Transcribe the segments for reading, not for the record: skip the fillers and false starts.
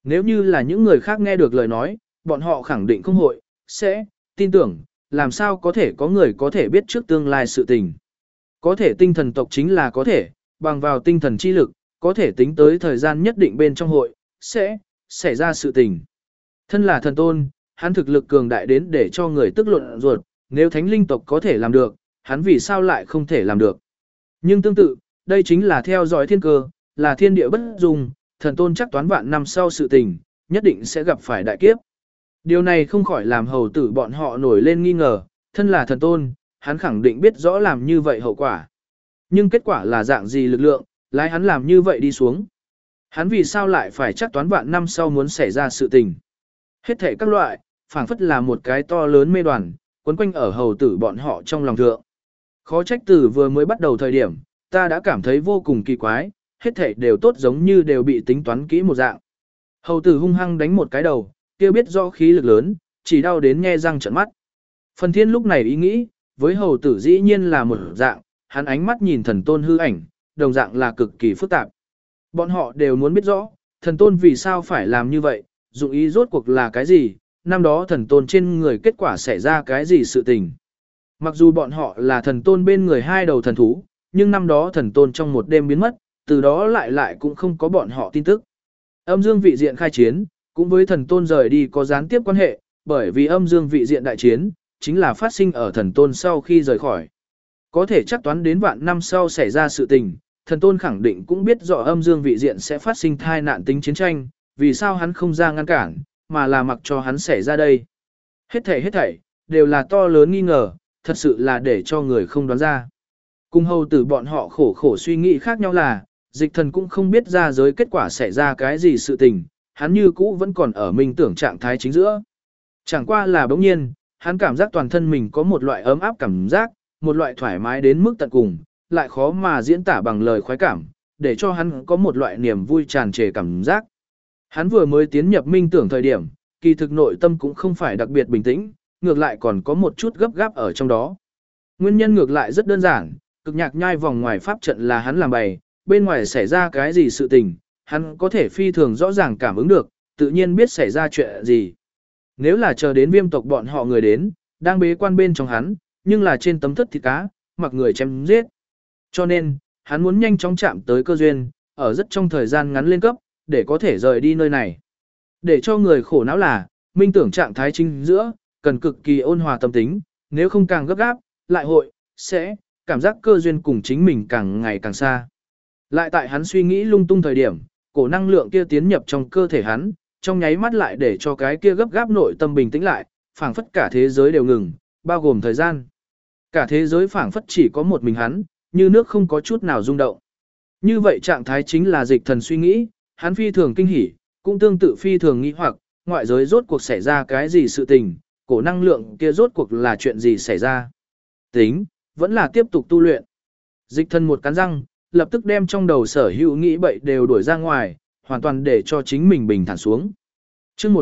Nếu như là những người khác nghe được lời nói, bọn họ khẳng định không hội, sẽ, tin tưởng, làm sao có thể có người có thể biết trước tương lai sự tình. Có thể tinh thần tộc chính là có thể, bằng vào tinh thần chi lực, có thể tính tới thời gian nhất định bên trong hội, sẽ, xảy ra sự tình. Thân là thần tôn, hắn thực lực cường đại đến để cho người tức luận ruột, nếu thánh linh tộc có thể làm được, hắn vì sao lại không thể làm được. Nhưng tương tự, đây chính là theo dõi thiên cơ, là thiên địa bất dung, thần tôn chắc toán vạn năm sau sự tình, nhất định sẽ gặp phải đại kiếp. Điều này không khỏi làm hầu tử bọn họ nổi lên nghi ngờ, thân là thần tôn, hắn khẳng định biết rõ làm như vậy hậu quả. Nhưng kết quả là dạng gì lực lượng, lái hắn làm như vậy đi xuống. Hắn vì sao lại phải chắc toán vạn năm sau muốn xảy ra sự tình. Hết thể các loại, phảng phất là một cái to lớn mê đoàn, quấn quanh ở hầu tử bọn họ trong lòng thượng. Khó trách từ vừa mới bắt đầu thời điểm, ta đã cảm thấy vô cùng kỳ quái, hết thể đều tốt giống như đều bị tính toán kỹ một dạng. Hầu tử hung hăng đánh một cái đầu, kia biết rõ khí lực lớn, chỉ đau đến nhe răng trợn mắt. Phần thiên lúc này ý nghĩ, với hầu tử dĩ nhiên là một dạng, hắn ánh mắt nhìn thần tôn hư ảnh, đồng dạng là cực kỳ phức tạp. Bọn họ đều muốn biết rõ, thần tôn vì sao phải làm như vậy, dụng ý rốt cuộc là cái gì, năm đó thần tôn trên người kết quả xảy ra cái gì sự tình. Mặc dù bọn họ là thần tôn bên người hai đầu thần thú, nhưng năm đó thần tôn trong một đêm biến mất, từ đó lại cũng không có bọn họ tin tức. Âm dương vị diện khai chiến, cũng với thần tôn rời đi có gián tiếp quan hệ, bởi vì âm dương vị diện đại chiến, chính là phát sinh ở thần tôn sau khi rời khỏi. Có thể chắc toán đến vạn năm sau xảy ra sự tình, thần tôn khẳng định cũng biết rõ âm dương vị diện sẽ phát sinh thai nạn tính chiến tranh, vì sao hắn không ra ngăn cản, mà là mặc cho hắn xảy ra đây. Hết thảy, đều là to lớn nghi ngờ, thật sự là để cho người không đoán ra. Cùng hầu tử bọn họ khổ suy nghĩ khác nhau là, dịch thần cũng không biết ra giới kết quả xảy ra cái gì sự tình, hắn như cũ vẫn còn ở minh tưởng trạng thái chính giữa. Chẳng qua là bỗng nhiên, hắn cảm giác toàn thân mình có một loại ấm áp cảm giác, một loại thoải mái đến mức tận cùng, lại khó mà diễn tả bằng lời khoái cảm, để cho hắn có một loại niềm vui tràn trề cảm giác. Hắn vừa mới tiến nhập minh tưởng thời điểm, kỳ thực nội tâm cũng không phải đặc biệt bình tĩnh, ngược lại còn có một chút gấp gáp ở trong đó. Nguyên nhân ngược lại rất đơn giản, cực nhạc nhai vòng ngoài pháp trận là hắn làm bày, bên ngoài xảy ra cái gì sự tình, hắn có thể phi thường rõ ràng cảm ứng được, tự nhiên biết xảy ra chuyện gì. Nếu là chờ đến viêm tộc bọn họ người đến, đang bế quan bên trong hắn, nhưng là trên tấm thất thịt cá, mặc người chém giết. Cho nên, hắn muốn nhanh chóng chạm tới cơ duyên, ở rất trong thời gian ngắn lên cấp, để có thể rời đi nơi này. Để cho người khổ não là, minh tưởng trạng thái chính giữa, cần cực kỳ ôn hòa tâm tính, nếu không càng gấp gáp, lại hội, sẽ, cảm giác cơ duyên cùng chính mình càng ngày càng xa. Lại tại hắn suy nghĩ lung tung thời điểm, cổ năng lượng kia tiến nhập trong cơ thể hắn, trong nháy mắt lại để cho cái kia gấp gáp nội tâm bình tĩnh lại, phảng phất cả thế giới đều ngừng, bao gồm thời gian. Cả thế giới phảng phất chỉ có một mình hắn, như nước không có chút nào rung động. Như vậy trạng thái chính là dịch thần suy nghĩ, hắn phi thường kinh hỉ, cũng tương tự phi thường nghĩ hoặc, ngoại giới rốt cuộc xảy ra cái gì sự tình, cổ năng lượng kia rốt cuộc là chuyện gì xảy ra. Tính, vẫn là tiếp tục tu luyện. Dịch thần một cắn răng, lập tức đem trong đầu sở hữu nghĩ bậy đều đuổi ra ngoài, hoàn toàn để cho chính mình bình thản xuống. Chương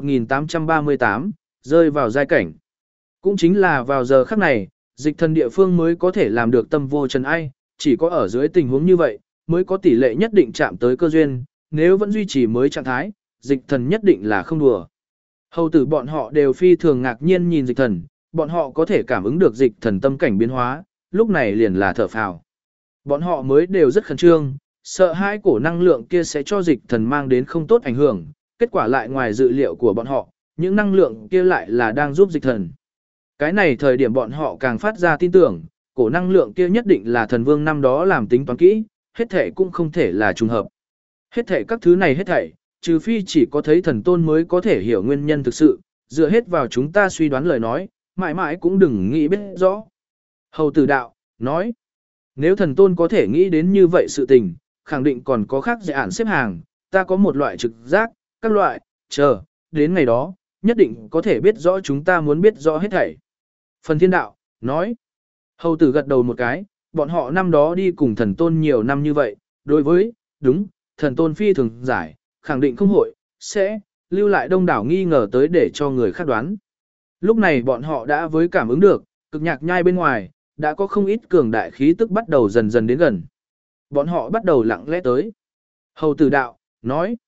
1838, rơi vào giai cảnh. Cũng chính là vào giờ khắc này, dịch thần địa phương mới có thể làm được tâm vô trần ai, chỉ có ở dưới tình huống như vậy, mới có tỷ lệ nhất định chạm tới cơ duyên, nếu vẫn duy trì mới trạng thái, dịch thần nhất định là không đùa. Hầu tử bọn họ đều phi thường ngạc nhiên nhìn dịch thần, bọn họ có thể cảm ứng được dịch thần tâm cảnh biến hóa, lúc này liền là thở phào. Bọn họ mới đều rất khẩn trương, sợ hai cổ năng lượng kia sẽ cho dịch thần mang đến không tốt ảnh hưởng, kết quả lại ngoài dự liệu của bọn họ, những năng lượng kia lại là đang giúp dịch thần. Cái này thời điểm bọn họ càng phát ra tin tưởng, cổ năng lượng kia nhất định là thần vương năm đó làm tính toán kỹ, hết thể cũng không thể là trùng hợp. Hết thể các thứ này hết thảy, trừ phi chỉ có thấy thần tôn mới có thể hiểu nguyên nhân thực sự, dựa hết vào chúng ta suy đoán lời nói, mãi mãi cũng đừng nghĩ biết rõ. Hầu tử đạo, nói, nếu thần tôn có thể nghĩ đến như vậy sự tình, khẳng định còn có khác dự án xếp hàng, ta có một loại trực giác, các loại, chờ, đến ngày đó, nhất định có thể biết rõ chúng ta muốn biết rõ hết thảy. Phần thiên đạo, nói, hầu tử gật đầu một cái, bọn họ năm đó đi cùng thần tôn nhiều năm như vậy, đối với, đúng, thần tôn phi thường giải, khẳng định không hội, sẽ, lưu lại đông đảo nghi ngờ tới để cho người khác đoán. Lúc này bọn họ đã với cảm ứng được, cực nhạc nhai bên ngoài, đã có không ít cường đại khí tức bắt đầu dần dần đến gần. Bọn họ bắt đầu lặng lẽ tới. Hầu tử đạo, nói,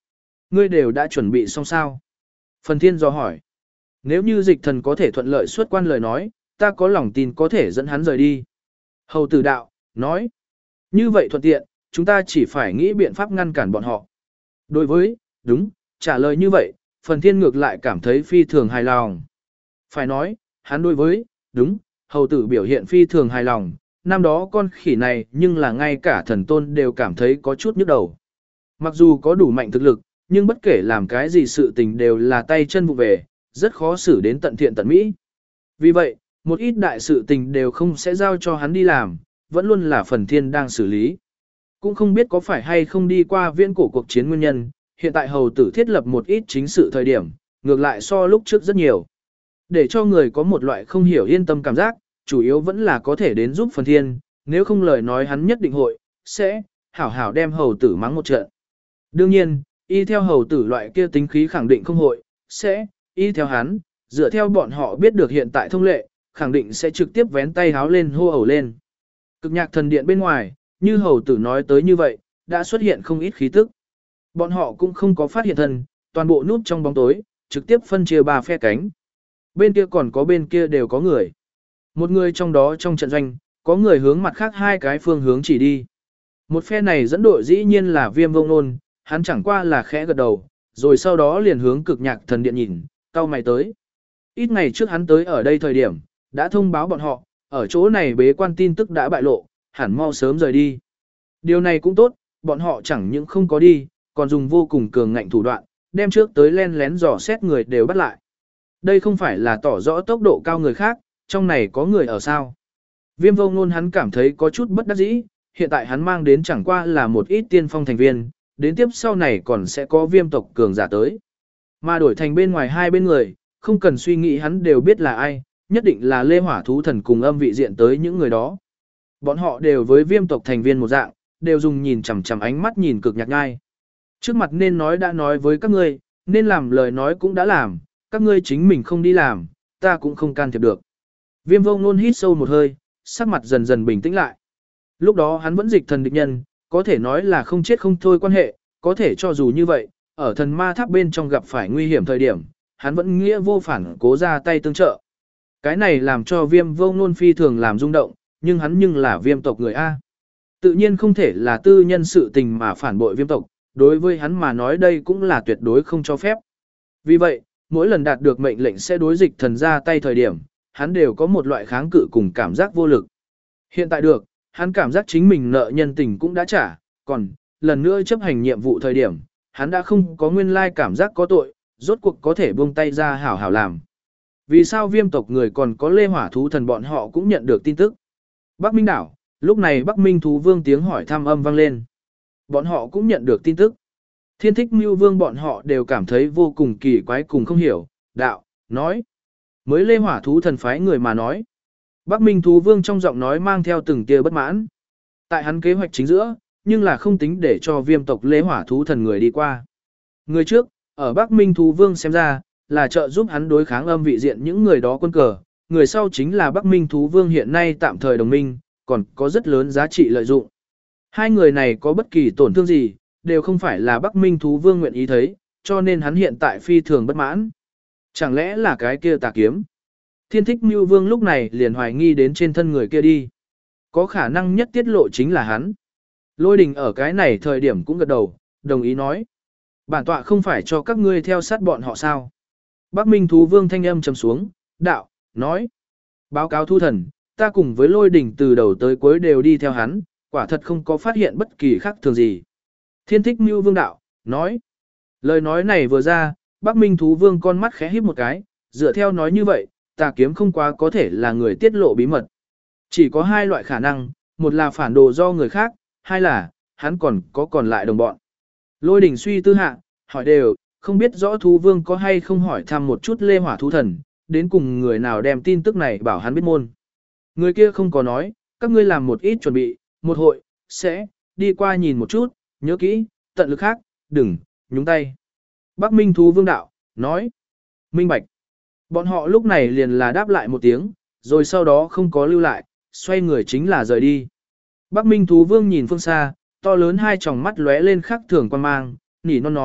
Ngươi đều đã chuẩn bị xong sao? Phần thiên do hỏi. Nếu như dịch thần có thể thuận lợi xuất quan lời nói, ta có lòng tin có thể dẫn hắn rời đi. Hầu tử đạo, nói. Như vậy thuận tiện, chúng ta chỉ phải nghĩ biện pháp ngăn cản bọn họ. Đối với, đúng, trả lời như vậy, phần thiên ngược lại cảm thấy phi thường hài lòng. Phải nói, hắn đối với, đúng, hầu tử biểu hiện phi thường hài lòng, năm đó con khỉ này nhưng là ngay cả thần tôn đều cảm thấy có chút nhức đầu. Mặc dù có đủ mạnh thực lực, nhưng bất kể làm cái gì sự tình đều là tay chân vụ về, rất khó xử đến tận thiện tận mỹ. Vì vậy, một ít đại sự tình đều không sẽ giao cho hắn đi làm, vẫn luôn là phần thiên đang xử lý. Cũng không biết có phải hay không đi qua viễn cổ cuộc chiến nguyên nhân, hiện tại hầu tử thiết lập một ít chính sự thời điểm, ngược lại so lúc trước rất nhiều. Để cho người có một loại không hiểu yên tâm cảm giác, chủ yếu vẫn là có thể đến giúp phần thiên, nếu không lời nói hắn nhất định hội, sẽ, hảo hảo đem hầu tử mắng một trận. Đương nhiên, y theo hầu tử loại kia tính khí khẳng định không hội, sẽ, y theo hắn, dựa theo bọn họ biết được hiện tại thông lệ, khẳng định sẽ trực tiếp vén tay háo lên hô ẩu lên. Cực nhạc thần điện bên ngoài, như hầu tử nói tới như vậy, đã xuất hiện không ít khí tức. Bọn họ cũng không có phát hiện thân, toàn bộ núp trong bóng tối, trực tiếp phân chia ba phe cánh. Bên kia còn có bên kia đều có người. Một người trong đó trong trận doanh, có người hướng mặt khác hai cái phương hướng chỉ đi. Một phe này dẫn đội dĩ nhiên là Viêm Vông Nôn, hắn chẳng qua là khẽ gật đầu, rồi sau đó liền hướng cực nhạc thần điện nhìn, cau mày tới. Ít ngày trước hắn tới ở đây thời điểm, đã thông báo bọn họ, ở chỗ này bế quan tin tức đã bại lộ, hẳn mau sớm rời đi. Điều này cũng tốt, bọn họ chẳng những không có đi, còn dùng vô cùng cường ngạnh thủ đoạn, đem trước tới len lén dò xét người đều bắt lại. Đây không phải là tỏ rõ tốc độ cao người khác, trong này có người ở sao. Viêm Vô Ngôn hắn cảm thấy có chút bất đắc dĩ, hiện tại hắn mang đến chẳng qua là một ít tiên phong thành viên, đến tiếp sau này còn sẽ có viêm tộc cường giả tới. Mà đổi thành bên ngoài hai bên người, không cần suy nghĩ hắn đều biết là ai, nhất định là Lê Hỏa Thú Thần cùng Âm Vị Diện tới những người đó. Bọn họ đều với viêm tộc thành viên một dạng, đều dùng nhìn chằm chằm ánh mắt nhìn cực nhạc nhai. Trước mặt nên nói đã nói với các ngươi, nên làm lời nói cũng đã làm, các ngươi chính mình không đi làm, ta cũng không can thiệp được. Viêm Vô Ngôn hít sâu một hơi, sắc mặt dần dần bình tĩnh lại. Lúc đó hắn vẫn dịch thần địch nhân, có thể nói là không chết không thôi quan hệ, có thể cho dù như vậy, ở thần ma tháp bên trong gặp phải nguy hiểm thời điểm, hắn vẫn nghĩa vô phản cố ra tay tương trợ. Cái này làm cho Viêm Vô Ngôn phi thường làm rung động, nhưng hắn nhưng là viêm tộc người A. Tự nhiên không thể là tư nhân sự tình mà phản bội viêm tộc, đối với hắn mà nói đây cũng là tuyệt đối không cho phép. Vì vậy, mỗi lần đạt được mệnh lệnh sẽ đối dịch thần ra tay thời điểm, hắn đều có một loại kháng cự cùng cảm giác vô lực. Hiện tại được, hắn cảm giác chính mình nợ nhân tình cũng đã trả, còn, lần nữa chấp hành nhiệm vụ thời điểm, hắn đã không có nguyên lai cảm giác có tội, rốt cuộc có thể buông tay ra hảo hảo làm. Vì sao viêm tộc người còn có Lê Hỏa Thú Thần bọn họ cũng nhận được tin tức. Bắc Minh đảo, lúc này Bắc Minh Thú Vương tiếng hỏi thăm âm vang lên. Bọn họ cũng nhận được tin tức. Thiên Thích Mưu Vương bọn họ đều cảm thấy vô cùng kỳ quái cùng không hiểu, đạo, nói. Mới Lê Hỏa Thú Thần phái người mà nói. Bắc Minh Thú Vương trong giọng nói mang theo từng tia bất mãn. Tại hắn kế hoạch chính giữa, nhưng là không tính để cho viêm tộc Lê Hỏa Thú Thần người đi qua. Người trước, ở Bắc Minh Thú Vương xem ra, là trợ giúp hắn đối kháng Âm Vị Diện những người đó quân cờ. Người sau chính là Bắc Minh Thú Vương hiện nay tạm thời đồng minh, còn có rất lớn giá trị lợi dụng. Hai người này có bất kỳ tổn thương gì, đều không phải là Bắc Minh Thú Vương nguyện ý thấy, cho nên hắn hiện tại phi thường bất mãn. Chẳng lẽ là cái kia tà kiếm? Thiên Thích Mưu Vương lúc này liền hoài nghi đến trên thân người kia đi. Có khả năng nhất tiết lộ chính là hắn. Lôi Đình ở cái này thời điểm cũng gật đầu, đồng ý nói. Bản tọa không phải cho các ngươi theo sát bọn họ sao? Bắc Minh Thú Vương thanh âm trầm xuống, đạo, nói. Báo cáo Thu Thần, ta cùng với Lôi Đình từ đầu tới cuối đều đi theo hắn, quả thật không có phát hiện bất kỳ khác thường gì. Thiên Thích Mưu Vương đạo, nói. Lời nói này vừa ra, Bắc Minh Thú Vương con mắt khẽ híp một cái, dựa theo nói như vậy, tà kiếm không quá có thể là người tiết lộ bí mật. Chỉ có hai loại khả năng, một là phản đồ do người khác, hai là, hắn còn lại đồng bọn. Lôi Đình suy tư hạ, hỏi đều, không biết rõ Thú Vương có hay không hỏi thăm một chút Lê Hỏa Thú Thần, đến cùng người nào đem tin tức này bảo hắn biết môn. Người kia không có nói, các ngươi làm một ít chuẩn bị, một hội, sẽ, đi qua nhìn một chút, nhớ kỹ, tận lực khác, đừng, nhúng tay. Bắc Minh Thú Vương đạo, nói, minh bạch. Bọn họ lúc này liền là đáp lại một tiếng, rồi sau đó không có lưu lại, xoay người chính là rời đi. Bắc Minh Thú Vương nhìn phương xa, to lớn hai tròng mắt lóe lên khắc thường quan mang, nỉ non nói,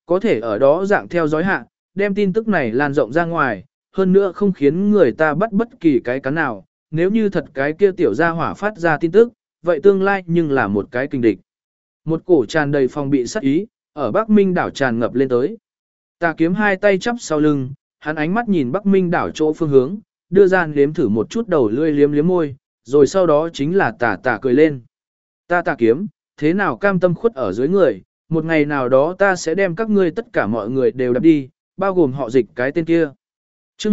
Có thể ở đó dạng theo dõi hạ, đem tin tức này lan rộng ra ngoài, hơn nữa không khiến người ta bắt bất kỳ cái cắn nào, nếu như thật cái kia tiểu gia hỏa phát ra tin tức, vậy tương lai nhưng là một cái kình địch. Một cổ tràn đầy phòng bị sát ý, ở Bắc Minh đảo tràn ngập lên tới. Tà Kiếm hai tay chắp sau lưng, hắn ánh mắt nhìn Bắc Minh đảo chỗ phương hướng, đưa ra nếm thử một chút đầu lưỡi liếm liếm môi, rồi sau đó chính là tà cười lên. Tà Kiếm, thế nào cam tâm khuất ở dưới người, một ngày nào đó ta sẽ đem các ngươi tất cả mọi người đều đập đi, bao gồm họ Dịch cái tên kia. Chương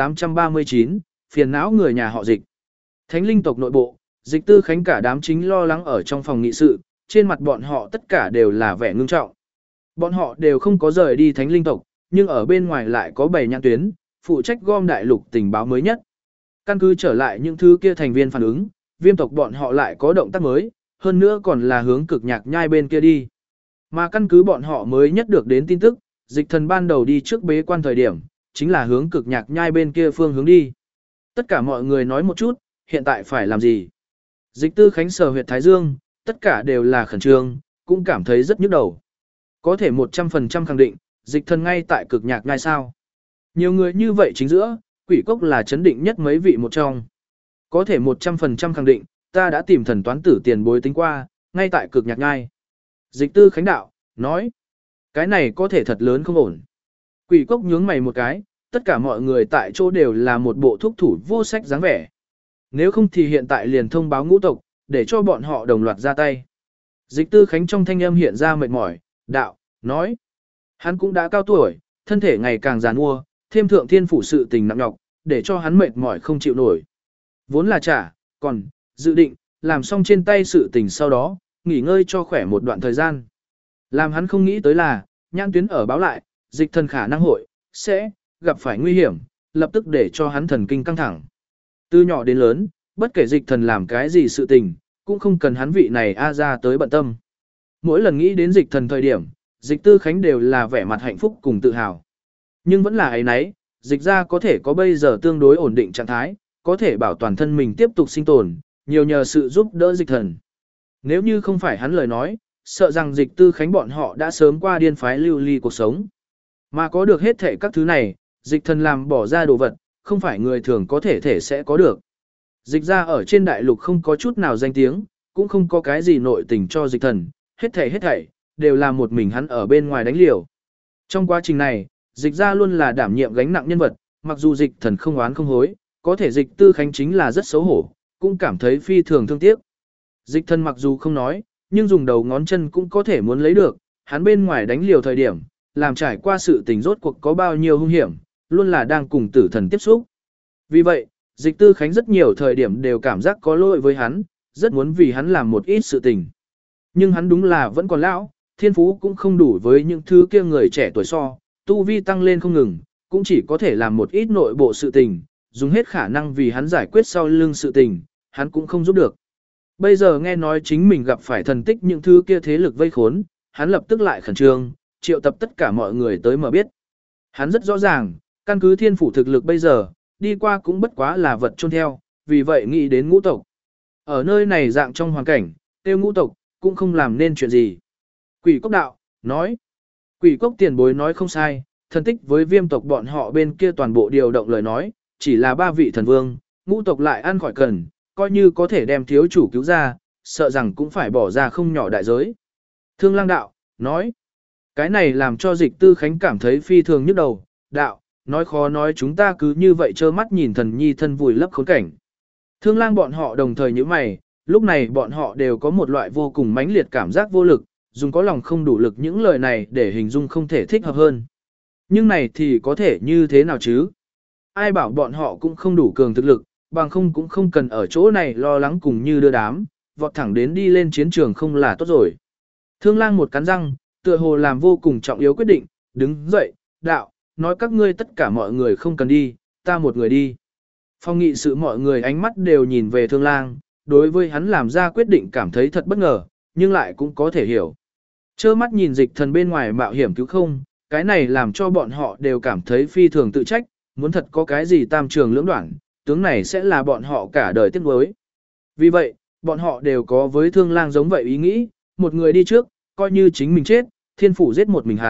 1839, phiền não người nhà họ Dịch. Thánh linh tộc nội bộ, Dịch Tư Khánh cả đám chính lo lắng ở trong phòng nghị sự, trên mặt bọn họ tất cả đều là vẻ ngưng trọng. Bọn họ đều không có rời đi thánh linh tộc, nhưng ở bên ngoài lại có 7 nhãn tuyến, phụ trách gom đại lục tình báo mới nhất. Căn cứ trở lại những thứ kia thành viên phản ứng, Viêm tộc bọn họ lại có động tác mới, hơn nữa còn là hướng Cực Nhạc Nhai bên kia đi. Mà căn cứ bọn họ mới nhất được đến tin tức, Dịch Thần ban đầu đi trước bế quan thời điểm, chính là hướng Cực Nhạc Nhai bên kia phương hướng đi. Tất cả mọi người nói một chút, hiện tại phải làm gì? Dịch Tư Khánh sờ huyệt Thái Dương, tất cả đều là khẩn trương, cũng cảm thấy rất nhức đầu. Có thể 100% khẳng định, Dịch Thần ngay tại Cực Nhạc Nhai sao? Nhiều người như vậy chính giữa, Quỷ Cốc là chấn định nhất mấy vị một trong. Có thể 100% khẳng định, ta đã tìm thần toán tử tiền bối tính qua, ngay tại Cực Nhạc Nhai. Dịch Tư Khánh đạo, nói, cái này có thể thật lớn không ổn. Quỷ Cốc nhướng mày một cái, tất cả mọi người tại chỗ đều là một bộ thúc thủ vô sách dáng vẻ. Nếu không thì hiện tại liền thông báo ngũ tộc, để cho bọn họ đồng loạt ra tay. Dịch Tư Khánh trong thanh âm hiện ra mệt mỏi, đạo, nói, hắn cũng đã cao tuổi, thân thể ngày càng già nua, thêm thượng thiên phủ sự tình nặng nhọc, để cho hắn mệt mỏi không chịu nổi. Vốn là trả, còn, dự định, làm xong trên tay sự tình sau đó, nghỉ ngơi cho khỏe một đoạn thời gian. Làm hắn không nghĩ tới là, nhãn tuyến ở báo lại, Dịch Thần khả năng hội, sẽ, gặp phải nguy hiểm, lập tức để cho hắn thần kinh căng thẳng. Từ nhỏ đến lớn, bất kể Dịch Thần làm cái gì sự tình, cũng không cần hắn vị này ra tới bận tâm. Mỗi lần nghĩ đến Dịch Thần thời điểm, Dịch Tư Khánh đều là vẻ mặt hạnh phúc cùng tự hào. Nhưng vẫn là ấy nấy, Dịch ra có thể có bây giờ tương đối ổn định trạng thái, có thể bảo toàn thân mình tiếp tục sinh tồn, nhiều nhờ sự giúp đỡ Dịch Thần. Nếu như không phải hắn lời nói, sợ rằng Dịch Tư Khánh bọn họ đã sớm qua điên phái lưu ly cuộc sống. Mà có được hết thể các thứ này, Dịch Thần làm bỏ ra đồ vật, không phải người thường có thể sẽ có được. Dịch ra ở trên đại lục không có chút nào danh tiếng, cũng không có cái gì nội tình cho Dịch Thần, hết thảy, đều là một mình hắn ở bên ngoài đánh liều. Trong quá trình này, Dịch ra luôn là đảm nhiệm gánh nặng nhân vật, mặc dù Dịch Thần không oán không hối, có thể Dịch Tư Khánh chính là rất xấu hổ, cũng cảm thấy phi thường thương tiếc. Dịch Thần mặc dù không nói, nhưng dùng đầu ngón chân cũng có thể muốn lấy được, hắn bên ngoài đánh liều thời điểm, làm trải qua sự tình rốt cuộc có bao nhiêu hung hiểm, luôn là đang cùng tử thần tiếp xúc. Vì vậy, Dịch Tư Khánh rất nhiều thời điểm đều cảm giác có lỗi với hắn, rất muốn vì hắn làm một ít sự tình. Nhưng hắn đúng là vẫn còn lão, thiên phú cũng không đủ với những thứ kia người trẻ tuổi so, tu vi tăng lên không ngừng, cũng chỉ có thể làm một ít nội bộ sự tình, dùng hết khả năng vì hắn giải quyết sau lưng sự tình, hắn cũng không giúp được. Bây giờ nghe nói chính mình gặp phải thần tích những thứ kia thế lực vây khốn, hắn lập tức lại khẩn trương, triệu tập tất cả mọi người tới mở biết. Hắn rất rõ ràng, căn cứ thiên phủ thực lực bây giờ, đi qua cũng bất quá là vật chôn theo, vì vậy nghĩ đến ngũ tộc. Ở nơi này dạng trong hoàn cảnh, tiêu ngũ tộc, cũng không làm nên chuyện gì. Quỷ Cốc đạo, nói. Quỷ Cốc tiền bối nói không sai, thần tích với Viêm tộc bọn họ bên kia toàn bộ điều động lời nói, chỉ là 3 vị thần vương, ngũ tộc lại ăn khỏi cần, coi như có thể đem thiếu chủ cứu ra, sợ rằng cũng phải bỏ ra không nhỏ đại giới. Thương Lang đạo, nói. Cái này làm cho Dịch Tư Khánh cảm thấy phi thường nhức đầu, đạo, nói khó nói chúng ta cứ như vậy trơ mắt nhìn thần nhi thân vùi lấp khốn cảnh. Thương Lang bọn họ đồng thời như mày, lúc này bọn họ đều có một loại vô cùng mãnh liệt cảm giác vô lực, dùng có lòng không đủ lực những lời này để hình dung không thể thích hợp hơn. Nhưng này thì có thể như thế nào chứ? Ai bảo bọn họ cũng không đủ cường thực lực, bằng không cũng không cần ở chỗ này lo lắng cùng như đưa đám, vọt thẳng đến đi lên chiến trường không là tốt rồi. Thương Lang một cắn răng, tựa hồ làm vô cùng trọng yếu quyết định, đứng dậy, đạo, nói các ngươi tất cả mọi người không cần đi, ta một người đi. Phong nghị sự mọi người ánh mắt đều nhìn về Thương Lang, đối với hắn làm ra quyết định cảm thấy thật bất ngờ, nhưng lại cũng có thể hiểu. Chơ mắt nhìn Dịch Thần bên ngoài mạo hiểm cứu không, cái này làm cho bọn họ đều cảm thấy phi thường tự trách, muốn thật có cái gì tam trường lưỡng đoạn, tướng này sẽ là bọn họ cả đời tiếc nuối. Vì vậy, bọn họ đều có với Thương Lang giống vậy ý nghĩ, một người đi trước, coi như chính mình chết, thiên phủ giết một mình hắn,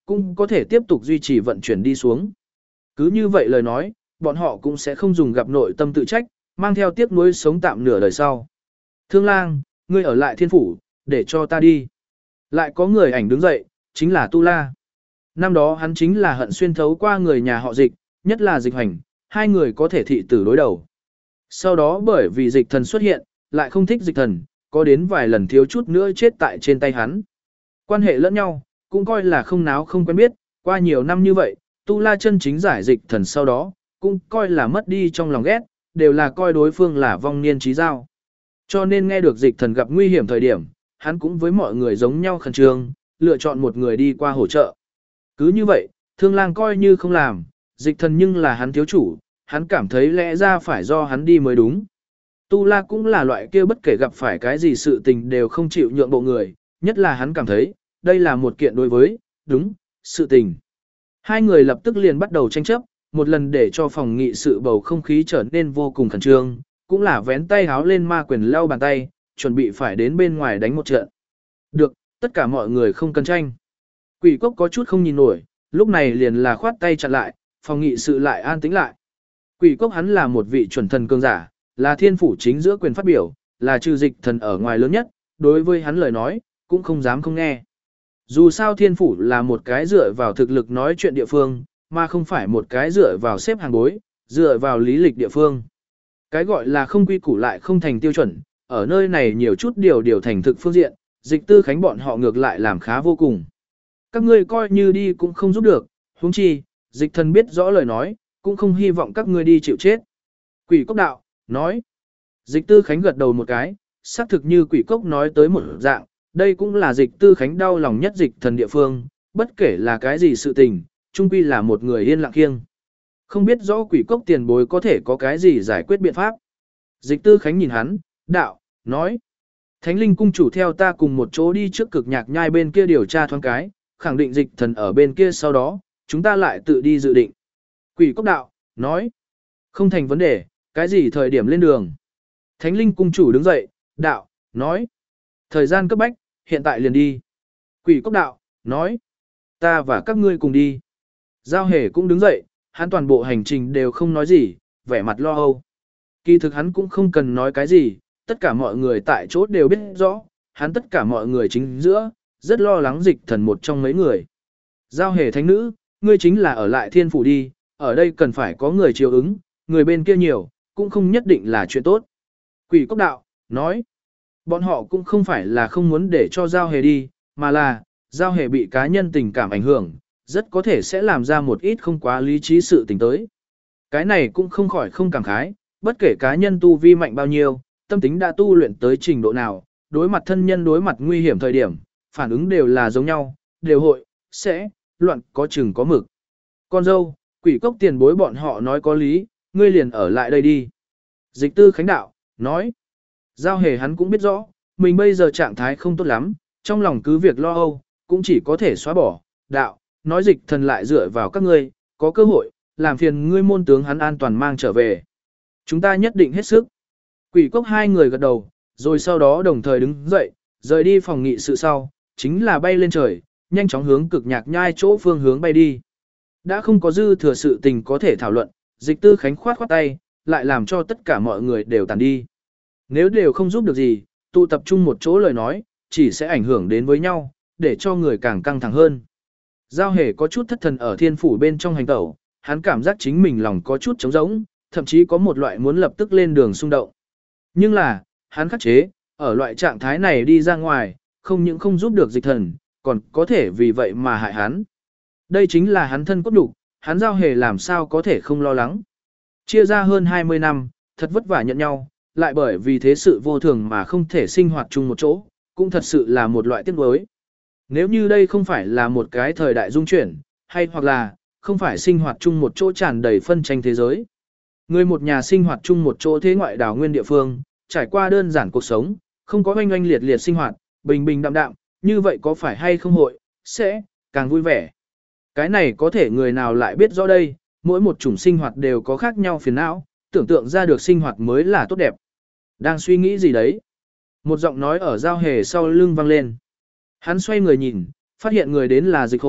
cũng có thể tiếp tục duy trì vận chuyển đi xuống. Cứ như vậy lời nói, bọn họ cũng sẽ không dùng gặp nội tâm tự trách, mang theo tiếc nuối sống tạm nửa đời sau. Thương lang, ngươi ở lại thiên phủ, để cho ta đi. Lại có người ảnh đứng dậy, chính là Tu La. Năm đó hắn chính là hận xuyên thấu qua người nhà họ Dịch, nhất là Dịch Hoành, hai người có thể thị tử đối đầu. Sau đó bởi vì Dịch Thần xuất hiện, lại không thích Dịch Thần, có đến vài lần thiếu chút nữa chết tại trên tay hắn. Quan hệ lẫn nhau, cũng coi là không náo không quen biết, qua nhiều năm như vậy, Tu La chân chính giải Dịch Thần sau đó, cũng coi là mất đi trong lòng ghét, đều là coi đối phương là vong niên trí giao. Cho nên nghe được Dịch Thần gặp nguy hiểm thời điểm, hắn cũng với mọi người giống nhau khẩn trương, lựa chọn một người đi qua hỗ trợ. Cứ như vậy, Thương Lang coi như không làm, Dịch Thần nhưng là hắn thiếu chủ, hắn cảm thấy lẽ ra phải do hắn đi mới đúng. Tu La cũng là loại kia bất kể gặp phải cái gì sự tình đều không chịu nhượng bộ người, nhất là hắn cảm thấy, đây là một kiện đối với, đúng, sự tình. Hai người lập tức liền bắt đầu tranh chấp, một lần để cho phòng nghị sự bầu không khí trở nên vô cùng khẩn trương, cũng là vén tay háo lên ma quyền lau bàn tay, chuẩn bị phải đến bên ngoài đánh một trận. Được, tất cả mọi người không cần tranh. Quỷ cốc có chút không nhìn nổi, lúc này liền là khoát tay chặn lại, phòng nghị sự lại an tĩnh lại. Quỷ cốc hắn là một vị chuẩn thần cường giả, là thiên phủ chính giữa quyền phát biểu, là trừ Dịch Thần ở ngoài lớn nhất, đối với hắn lời nói, cũng không dám không nghe. Dù sao thiên phủ là một cái dựa vào thực lực nói chuyện địa phương, mà không phải một cái dựa vào xếp hàng bối, dựa vào lý lịch địa phương. Cái gọi là không quy củ lại không thành tiêu chuẩn, ở nơi này nhiều chút điều thành thực phương diện, Dịch Tư Khánh bọn họ ngược lại làm khá vô cùng. Các ngươi coi như đi cũng không giúp được, huống chi, Dịch Thần biết rõ lời nói, cũng không hy vọng các ngươi đi chịu chết. Quỷ cốc đạo, nói. Dịch Tư Khánh gật đầu một cái, xác thực như quỷ cốc nói tới một dạng, đây cũng là Dịch Tư Khánh đau lòng nhất Dịch Thần địa phương, bất kể là cái gì sự tình, chung quy là một người yên lặng kiêng. Không biết rõ quỷ cốc tiền bối có thể có cái gì giải quyết biện pháp. Dịch Tư Khánh nhìn hắn, đạo, nói. Thánh linh cung chủ theo ta cùng một chỗ đi trước cực nhạc nhai bên kia điều tra thoáng cái, khẳng định Dịch Thần ở bên kia sau đó, chúng ta lại tự đi dự định. Quỷ cốc đạo, nói. Không thành vấn đề, cái gì thời điểm lên đường. Thánh linh cung chủ đứng dậy, đạo, nói. Thời gian cấp bách, hiện tại liền đi. Quỷ cốc đạo, nói. Ta và các ngươi cùng đi. Giao hề cũng đứng dậy, hắn toàn bộ hành trình đều không nói gì, vẻ mặt lo âu. Kỳ thực hắn cũng không cần nói cái gì, tất cả mọi người tại chỗ đều biết rõ, hắn tất cả mọi người chính giữa, rất lo lắng Dịch Thần một trong mấy người. Giao hề thánh nữ, ngươi chính là ở lại thiên phủ đi, ở đây cần phải có người chiều ứng, người bên kia nhiều, cũng không nhất định là chuyện tốt. Quỷ cốc đạo, nói, bọn họ cũng không phải là không muốn để cho Giao hề đi, mà là, Giao hề bị cá nhân tình cảm ảnh hưởng, rất có thể sẽ làm ra một ít không quá lý trí sự tình tới. Cái này cũng không khỏi không cảm khái, bất kể cá nhân tu vi mạnh bao nhiêu, tâm tính đã tu luyện tới trình độ nào, đối mặt thân nhân đối mặt nguy hiểm thời điểm, phản ứng đều là giống nhau, đều hội, sẽ, loạn có chừng có mực. Con dâu, quỷ cốc tiền bối bọn họ nói có lý, ngươi liền ở lại đây đi. Dịch Tư Khánh đạo, nói. Giao hề hắn cũng biết rõ, mình bây giờ trạng thái không tốt lắm, trong lòng cứ việc lo âu, cũng chỉ có thể xóa bỏ, đạo, nói Dịch Thần lại dựa vào các ngươi, có cơ hội, làm phiền ngươi môn tướng hắn an toàn mang trở về. Chúng ta nhất định hết sức. Quỷ cốc hai người gật đầu, rồi sau đó đồng thời đứng dậy, rời đi phòng nghị sự sau, chính là bay lên trời, nhanh chóng hướng cực nhạc nhai chỗ phương hướng bay đi. Đã không có dư thừa sự tình có thể thảo luận, Dịch Tư Khánh khoát tay, lại làm cho tất cả mọi người đều tàn đi. Nếu đều không giúp được gì, tụ tập trung một chỗ lời nói, chỉ sẽ ảnh hưởng đến với nhau, để cho người càng căng thẳng hơn. Giao hề có chút thất thần ở thiên phủ bên trong hành tẩu, hắn cảm giác chính mình lòng có chút trống rỗng, thậm chí có một loại muốn lập tức lên đường xung động. Nhưng là, hắn khắc chế, ở loại trạng thái này đi ra ngoài, không những không giúp được Dịch Thần, còn có thể vì vậy mà hại hắn. Đây chính là hắn thân cốt đục, hắn Giao hề làm sao có thể không lo lắng. Chia ra hơn 20 năm, thật vất vả nhận nhau, lại bởi vì thế sự vô thường mà không thể sinh hoạt chung một chỗ, cũng thật sự là một loại tiếc nuối. Nếu như đây không phải là một cái thời đại dung chuyển, hay hoặc là không phải sinh hoạt chung một chỗ tràn đầy phân tranh thế giới. Người một nhà sinh hoạt chung một chỗ thế ngoại đảo nguyên địa phương, trải qua đơn giản cuộc sống, không có oanh oanh liệt liệt sinh hoạt, bình bình đạm đạm, như vậy có phải hay không hội, sẽ, càng vui vẻ. Cái này có thể người nào lại biết rõ đây, mỗi một chủng sinh hoạt đều có khác nhau phiền não, tưởng tượng ra được sinh hoạt mới là tốt đẹp. Đang suy nghĩ gì đấy? Một giọng nói ở Giao hề sau lưng vang lên. Hắn xoay người nhìn, phát hiện người đến là Dịch Khôi,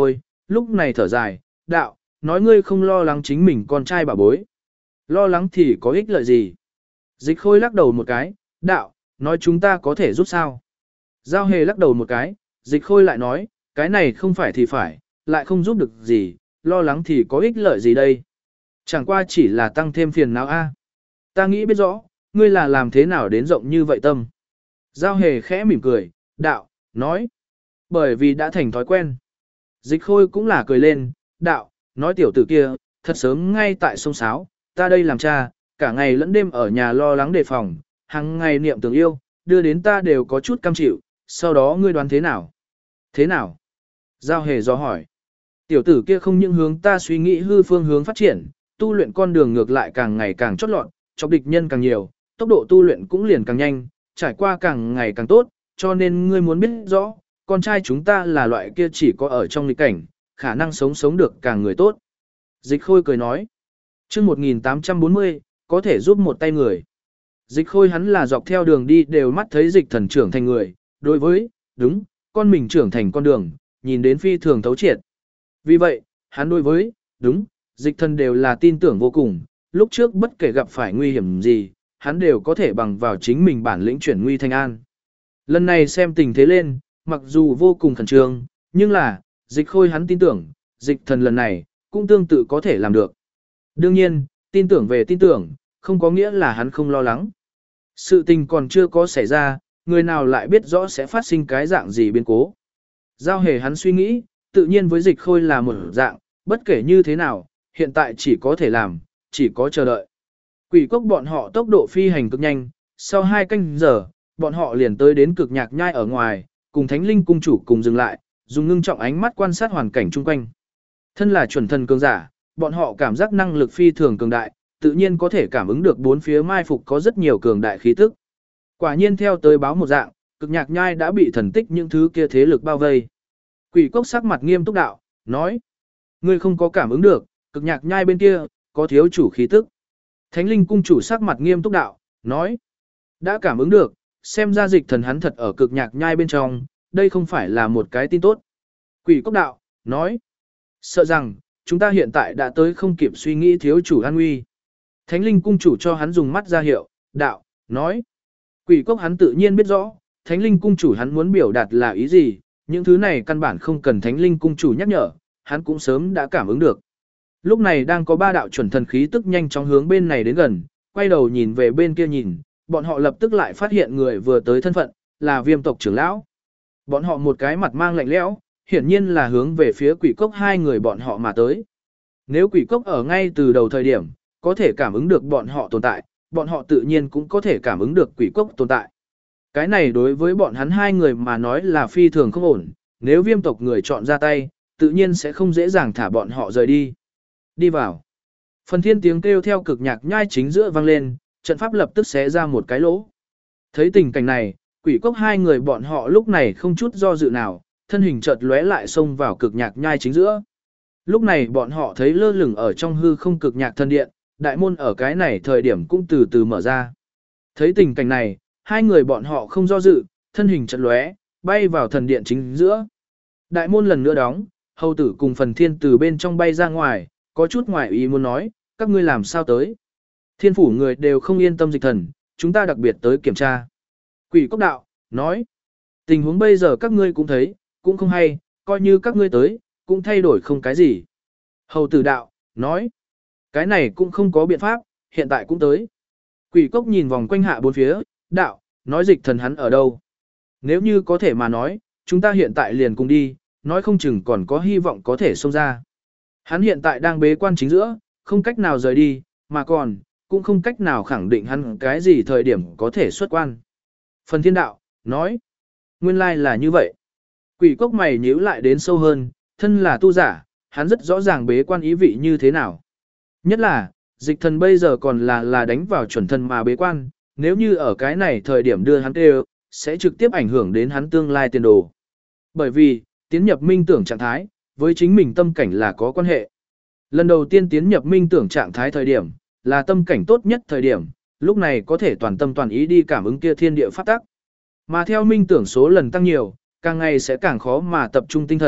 lúc này thở dài, đạo, nói ngươi không lo lắng chính mình con trai bà bối. Lo lắng thì có ích lợi gì? Dịch Khôi lắc đầu một cái, đạo, nói chúng ta có thể giúp sao? Giao Hề lắc đầu một cái, Dịch Khôi lại nói, cái này không phải thì phải, lại không giúp được gì, lo lắng thì có ích lợi gì đây? Chẳng qua chỉ là tăng thêm phiền não a. Ta nghĩ biết rõ, ngươi là làm thế nào đến rộng như vậy tâm. Giao Hề khẽ mỉm cười, đạo, nói, bởi vì đã thành thói quen. Dịch Khôi cũng là cười lên, đạo, nói tiểu tử kia, thật sớm ngay tại sông Sáo, ta đây làm cha, cả ngày lẫn đêm ở nhà lo lắng đề phòng, hàng ngày niệm tưởng yêu, đưa đến ta đều có chút cam chịu, sau đó ngươi đoán thế nào? Thế nào? Giao Hề do hỏi. Tiểu tử kia không những hướng ta suy nghĩ hư phương hướng phát triển, tu luyện con đường ngược lại càng ngày càng chót lọt, chọc địch nhân càng nhiều, tốc độ tu luyện cũng liền càng nhanh, trải qua càng ngày càng tốt, cho nên ngươi muốn biết rõ, con trai chúng ta là loại kia chỉ có ở trong nghịch cảnh, khả năng sống được càng người tốt. Dịch Khôi cười nói, chương 1840, có thể giúp một tay người. Dịch Khôi hắn là dọc theo đường đi đều mắt thấy dịch thần trưởng thành người, đối với, đúng, con mình trưởng thành con đường, nhìn đến phi thường thấu triệt. Vì vậy, hắn đối với, đúng, dịch thần đều là tin tưởng vô cùng, lúc trước bất kể gặp phải nguy hiểm gì, hắn đều có thể bằng vào chính mình bản lĩnh chuyển nguy thành an. Lần này xem tình thế lên, mặc dù vô cùng khẩn trương, nhưng là, Dịch Khôi hắn tin tưởng, dịch thần lần này, cũng tương tự có thể làm được. Đương nhiên, tin tưởng về tin tưởng, không có nghĩa là hắn không lo lắng. Sự tình còn chưa có xảy ra, người nào lại biết rõ sẽ phát sinh cái dạng gì biến cố. Giao Hề hắn suy nghĩ, tự nhiên với Dịch Khôi là một dạng, bất kể như thế nào, hiện tại chỉ có thể làm, chỉ có chờ đợi. Quỷ cốc bọn họ tốc độ phi hành cực nhanh, sau 2 canh giờ, bọn họ liền tới đến cực nhạc nhai ở ngoài, cùng Thánh Linh cung chủ cùng dừng lại, dùng ngưng trọng ánh mắt quan sát hoàn cảnh chung quanh. Thân là chuẩn thần cường giả, bọn họ cảm giác năng lực phi thường cường đại, tự nhiên có thể cảm ứng được bốn phía mai phục có rất nhiều cường đại khí tức. Quả nhiên theo tới báo một dạng, cực nhạc nhai đã bị thần tích những thứ kia thế lực bao vây. Quỷ cốc sắc mặt nghiêm túc đạo, nói, ngươi không có cảm ứng được, cực nhạc nhai bên kia, có thiếu chủ khí tức. Thánh Linh cung chủ sắc mặt nghiêm túc đạo, nói, đã cảm ứng được, xem ra dịch thần hắn thật ở cực nhạc nhai bên trong, đây không phải là một cái tin tốt. Quỷ cốc đạo, nói, sợ rằng, chúng ta hiện tại đã tới không kịp suy nghĩ thiếu chủ an nguy. Thánh Linh cung chủ cho hắn dùng mắt ra hiệu, đạo, nói, quỷ cốc hắn tự nhiên biết rõ, Thánh Linh cung chủ hắn muốn biểu đạt là ý gì, những thứ này căn bản không cần Thánh Linh cung chủ nhắc nhở, hắn cũng sớm đã cảm ứng được. Lúc này đang có 3 đạo chuẩn thần khí tức nhanh chóng hướng bên này đến gần, quay đầu nhìn về bên kia nhìn, bọn họ lập tức lại phát hiện người vừa tới thân phận, là Viêm tộc trưởng lão. Bọn họ một cái mặt mang lạnh lẽo, hiển nhiên là hướng về phía quỷ cốc 2 người bọn họ mà tới. Nếu quỷ cốc ở ngay từ đầu thời điểm, có thể cảm ứng được bọn họ tồn tại, bọn họ tự nhiên cũng có thể cảm ứng được quỷ cốc tồn tại. Cái này đối với bọn hắn 2 người mà nói là phi thường không ổn, nếu Viêm tộc người chọn ra tay, tự nhiên sẽ không dễ dàng thả bọn họ rời đi. Đi vào. Phần thiên tiếng kêu theo cực nhạc nhai chính giữa vang lên, trận pháp lập tức xé ra một cái lỗ. Thấy tình cảnh này, quỷ cốc 2 người bọn họ lúc này không chút do dự nào, thân hình chợt lóe lại xông vào cực nhạc nhai chính giữa. Lúc này bọn họ thấy lơ lửng ở trong hư không cực nhạc thần điện, đại môn ở cái này thời điểm cũng từ từ mở ra. Thấy tình cảnh này, 2 người bọn họ không do dự, thân hình chợt lóe, bay vào thần điện chính giữa. Đại môn lần nữa đóng, hầu tử cùng phần thiên từ bên trong bay ra ngoài, có chút ngoài ý muốn nói, các ngươi làm sao tới. Thiên phủ người đều không yên tâm dịch thần, chúng ta đặc biệt tới kiểm tra. Quỷ cốc đạo, nói, tình huống bây giờ các ngươi cũng thấy, cũng không hay, coi như các ngươi tới, cũng thay đổi không cái gì. Hầu tử đạo, nói, cái này cũng không có biện pháp, hiện tại cũng tới. Quỷ cốc nhìn vòng quanh hạ bốn phía, đạo, nói dịch thần hắn ở đâu. Nếu như có thể mà nói, chúng ta hiện tại liền cùng đi, nói không chừng còn có hy vọng có thể xông ra. Hắn hiện tại đang bế quan chính giữa, không cách nào rời đi, mà còn, cũng không cách nào khẳng định hắn cái gì thời điểm có thể xuất quan. Phần thiên đạo, nói, nguyên lai là như vậy. Quỷ cốc mày nhíu lại đến sâu hơn, thân là tu giả, hắn rất rõ ràng bế quan ý vị như thế nào. Nhất là, dịch thần bây giờ còn là đánh vào chuẩn thần mà bế quan, nếu như ở cái này thời điểm đưa hắn kêu, sẽ trực tiếp ảnh hưởng đến hắn tương lai tiền đồ. Bởi vì, tiến nhập minh tưởng trạng thái, với chính mình tâm cảnh là có quan hệ. Lần đầu tiên tiến nhập minh tưởng trạng thái thời điểm, là tâm cảnh tốt nhất thời điểm, lúc này có thể toàn tâm toàn ý đi cảm ứng kia thiên địa pháp tắc. Mà theo minh tưởng số lần tăng nhiều, càng ngày sẽ càng khó mà tập trung tinh thần,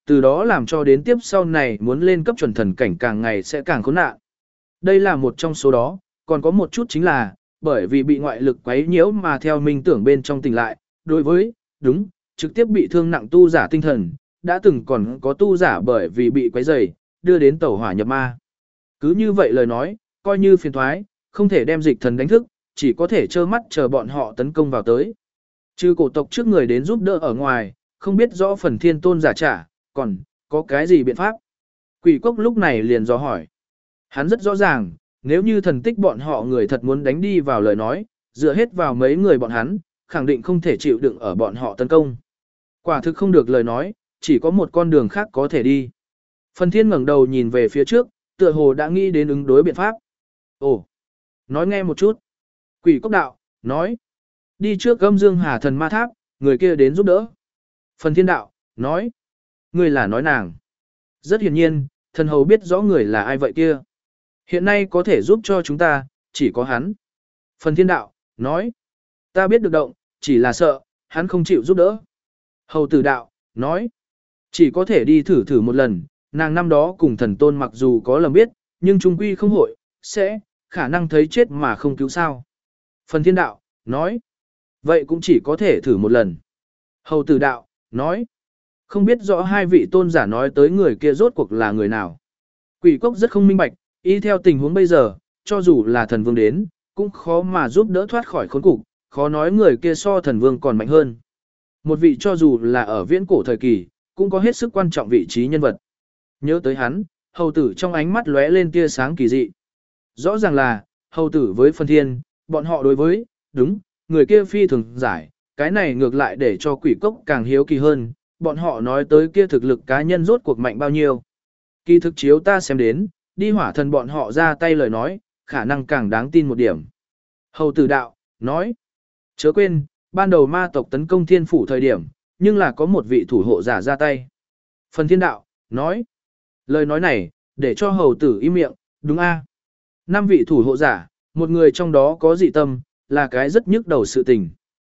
từ đó làm cho đến tiếp sau này muốn lên cấp chuẩn thần cảnh càng ngày sẽ càng khốn nạn. Đây là một trong số đó, còn có một chút chính là, bởi vì bị ngoại lực quấy nhiễu mà theo minh tưởng bên trong tỉnh lại, đối với, đúng, trực tiếp bị thương nặng tu giả tinh thần, đã từng còn có tu giả bởi vì bị quấy rầy, đưa đến tẩu hỏa nhập ma. Cứ như vậy lời nói, coi như phiền thoái, không thể đem dịch thần đánh thức, chỉ có thể trơ mắt chờ bọn họ tấn công vào tới. Trừ cổ tộc trước người đến giúp đỡ ở ngoài, không biết rõ phần thiên tôn giả trả, còn có cái gì biện pháp? Quỷ cốc lúc này liền dò hỏi. Hắn rất rõ ràng, nếu như thần tích bọn họ người thật muốn đánh đi vào lời nói, dựa hết vào mấy người bọn hắn, khẳng định không thể chịu đựng ở bọn họ tấn công. Quả thực không được lời nói, chỉ có một con đường khác có thể đi. Phần thiên ngẩng đầu nhìn về phía trước, tựa hồ đã nghĩ đến ứng đối biện pháp. Ồ, nói nghe một chút. Quỷ cốc đạo, nói. Đi trước Âm Dương Hà Thần Ma Tháp, người kia đến giúp đỡ. Phần thiên đạo, nói. Người là nói nàng. Rất hiển nhiên, thần hầu biết rõ người là ai vậy kia. Hiện nay có thể giúp cho chúng ta, chỉ có hắn. Phần thiên đạo, nói. Ta biết được động, chỉ là sợ, hắn không chịu giúp đỡ. Hầu tử đạo, nói. Chỉ có thể đi thử thử một lần, nàng năm đó cùng thần tôn mặc dù có lầm biết, nhưng trung quy không hội, sẽ, khả năng thấy chết mà không cứu sao. Phần thiên đạo, nói. Vậy cũng chỉ có thể thử một lần. Hầu tử đạo, nói. Không biết rõ hai vị tôn giả nói tới người kia rốt cuộc là người nào. Quỷ cốc rất không minh bạch, y theo tình huống bây giờ, cho dù là thần vương đến, cũng khó mà giúp đỡ thoát khỏi khốn cục, khó nói người kia so thần vương còn mạnh hơn. Một vị cho dù là ở viễn cổ thời kỳ, cũng có hết sức quan trọng vị trí nhân vật. Nhớ tới hắn, hầu tử trong ánh mắt lóe lên tia sáng kỳ dị. Rõ ràng là, hầu tử với phân thiên, bọn họ đối với, đúng, người kia phi thường giải, cái này ngược lại để cho quỷ cốc càng hiếu kỳ hơn, bọn họ nói tới kia thực lực cá nhân rốt cuộc mạnh bao nhiêu. Kỳ thực chiếu ta xem đến, đi hỏa thần bọn họ ra tay lời nói, khả năng càng đáng tin một điểm. Hầu tử đạo, nói, chớ quên, ban đầu ma tộc tấn công thiên phủ thời điểm, nhưng là có một vị thủ hộ giả ra tay. Phần thiên đạo, nói, lời nói này, để cho hầu tử im miệng, đúng a? 5 vị thủ hộ giả, một người trong đó có dị tâm, là cái rất nhức đầu sự tình.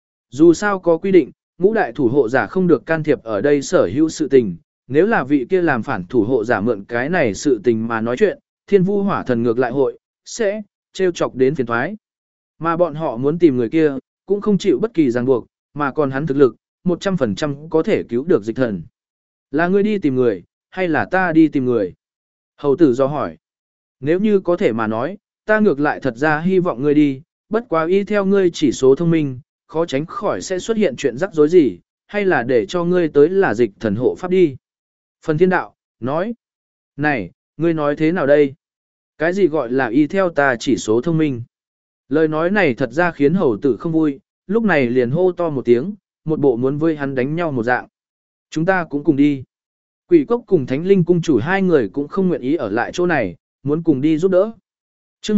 Dù sao có quy định, ngũ đại thủ hộ giả không được can thiệp ở đây sở hữu sự tình, nếu là vị kia làm phản thủ hộ giả mượn cái này sự tình mà nói chuyện, thiên vu hỏa thần ngược lại hội, sẽ, trêu chọc đến phiền thoái. Mà bọn họ muốn tìm người kia, cũng không chịu bất kỳ ràng buộc, mà còn hắn thực lực, 100% có thể cứu được dịch thần. Là ngươi đi tìm người, hay là ta đi tìm người? Hầu tử do hỏi. Nếu như có thể mà nói, ta ngược lại thật ra hy vọng ngươi đi, bất quá y theo ngươi chỉ số thông minh, khó tránh khỏi sẽ xuất hiện chuyện rắc rối gì, hay là để cho ngươi tới là dịch thần hộ pháp đi. Phần thiên đạo, nói. Này, ngươi nói thế nào đây? Cái gì gọi là y theo ta chỉ số thông minh? Lời nói này thật ra khiến hầu tử không vui, lúc này liền hô to một tiếng, một bộ muốn với hắn đánh nhau một dạng. Chúng ta cũng cùng đi. Quỷ cốc cùng thánh linh cung chủ hai người cũng không nguyện ý ở lại chỗ này, muốn cùng đi giúp đỡ. Trước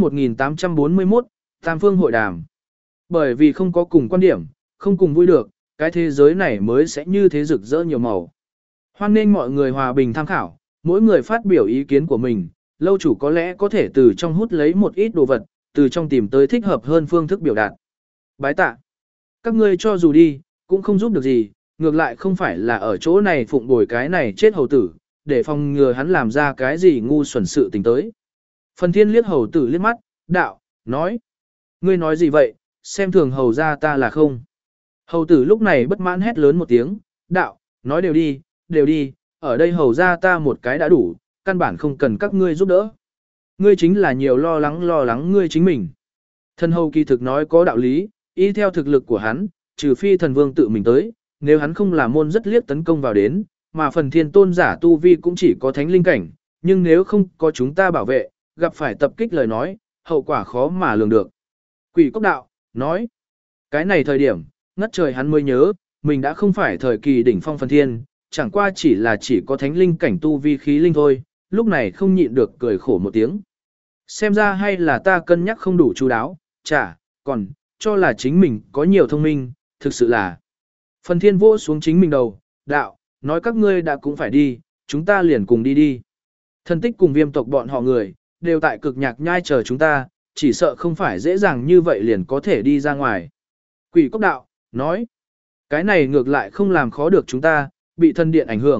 1841, Tam Phương hội đàm. Bởi vì không có cùng quan điểm, không cùng vui được, cái thế giới này mới sẽ như thế rực rỡ nhiều màu. Hoan nên mọi người hòa bình tham khảo, mỗi người phát biểu ý kiến của mình, lâu chủ có lẽ có thể từ trong hút lấy một ít đồ vật, từ trong tìm tới thích hợp hơn phương thức biểu đạt. Bái tạ. Các ngươi cho dù đi, cũng không giúp được gì, ngược lại không phải là ở chỗ này phụng bồi cái này chết hầu tử, để phòng ngừa hắn làm ra cái gì ngu xuẩn sự tình tới. Phần thiên liếc hầu tử liếc mắt, đạo, nói. Ngươi nói gì vậy, xem thường hầu ra ta là không. Hầu tử lúc này bất mãn hét lớn một tiếng, đạo, nói đều đi, ở đây hầu ra ta một cái đã đủ, căn bản không cần các ngươi giúp đỡ. Ngươi chính là nhiều lo lắng ngươi chính mình. Thần hầu kỳ thực nói có đạo lý, y theo thực lực của hắn, trừ phi thần vương tự mình tới, nếu hắn không là môn rất liếc tấn công vào đến, mà phần thiên tôn giả tu vi cũng chỉ có thánh linh cảnh, nhưng nếu không có chúng ta bảo vệ, gặp phải tập kích lời nói, hậu quả khó mà lường được. Quỷ cốc đạo, nói, cái này thời điểm, ngất trời hắn mới nhớ, mình đã không phải thời kỳ đỉnh phong phần thiên, chẳng qua chỉ có thánh linh cảnh tu vi khí linh thôi, lúc này không nhịn được cười khổ một tiếng. Xem ra hay là ta cân nhắc không đủ chú đáo, còn, cho là chính mình có nhiều thông minh, thực sự là. Phần thiên vỗ xuống chính mình đầu, đạo, nói các ngươi đã cũng phải đi, chúng ta liền cùng đi. Thần tích cùng viêm tộc bọn họ người, đều tại cực nhạc nhai chờ chúng ta, chỉ sợ không phải dễ dàng như vậy liền có thể đi ra ngoài. Quỷ cốc đạo, nói, cái này ngược lại không làm khó được chúng ta, bị thân điện ảnh hưởng,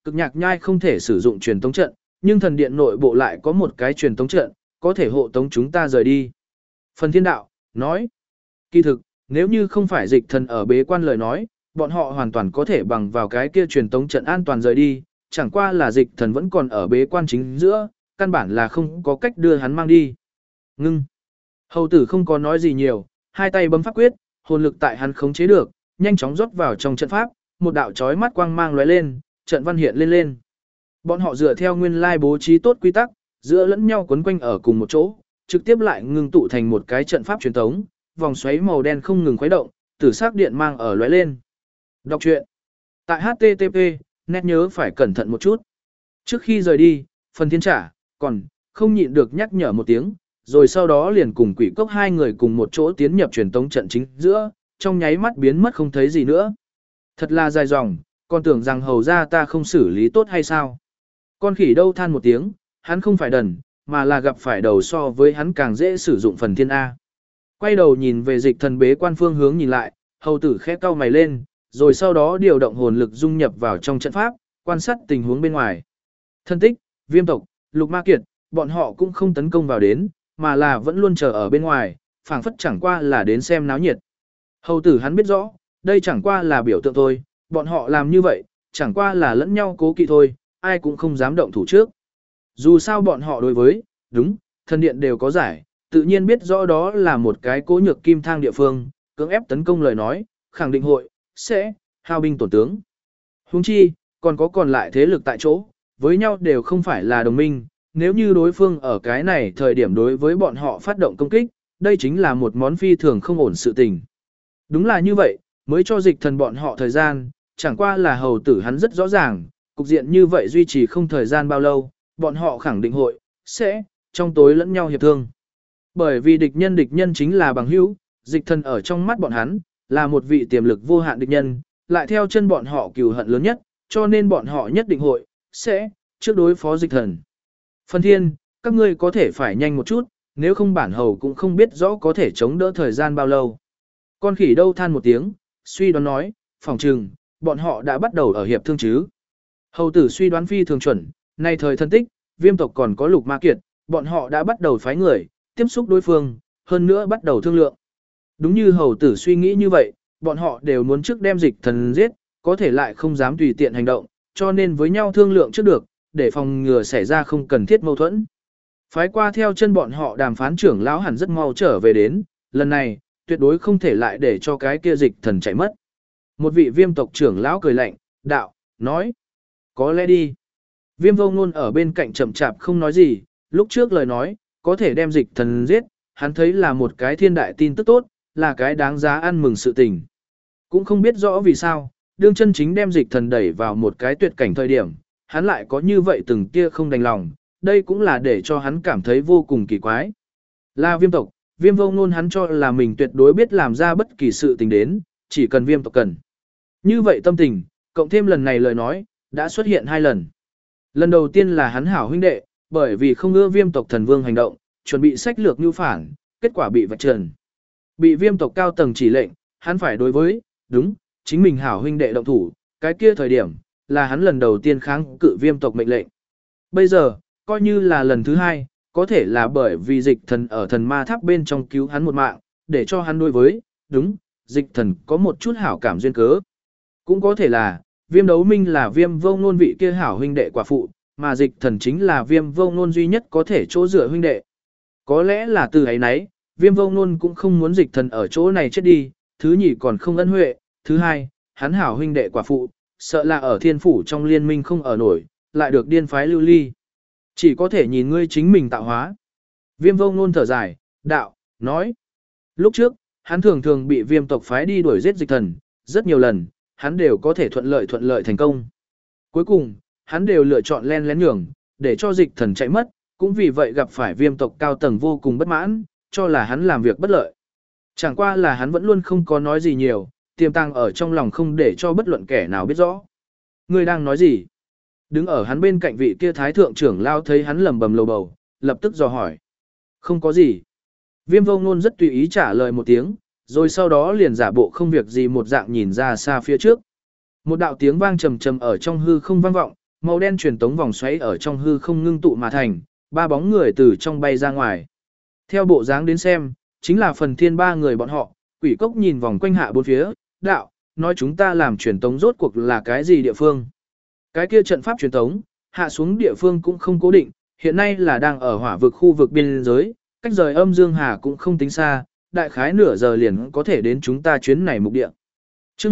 cực nhạc nhai không thể sử dụng truyền tống trận, nhưng thần điện nội bộ lại có một cái truyền tống trận, có thể hộ tống chúng ta rời đi. Phần thiên đạo, nói, kỳ thực, nếu như không phải dịch thần ở bế quan lời nói, bọn họ hoàn toàn có thể bằng vào cái kia truyền tống trận an toàn rời đi, chẳng qua là dịch thần vẫn còn ở bế quan chính giữa, căn bản là không có cách đưa hắn mang đi. Ngưng. Hầu tử không có nói gì nhiều, hai tay bấm pháp quyết, hồn lực tại hắn khống chế được, nhanh chóng rót vào trong trận pháp, một đạo chói mắt quang mang lóe lên, trận văn hiện lên lên. Bọn họ dựa theo nguyên lai bố trí tốt quy tắc, giữa lẫn nhau quấn quanh ở cùng một chỗ, trực tiếp lại ngưng tụ thành một cái trận pháp truyền thống, vòng xoáy màu đen không ngừng khuấy động, tử sắc điện mang ở lóe lên. Đọc truyện. Tại http, nét nhớ phải cẩn thận một chút. Trước khi rời đi, phần thiên trả, còn không nhịn được nhắc nhở một tiếng, rồi sau đó liền cùng quỷ cốc hai người cùng một chỗ tiến nhập truyền tống trận chính giữa, trong nháy mắt biến mất không thấy gì nữa. Thật là dài dòng, còn tưởng rằng hầu ra ta không xử lý tốt hay sao. Con khỉ đâu than một tiếng, hắn không phải đần, mà là gặp phải đầu so với hắn càng dễ sử dụng phần thiên A. Quay đầu nhìn về dịch thần bế quan phương hướng nhìn lại, hầu tử khẽ cau mày lên, rồi sau đó điều động hồn lực dung nhập vào trong trận pháp, quan sát tình huống bên ngoài. Thân tích, viêm tộc, lục ma kiệt, bọn họ cũng không tấn công vào đến, mà là vẫn luôn chờ ở bên ngoài, phảng phất chẳng qua là đến xem náo nhiệt. Hầu tử hắn biết rõ, đây chẳng qua là biểu tượng thôi, bọn họ làm như vậy, chẳng qua là lẫn nhau cố kỵ thôi, ai cũng không dám động thủ trước. Dù sao bọn họ đối với, đúng, thần điện đều có giải, tự nhiên biết rõ đó là một cái cố nhược kim thang địa phương, cưỡng ép tấn công lời nói, khẳng định hội, sẽ, hao binh tổn tướng. Huống chi, còn có còn lại thế lực tại chỗ, với nhau đều không phải là đồng minh, nếu như đối phương ở cái này thời điểm đối với bọn họ phát động công kích, đây chính là một món phi thường không ổn sự tình. Đúng là như vậy, mới cho dịch thần bọn họ thời gian, chẳng qua là hầu tử hắn rất rõ ràng, cục diện như vậy duy trì không thời gian bao lâu, bọn họ khẳng định hội, sẽ, trong tối lẫn nhau hiệp thương. Bởi vì địch nhân chính là bằng hữu, dịch thần ở trong mắt bọn hắn, là một vị tiềm lực vô hạn địch nhân, lại theo chân bọn họ cừu hận lớn nhất, cho nên bọn họ nhất định hội, sẽ, trước đối phó dịch thần. Phần thiên, các ngươi có thể phải nhanh một chút, nếu không bản hầu cũng không biết rõ có thể chống đỡ thời gian bao lâu. Con khỉ đâu than một tiếng, suy đoán nói, phỏng chừng, bọn họ đã bắt đầu ở hiệp thương chứ. Hầu tử suy đoán phi thường chuẩn, nay thời thân tích, viêm tộc còn có lục ma kiệt, bọn họ đã bắt đầu phái người, tiếp xúc đối phương, hơn nữa bắt đầu thương lượng. Đúng như hầu tử suy nghĩ như vậy, bọn họ đều muốn trước đem dịch thần giết, có thể lại không dám tùy tiện hành động, cho nên với nhau thương lượng trước được, để phòng ngừa xảy ra không cần thiết mâu thuẫn. Phái qua theo chân bọn họ đàm phán trưởng lão hẳn rất mau trở về đến, lần này, tuyệt đối không thể lại để cho cái kia dịch thần chạy mất. Một vị viêm tộc trưởng lão cười lạnh, đạo, nói, có lẽ đi. Viêm vô ngôn ở bên cạnh chậm chạp không nói gì, lúc trước lời nói, có thể đem dịch thần giết, hắn thấy là một cái thiên đại tin tức tốt, là cái đáng giá ăn mừng sự tình. Cũng không biết rõ vì sao, đương chân chính đem dịch thần đẩy vào một cái tuyệt cảnh thời điểm, hắn lại có như vậy từng tia không đành lòng, đây cũng là để cho hắn cảm thấy vô cùng kỳ quái. Là viêm tộc, viêm vô ngôn hắn cho là mình tuyệt đối biết làm ra bất kỳ sự tình đến, chỉ cần viêm tộc cần. Như vậy tâm tình, cộng thêm lần này lời nói, đã xuất hiện 2 lần. Lần đầu tiên là hắn hảo huynh đệ, bởi vì không ưa viêm tộc thần vương hành động, chuẩn bị sách lược như phản, kết quả bị vạch trần. Bị viêm tộc cao tầng chỉ lệnh, hắn phải đối với, đúng, chính mình hảo huynh đệ động thủ, cái kia thời điểm, là hắn lần đầu tiên kháng cự viêm tộc mệnh lệnh. Bây giờ, coi như là lần thứ 2, có thể là bởi vì dịch thần ở thần ma tháp bên trong cứu hắn một mạng, để cho hắn đối với, đúng, dịch thần có một chút hảo cảm duyên cớ. Cũng có thể là, viêm đấu minh là viêm vô ngôn vị kia hảo huynh đệ quả phụ, mà dịch thần chính là viêm vô ngôn duy nhất có thể chỗ dựa huynh đệ. Có lẽ là từ ấy nấy, viêm vô ngôn cũng không muốn dịch thần ở chỗ này chết đi, thứ nhì còn không ân huệ, thứ hai, hắn hảo huynh đệ quả phụ, sợ là ở thiên phủ trong liên minh không ở nổi, lại được điên phái lưu ly. Chỉ có thể nhìn ngươi chính mình tạo hóa. Viêm vô ngôn thở dài, đạo, nói. Lúc trước, hắn thường thường bị viêm tộc phái đi đuổi giết dịch thần, rất nhiều lần, hắn đều có thể thuận lợi thành công. Cuối cùng, hắn đều lựa chọn len lén nhường, để cho dịch thần chạy mất, cũng vì vậy gặp phải viêm tộc cao tầng vô cùng bất mãn, cho là hắn làm việc bất lợi. Chẳng qua là hắn vẫn luôn không có nói gì nhiều, tiềm tàng ở trong lòng không để cho bất luận kẻ nào biết rõ. Ngươi đang nói gì? Đứng ở hắn bên cạnh vị kia thái thượng trưởng lao thấy hắn lẩm bẩm lầu bầu, lập tức dò hỏi. Không có gì. Viêm vô ngôn rất tùy ý trả lời một tiếng, rồi sau đó liền giả bộ không việc gì một dạng nhìn ra xa phía trước. Một đạo tiếng vang trầm trầm ở trong hư không vang vọng, màu đen truyền tống vòng xoáy ở trong hư không ngưng tụ mà thành, ba bóng người từ trong bay ra ngoài. Theo bộ dáng đến xem, chính là Phần Thiên ba người bọn họ. Quỷ cốc nhìn vòng quanh hạ bốn phía, đạo, nói chúng ta làm truyền tống rốt cuộc là cái gì địa phương. Cái kia trận pháp truyền tống, hạ xuống địa phương cũng không cố định, hiện nay là đang ở hỏa vực khu vực biên giới, cách rời Âm Dương Hà cũng không tính xa, đại khái nửa giờ liền có thể đến chúng ta chuyến này mục địa. Chương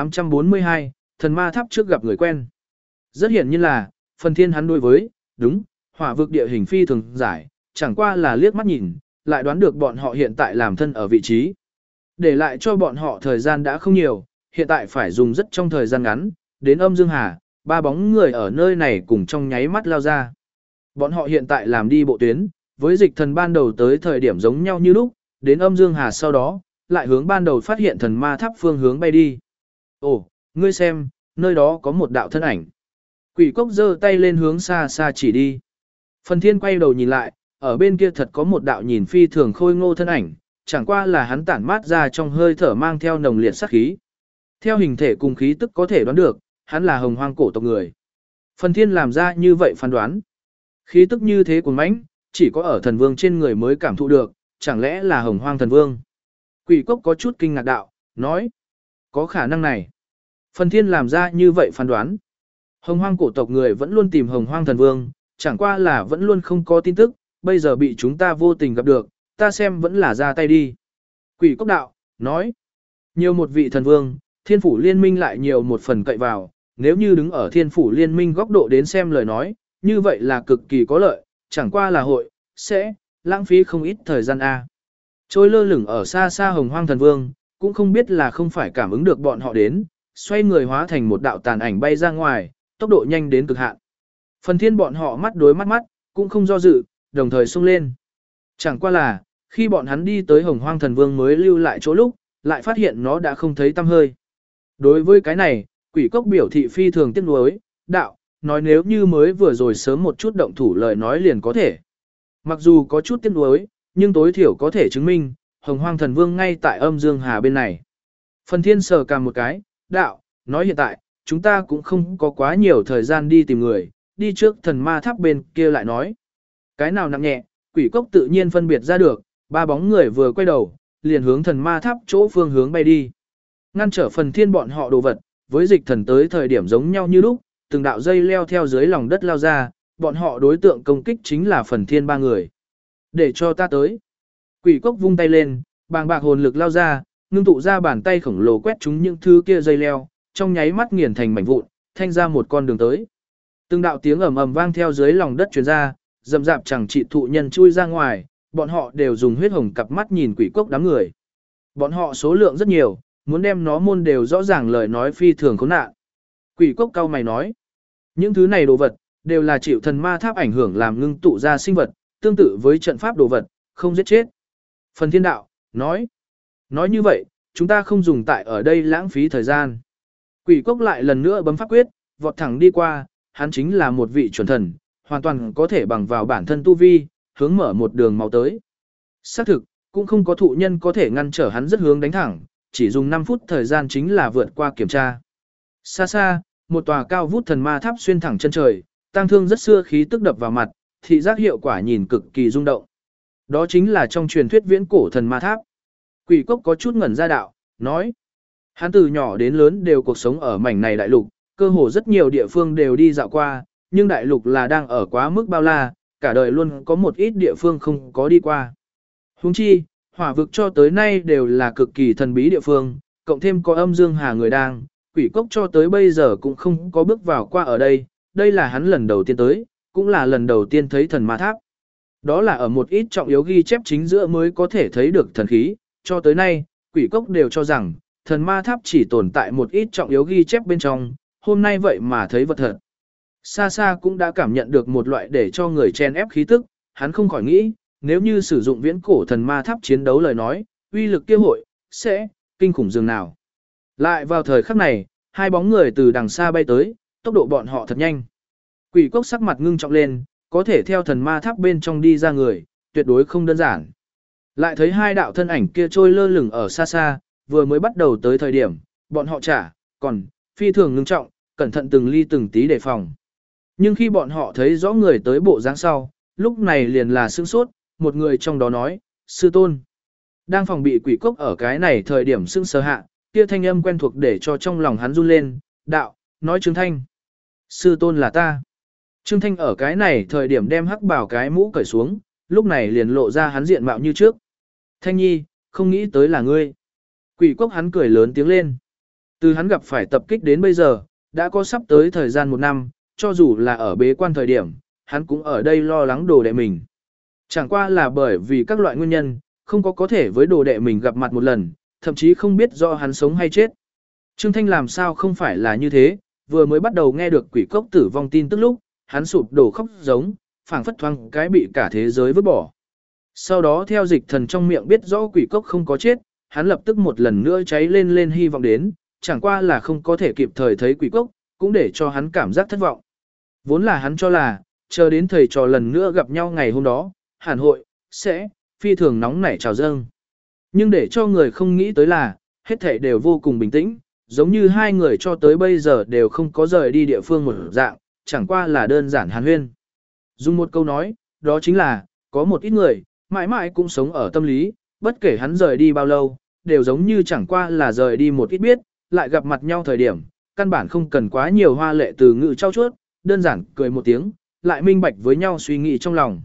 1842, thần ma tháp trước gặp người quen. Rất hiển nhiên là, Phần Thiên hắn đối với, đúng, hỏa vực địa hình phi thường giải, chẳng qua là liếc mắt nhìn, lại đoán được bọn họ hiện tại làm thân ở vị trí. Để lại cho bọn họ thời gian đã không nhiều, hiện tại phải dùng rất trong thời gian ngắn, đến Âm Dương Hà, ba bóng người ở nơi này cùng trong nháy mắt lao ra. Bọn họ hiện tại làm đi bộ tuyến, với dịch thần ban đầu tới thời điểm giống nhau như lúc, đến Âm Dương Hà sau đó, lại hướng ban đầu phát hiện thần ma tháp phương hướng bay đi. Ồ, ngươi xem, nơi đó có một đạo thân ảnh. Quỷ cốc giơ tay lên hướng xa xa chỉ đi. Phần Thiên quay đầu nhìn lại, ở bên kia thật có một đạo nhìn phi thường khôi ngô thân ảnh, chẳng qua là hắn tản mát ra trong hơi thở mang theo nồng liệt sát khí. Theo hình thể cùng khí tức có thể đoán được, hắn là Hồng Hoang cổ tộc người. Phần Thiên làm ra như vậy phán đoán. Khí tức như thế cuồng mãnh, chỉ có ở thần vương trên người mới cảm thụ được, chẳng lẽ là Hồng Hoang thần vương. Quỷ cốc có chút kinh ngạc đạo, nói, có khả năng này. Phần Thiên làm ra như vậy phán đoán. Hồng Hoang cổ tộc người vẫn luôn tìm Hồng Hoang thần vương, chẳng qua là vẫn luôn không có tin tức, bây giờ bị chúng ta vô tình gặp được, ta xem vẫn là ra tay đi. Quỷ cốc đạo, nói, nhiều một vị thần vương, thiên phủ liên minh lại nhiều một phần cậy vào, nếu như đứng ở thiên phủ liên minh góc độ đến xem lời nói, như vậy là cực kỳ có lợi, chẳng qua là hội, sẽ, lãng phí không ít thời gian A. Trôi lơ lửng ở xa xa Hồng Hoang thần vương, cũng không biết là không phải cảm ứng được bọn họ đến, xoay người hóa thành một đạo tàn ảnh bay ra ngoài, tốc độ nhanh đến cực hạn. Phần Thiên bọn họ mắt đối mắt, cũng không do dự, đồng thời xông lên. Chẳng qua là, khi bọn hắn đi tới Hồng Hoang thần vương mới lưu lại chỗ lúc, lại phát hiện nó đã không thấy tăm hơi. Đối với cái này, quỷ cốc biểu thị phi thường tiếc nuối, đạo, nói nếu như mới vừa rồi sớm một chút động thủ lời nói liền có thể. Mặc dù có chút tiếc nuối, nhưng tối thiểu có thể chứng minh, Hồng Hoang thần vương ngay tại Âm Dương Hà bên này. Phần Thiên sờ cằm một cái, đạo, nói hiện tại, chúng ta cũng không có quá nhiều thời gian đi tìm người, đi trước thần ma tháp bên kia lại nói. Cái nào nặng nhẹ, quỷ cốc tự nhiên phân biệt ra được, ba bóng người vừa quay đầu, liền hướng thần ma tháp chỗ phương hướng bay đi. Ngăn trở Phần Thiên bọn họ đồ vật, với dịch thần tới thời điểm giống nhau như lúc, từng đạo dây leo theo dưới lòng đất lao ra, bọn họ đối tượng công kích chính là Phần Thiên ba người. Để cho ta tới. Quỷ cốc vung tay lên, bàng bạc hồn lực lao ra, ngưng tụ ra bàn tay khổng lồ quét chúng những thứ kia dây leo, trong nháy mắt nghiền thành mảnh vụn, thanh ra một con đường tới. Từng đạo tiếng ầm ầm vang theo dưới lòng đất truyền ra, rầm rạp chẳng trị thụ nhân chui ra ngoài, bọn họ đều dùng huyết hồng cặp mắt nhìn quỷ cốc đám người. Bọn họ số lượng rất nhiều, muốn đem nó môn đều rõ ràng lời nói phi thường khốn nạn. Quỷ cốc cao mày nói, những thứ này đồ vật, đều là chịu thần ma tháp ảnh hưởng làm ngưng tụ ra sinh vật, tương tự với trận pháp đồ vật, không giết chết. Phần Thiên đạo, nói như vậy, chúng ta không dùng tại ở đây lãng phí thời gian. Quỷ cốc lại lần nữa bấm pháp quyết, vọt thẳng đi qua, hắn chính là một vị chuẩn thần, hoàn toàn có thể bằng vào bản thân tu vi, hướng mở một đường máu tới. Xác thực, cũng không có thụ nhân có thể ngăn trở hắn rất hướng đánh thẳng, chỉ dùng 5 phút thời gian chính là vượt qua kiểm tra. Xa xa, một tòa cao vút thần ma tháp xuyên thẳng chân trời, tang thương rất xưa khí tức đập vào mặt, thị giác hiệu quả nhìn cực kỳ rung động. Đó chính là trong truyền thuyết viễn cổ thần ma tháp. Quỷ cốc có chút ngẩn ra đạo, nói. Hắn từ nhỏ đến lớn đều cuộc sống ở mảnh này đại lục, cơ hồ rất nhiều địa phương đều đi dạo qua, nhưng đại lục là đang ở quá mức bao la, cả đời luôn có một ít địa phương không có đi qua. Huống chi, hỏa vực cho tới nay đều là cực kỳ thần bí địa phương, cộng thêm có Âm Dương Hà người đang, quỷ cốc cho tới bây giờ cũng không có bước vào qua ở đây, đây là hắn lần đầu tiên tới, cũng là lần đầu tiên thấy thần ma tháp. Đó là ở một ít trọng yếu ghi chép chính giữa mới có thể thấy được thần khí, cho tới nay, quỷ cốc đều cho rằng, thần ma tháp chỉ tồn tại một ít trọng yếu ghi chép bên trong, hôm nay vậy mà thấy vật thật. Xa xa cũng đã cảm nhận được một loại để cho người chen ép khí tức, hắn không khỏi nghĩ, nếu như sử dụng viễn cổ thần ma tháp chiến đấu lời nói, uy lực kia hội, sẽ, kinh khủng dường nào. Lại vào thời khắc này, hai bóng người từ đằng xa bay tới, tốc độ bọn họ thật nhanh. Quỷ cốc sắc mặt ngưng trọng lên, có thể theo thần ma tháp bên trong đi ra người, tuyệt đối không đơn giản. Lại thấy hai đạo thân ảnh kia trôi lơ lửng ở xa xa, vừa mới bắt đầu tới thời điểm, bọn họ còn, phi thường ngưng trọng, cẩn thận từng ly từng tí đề phòng. Nhưng khi bọn họ thấy rõ người tới bộ dáng sau, lúc này liền là sửng sốt, một người trong đó nói, sư tôn. Đang phòng bị quỷ cốc ở cái này thời điểm sững sờ hạ, kia thanh âm quen thuộc để cho trong lòng hắn run lên, đạo, nói Trương Thanh. Sư tôn là ta. Trương Thanh ở cái này thời điểm đem hắc bảo cái mũ cởi xuống, lúc này liền lộ ra hắn diện mạo như trước. Thanh nhi, không nghĩ tới là ngươi. Quỷ cốc hắn cười lớn tiếng lên. Từ hắn gặp phải tập kích đến bây giờ, đã có sắp tới thời gian 1 năm, cho dù là ở bế quan thời điểm, hắn cũng ở đây lo lắng đồ đệ mình. Chẳng qua là bởi vì các loại nguyên nhân, không có thể với đồ đệ mình gặp mặt một lần, thậm chí không biết do hắn sống hay chết. Trương Thanh làm sao không phải là như thế, vừa mới bắt đầu nghe được quỷ cốc tử vong tin tức lúc, hắn sụp đổ khóc giống, phảng phất thoáng cái bị cả thế giới vứt bỏ. Sau đó theo dịch thần trong miệng biết rõ quỷ cốc không có chết, hắn lập tức một lần nữa cháy lên hy vọng đến, chẳng qua là không có thể kịp thời thấy quỷ cốc, cũng để cho hắn cảm giác thất vọng. Vốn là hắn cho là, chờ đến thầy trò lần nữa gặp nhau ngày hôm đó, hàn hội, sẽ, phi thường nóng nảy trào dâng. Nhưng để cho người không nghĩ tới là, hết thảy đều vô cùng bình tĩnh, giống như hai người cho tới bây giờ đều không có rời đi địa phương một dạng, chẳng qua là đơn giản hàn huyên. Dùng một câu nói, đó chính là, có một ít người, mãi mãi cũng sống ở tâm lý, bất kể hắn rời đi bao lâu, đều giống như chẳng qua là rời đi một ít biết, lại gặp mặt nhau thời điểm, căn bản không cần quá nhiều hoa lệ từ ngữ trao chuốt, đơn giản cười một tiếng, lại minh bạch với nhau suy nghĩ trong lòng.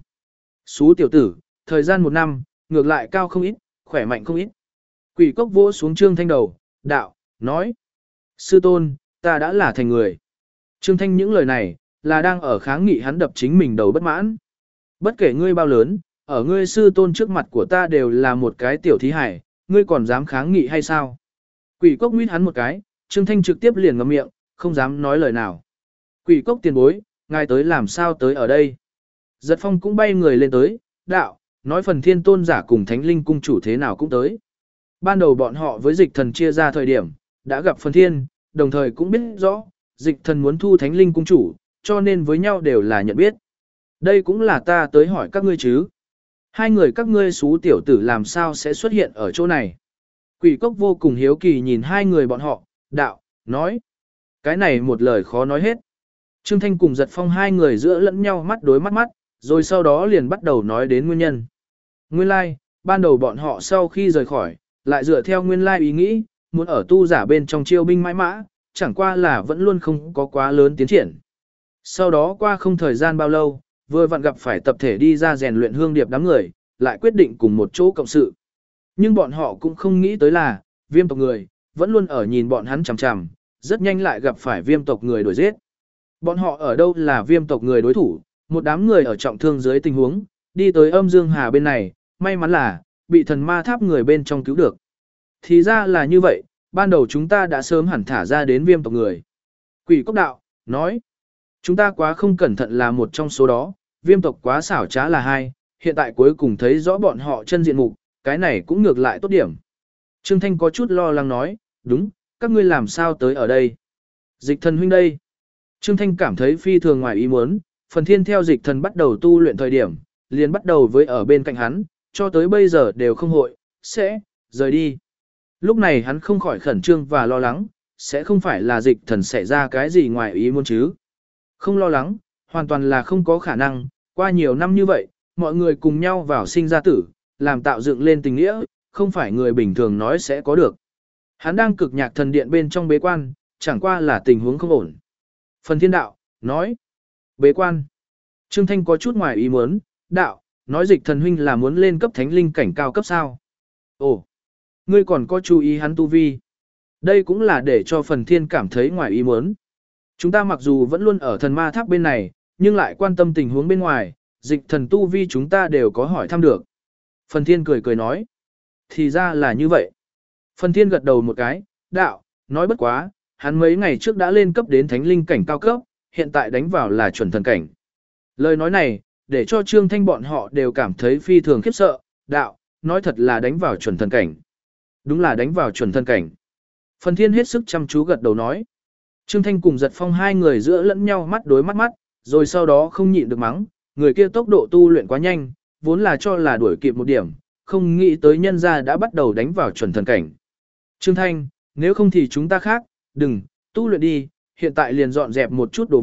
Xú tiểu tử, thời gian 1 năm, ngược lại cao không ít, khỏe mạnh không ít. Quỷ cốc vỗ xuống Trương Thanh đầu, đạo, nói. Sư tôn, ta đã là thành người. Trương Thanh những lời này, là đang ở kháng nghị hắn đập chính mình đầu bất mãn. Bất kể ngươi bao lớn, ở ngươi sư tôn trước mặt của ta đều là một cái tiểu thí hải, ngươi còn dám kháng nghị hay sao? Quỷ cốc nguyết hắn một cái, Trương Thanh trực tiếp liền ngậm miệng, không dám nói lời nào. Quỷ cốc tiền bối, ngài tới làm sao tới ở đây? Giật phong cũng bay người lên tới, đạo, nói phần thiên tôn giả cùng thánh linh cung chủ thế nào cũng tới. Ban đầu bọn họ với dịch thần chia ra thời điểm, đã gặp phần thiên, đồng thời cũng biết rõ, dịch thần muốn thu thánh linh cung chủ, cho nên với nhau đều là nhận biết. Đây cũng là ta tới hỏi các ngươi chứ. Hai người các ngươi xú tiểu tử làm sao sẽ xuất hiện ở chỗ này. Quỷ cốc vô cùng hiếu kỳ nhìn hai người bọn họ, đạo, nói. Cái này một lời khó nói hết. Trương Thanh cùng Giật Phong hai người giữa lẫn nhau mắt đối mắt mắt, rồi sau đó liền bắt đầu nói đến nguyên nhân. Nguyên lai, ban đầu bọn họ sau khi rời khỏi, lại dựa theo nguyên lai ý nghĩ, muốn ở tu giả bên trong chiêu binh mãi mã, chẳng qua là vẫn luôn không có quá lớn tiến triển. Sau đó qua không thời gian bao lâu, vừa vặn gặp phải tập thể đi ra rèn luyện hương điệp đám người, lại quyết định cùng một chỗ cộng sự. Nhưng bọn họ cũng không nghĩ tới là, viêm tộc người, vẫn luôn ở nhìn bọn hắn chằm chằm, rất nhanh lại gặp phải viêm tộc người đuổi giết. Bọn họ ở đâu là viêm tộc người đối thủ, một đám người ở trọng thương dưới tình huống, đi tới âm dương hà bên này, may mắn là, bị thần ma tháp người bên trong cứu được. Thì ra là như vậy, ban đầu chúng ta đã sớm hẳn thả ra đến viêm tộc người. Quỷ cốc đạo, nói, chúng ta quá không cẩn thận là một trong số đó, viêm tộc quá xảo trá là hai, hiện tại cuối cùng thấy rõ bọn họ chân diện mục, cái này cũng ngược lại tốt điểm. Trương Thanh có chút lo lắng nói, đúng, các ngươi làm sao tới ở đây? Dịch thần huynh đây. Trương Thanh cảm thấy phi thường ngoài ý muốn, phần thiên theo dịch thần bắt đầu tu luyện thời điểm, liền bắt đầu với ở bên cạnh hắn, cho tới bây giờ đều không hội, sẽ, rời đi. Lúc này hắn không khỏi khẩn trương và lo lắng, sẽ không phải là dịch thần xảy ra cái gì ngoài ý muốn chứ. Không lo lắng, hoàn toàn là không có khả năng, qua nhiều năm như vậy, mọi người cùng nhau vào sinh ra tử, làm tạo dựng lên tình nghĩa, không phải người bình thường nói sẽ có được. Hắn đang cực nhạc thần điện bên trong bế quan, chẳng qua là tình huống không ổn. Phần thiên đạo, nói, bế quan. Trương Thanh có chút ngoài ý muốn, đạo, nói dịch thần huynh là muốn lên cấp thánh linh cảnh cao cấp sao. Ồ, ngươi còn có chú ý hắn tu vi. Đây cũng là để cho phần thiên cảm thấy ngoài ý muốn. Chúng ta mặc dù vẫn luôn ở thần ma tháp bên này, nhưng lại quan tâm tình huống bên ngoài, dịch thần tu vi chúng ta đều có hỏi thăm được. Phần thiên cười cười nói. Thì ra là như vậy. Phần thiên gật đầu một cái, đạo, nói bất quá, hắn mấy ngày trước đã lên cấp đến thánh linh cảnh cao cấp, hiện tại đánh vào là chuẩn thần cảnh. Lời nói này, để cho Trương Thanh bọn họ đều cảm thấy phi thường khiếp sợ, đạo, nói thật là đánh vào chuẩn thần cảnh. Đúng là đánh vào chuẩn thần cảnh. Phần thiên hết sức chăm chú gật đầu nói. Trương Thanh cùng Giật Phong hai người giữa lẫn nhau mắt đối mắt mắt, rồi sau đó không nhịn được mắng, người kia tốc độ tu luyện quá nhanh, vốn là cho là đuổi kịp một điểm, không nghĩ tới nhân gia đã bắt đầu đánh vào chuẩn thần cảnh. Trương Thanh, nếu không thì chúng ta khác, đừng, tu luyện đi, hiện tại liền dọn dẹp một chút đồ vật,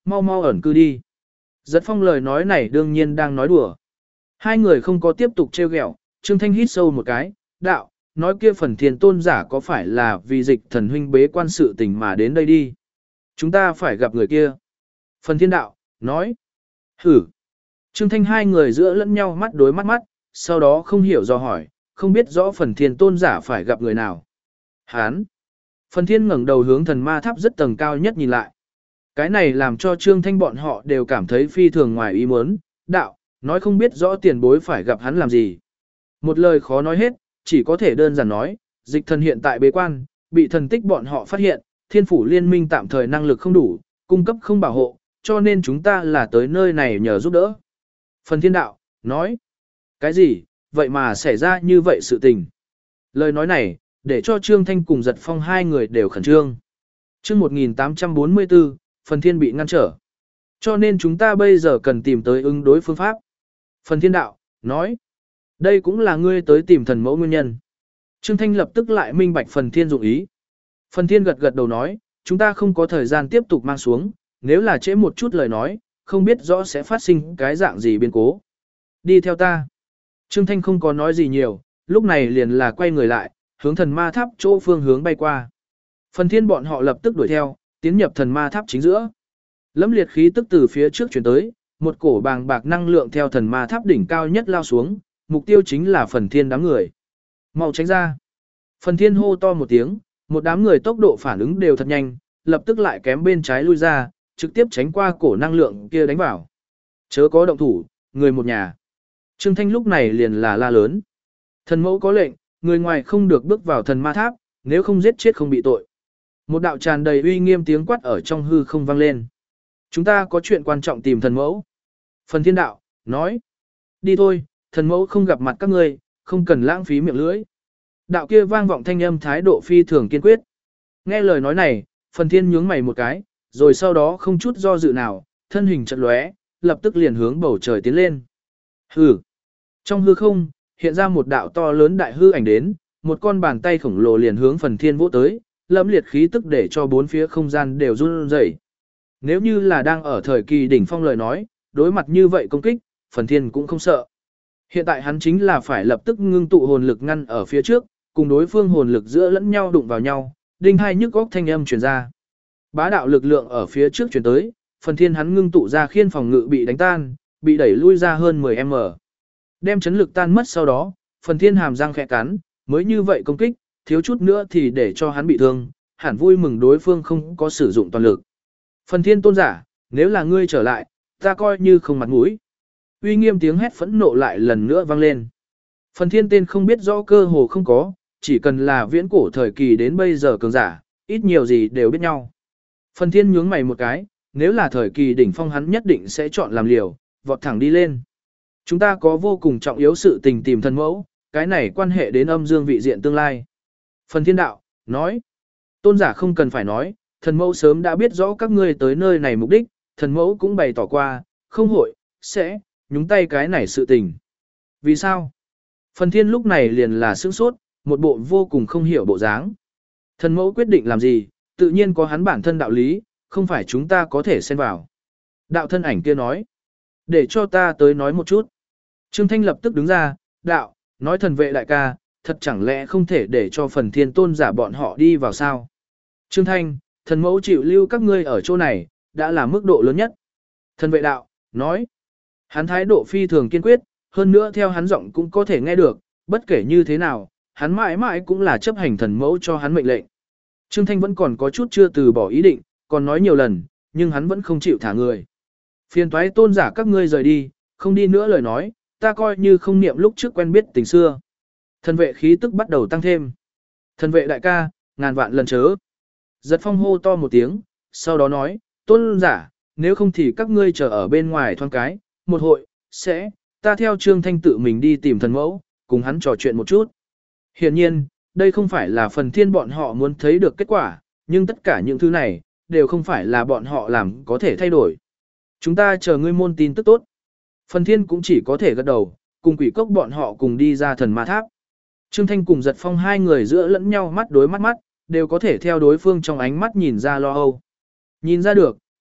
mau mau ẩn cư đi. Giật Phong lời nói này đương nhiên đang nói đùa. Hai người không có tiếp tục trêu ghẹo, Trương Thanh hít sâu một cái, đạo, nói kia phần thiên tôn giả có phải là vì dịch thần huynh bế quan sự tình mà đến đây đi. Chúng ta phải gặp người kia. Phần thiên đạo, nói, hử. Trương Thanh hai người giữa lẫn nhau mắt đối mắt mắt, sau đó không hiểu do hỏi, không biết rõ phần thiên tôn giả phải gặp người nào. Hán. Phần thiên ngẩng đầu hướng thần ma tháp rất tầng cao nhất nhìn lại. Cái này làm cho Trương Thanh bọn họ đều cảm thấy phi thường ngoài ý muốn, đạo, nói không biết rõ tiền bối phải gặp hắn làm gì. Một lời khó nói hết, chỉ có thể đơn giản nói, dịch thần hiện tại bế quan, bị thần tích bọn họ phát hiện, thiên phủ liên minh tạm thời năng lực không đủ, cung cấp không bảo hộ, cho nên chúng ta là tới nơi này nhờ giúp đỡ. Phần thiên đạo, nói, cái gì, vậy mà xảy ra như vậy sự tình. Lời nói này, để cho Trương Thanh cùng Giật Phong hai người đều khẩn trương. Chương 1844, phần thiên bị ngăn trở. Cho nên chúng ta bây giờ cần tìm tới ứng đối phương pháp. Phần thiên đạo, nói, đây cũng là ngươi tới tìm thần mẫu nguyên nhân. Trương Thanh lập tức lại minh bạch phần thiên dụng ý. Phần thiên gật gật đầu nói, chúng ta không có thời gian tiếp tục mang xuống, nếu là trễ một chút lời nói, không biết rõ sẽ phát sinh cái dạng gì biến cố. Đi theo ta. Trương Thanh không có nói gì nhiều, lúc này liền là quay người lại, hướng thần ma tháp chỗ phương hướng bay qua. Phần thiên bọn họ lập tức đuổi theo, tiến nhập thần ma tháp chính giữa. Lẫm liệt khí tức từ phía trước chuyển tới, một cổ bàng bạc năng lượng theo thần ma tháp đỉnh cao nhất lao xuống, mục tiêu chính là phần thiên đám người. Mau tránh ra. Phần thiên hô to một tiếng, một đám người tốc độ phản ứng đều thật nhanh, lập tức lại kém bên trái lui ra, trực tiếp tránh qua cổ năng lượng kia đánh vào. Chớ có động thủ, người một nhà. Trương Thanh lúc này liền là la lớn. Thần mẫu có lệnh, người ngoài không được bước vào thần ma tháp, nếu không giết chết không bị tội. Một đạo tràn đầy uy nghiêm tiếng quát ở trong hư không vang lên. Chúng ta có chuyện quan trọng tìm thần mẫu. Phần thiên đạo, nói. Đi thôi, thần mẫu không gặp mặt các ngươi, không cần lãng phí miệng lưỡi. Đạo kia vang vọng thanh âm thái độ phi thường kiên quyết. Nghe lời nói này, phần thiên nhướng mày một cái, rồi sau đó không chút do dự nào, thân hình chợt lóe, lập tức liền hướng bầu trời tiến lên. Hừ. Trong hư không, hiện ra một đạo to lớn đại hư ảnh đến, một con bàn tay khổng lồ liền hướng phần thiên vỗ tới, lẫm liệt khí tức để cho bốn phía không gian đều run rẩy. Nếu như là đang ở thời kỳ đỉnh phong lời nói, đối mặt như vậy công kích, phần thiên cũng không sợ. Hiện tại hắn chính là phải lập tức ngưng tụ hồn lực ngăn ở phía trước, cùng đối phương hồn lực giữa lẫn nhau đụng vào nhau, đinh hai nhức góc thanh âm truyền ra. Bá đạo lực lượng ở phía trước truyền tới, phần thiên hắn ngưng tụ ra khiên phòng ngự bị đánh tan, bị đẩy lui ra hơn 10m. Đem chấn lực tan mất sau đó, phần thiên hàm răng khẽ cắn, mới như vậy công kích, thiếu chút nữa thì để cho hắn bị thương, hẳn vui mừng đối phương không có sử dụng toàn lực. Phần thiên tôn giả, nếu là ngươi trở lại, ta coi như không mặt mũi. Uy nghiêm tiếng hét phẫn nộ lại lần nữa vang lên. Phần thiên tên không biết rõ cơ hồ không có, chỉ cần là viễn cổ thời kỳ đến bây giờ cường giả, ít nhiều gì đều biết nhau. Phần thiên nhướng mày một cái, nếu là thời kỳ đỉnh phong hắn nhất định sẽ chọn làm liều, vọt thẳng đi lên. Chúng ta có vô cùng trọng yếu sự tình tìm thần mẫu, cái này quan hệ đến âm dương vị diện tương lai. Phần thiên đạo, nói. Tôn giả không cần phải nói, thần mẫu sớm đã biết rõ các ngươi tới nơi này mục đích, thần mẫu cũng bày tỏ qua, không hội, sẽ, nhúng tay cái này sự tình. Vì sao? Phần thiên lúc này liền là sửng sốt, một bộ vô cùng không hiểu bộ dáng. Thần mẫu quyết định làm gì, tự nhiên có hắn bản thân đạo lý, không phải chúng ta có thể xen vào. Đạo thân ảnh kia nói. Để cho ta tới nói một chút. Trương Thanh lập tức đứng ra, đạo, nói thần vệ đại ca, thật chẳng lẽ không thể để cho phần thiên tôn giả bọn họ đi vào sao? Trương Thanh, thần mẫu chịu lưu các ngươi ở chỗ này, đã là mức độ lớn nhất. Thần vệ đạo, nói. Hắn thái độ phi thường kiên quyết, hơn nữa theo hắn giọng cũng có thể nghe được, bất kể như thế nào, hắn mãi mãi cũng là chấp hành thần mẫu cho hắn mệnh lệnh. Trương Thanh vẫn còn có chút chưa từ bỏ ý định, còn nói nhiều lần, nhưng hắn vẫn không chịu thả người. Phiền toái tôn giả các ngươi rời đi, không đi nữa lời nói, ta coi như không niệm lúc trước quen biết tình xưa. Thần vệ khí tức bắt đầu tăng thêm. Thần vệ đại ca, ngàn vạn lần chớ. Giật Phong hô to một tiếng, sau đó nói, tôn giả, nếu không thì các ngươi chờ ở bên ngoài thoáng cái, một hội, sẽ, ta theo Trương Thanh tự mình đi tìm thần mẫu, cùng hắn trò chuyện một chút. Hiển nhiên, đây không phải là phần thiên bọn họ muốn thấy được kết quả, nhưng tất cả những thứ này, đều không phải là bọn họ làm có thể thay đổi. Chúng ta chờ ngươi môn tin tức tốt. Phần thiên cũng chỉ có thể gật đầu, cùng quỷ cốc bọn họ cùng đi ra thần ma tháp. Trương Thanh cùng Giật Phong hai người giữa lẫn nhau mắt đối mắt mắt, đều có thể theo đối phương trong ánh mắt nhìn ra lo âu. Nhìn ra được,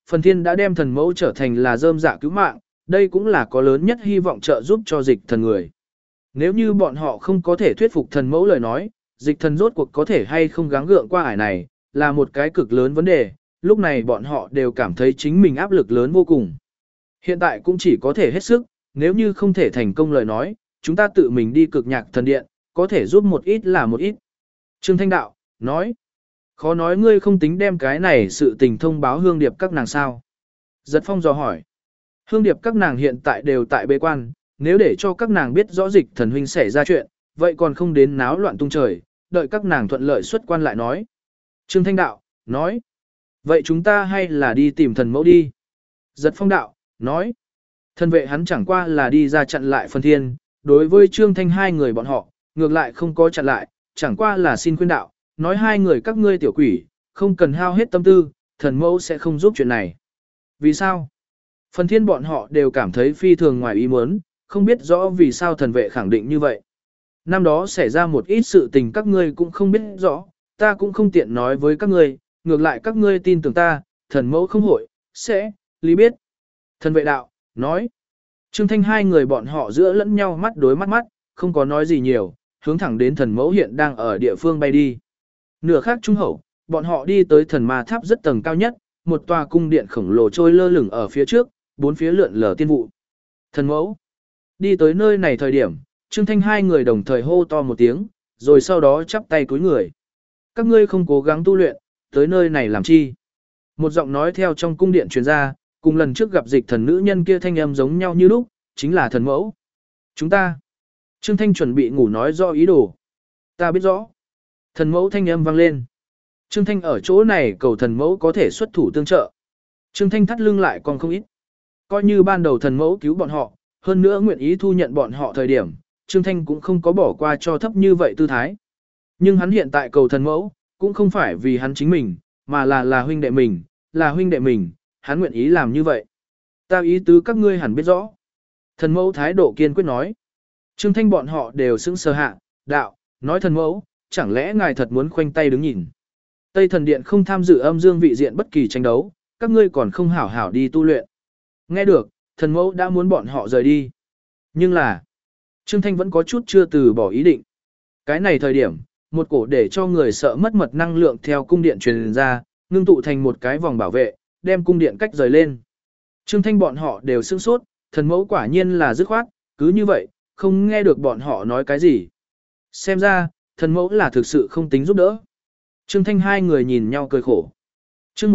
phần thiên đã đem thần mẫu trở thành là rơm dạ cứu mạng, đây cũng là có lớn nhất hy vọng trợ giúp cho dịch thần người. Nếu như bọn họ không có thể thuyết phục thần mẫu lời nói, dịch thần rốt cuộc có thể hay không gắng gượng qua ải này, là một cái cực lớn vấn đề, lúc này bọn họ đều cảm thấy chính mình áp lực lớn vô cùng. Hiện tại cũng chỉ có thể hết sức, nếu như không thể thành công lời nói, chúng ta tự mình đi cực nhạc thần điện, có thể giúp một ít là một ít. Trương Thanh Đạo, nói, khó nói ngươi không tính đem cái này sự tình thông báo hương điệp các nàng sao. Giật Phong dò hỏi, hương điệp các nàng hiện tại đều tại bế quan, nếu để cho các nàng biết rõ dịch thần huynh xảy ra chuyện, vậy còn không đến náo loạn tung trời, đợi các nàng thuận lợi xuất quan lại nói. Trương Thanh Đạo, nói, vậy chúng ta hay là đi tìm thần mẫu đi. Giật Phong Đạo, nói, thần vệ hắn chẳng qua là đi ra chặn lại phần thiên, đối với Trương Thanh hai người bọn họ, ngược lại không có chặn lại, chẳng qua là xin khuyên đạo, nói hai người các ngươi tiểu quỷ, không cần hao hết tâm tư, thần mẫu sẽ không giúp chuyện này. Vì sao? Phần thiên bọn họ đều cảm thấy phi thường ngoài ý muốn, không biết rõ vì sao thần vệ khẳng định như vậy. Năm đó xảy ra một ít sự tình các ngươi cũng không biết rõ, ta cũng không tiện nói với các ngươi, ngược lại các ngươi tin tưởng ta, thần mẫu không hội, sẽ, lý biết. Thần vệ đạo, nói. Trương Thanh hai người bọn họ giữa lẫn nhau mắt đối mắt mắt, không có nói gì nhiều, hướng thẳng đến thần mẫu hiện đang ở địa phương bay đi. Nửa khác trung hậu, bọn họ đi tới thần ma tháp rất tầng cao nhất, một tòa cung điện khổng lồ trôi lơ lửng ở phía trước, bốn phía lượn lờ tiên vụ. Thần mẫu. Đi tới nơi này thời điểm, Trương Thanh hai người đồng thời hô to một tiếng, rồi sau đó chắp tay cúi người. Các ngươi không cố gắng tu luyện, tới nơi này làm chi? Một giọng nói theo trong cung điện truyền ra, cùng lần trước gặp dịch thần nữ nhân kia thanh âm giống nhau như lúc, chính là thần mẫu. Chúng ta. Trương Thanh chuẩn bị ngủ nói rõ ý đồ. Ta biết rõ. Thần mẫu thanh âm vang lên. Trương Thanh ở chỗ này cầu thần mẫu có thể xuất thủ tương trợ. Trương Thanh thắt lưng lại còn không ít. Coi như ban đầu thần mẫu cứu bọn họ, hơn nữa nguyện ý thu nhận bọn họ thời điểm, Trương Thanh cũng không có bỏ qua cho thấp như vậy tư thái. Nhưng hắn hiện tại cầu thần mẫu, cũng không phải vì hắn chính mình, mà là huynh đệ mình, là huynh đệ mình, hắn nguyện ý làm như vậy. Ta ý tứ các ngươi hẳn biết rõ. Thần mẫu thái độ kiên quyết nói. Trương Thanh bọn họ đều sững sờ hạ, đạo, nói thần mẫu, chẳng lẽ ngài thật muốn khoanh tay đứng nhìn. Tây thần điện không tham dự âm dương vị diện bất kỳ tranh đấu, các ngươi còn không hảo hảo đi tu luyện. Nghe được, thần mẫu đã muốn bọn họ rời đi. Nhưng là, Trương Thanh vẫn có chút chưa từ bỏ ý định. Cái này thời điểm, một cổ để cho người sợ mất mật năng lượng theo cung điện truyền ra, ngưng tụ thành một cái vòng bảo vệ, đem cung điện cách rời lên. Trương Thanh bọn họ đều sửng sốt, thần mẫu quả nhiên là dứt khoát, cứ như vậy, không nghe được bọn họ nói cái gì. Xem ra, thần mẫu là thực sự không tính giúp đỡ. Trương Thanh hai người nhìn nhau cười khổ. Chương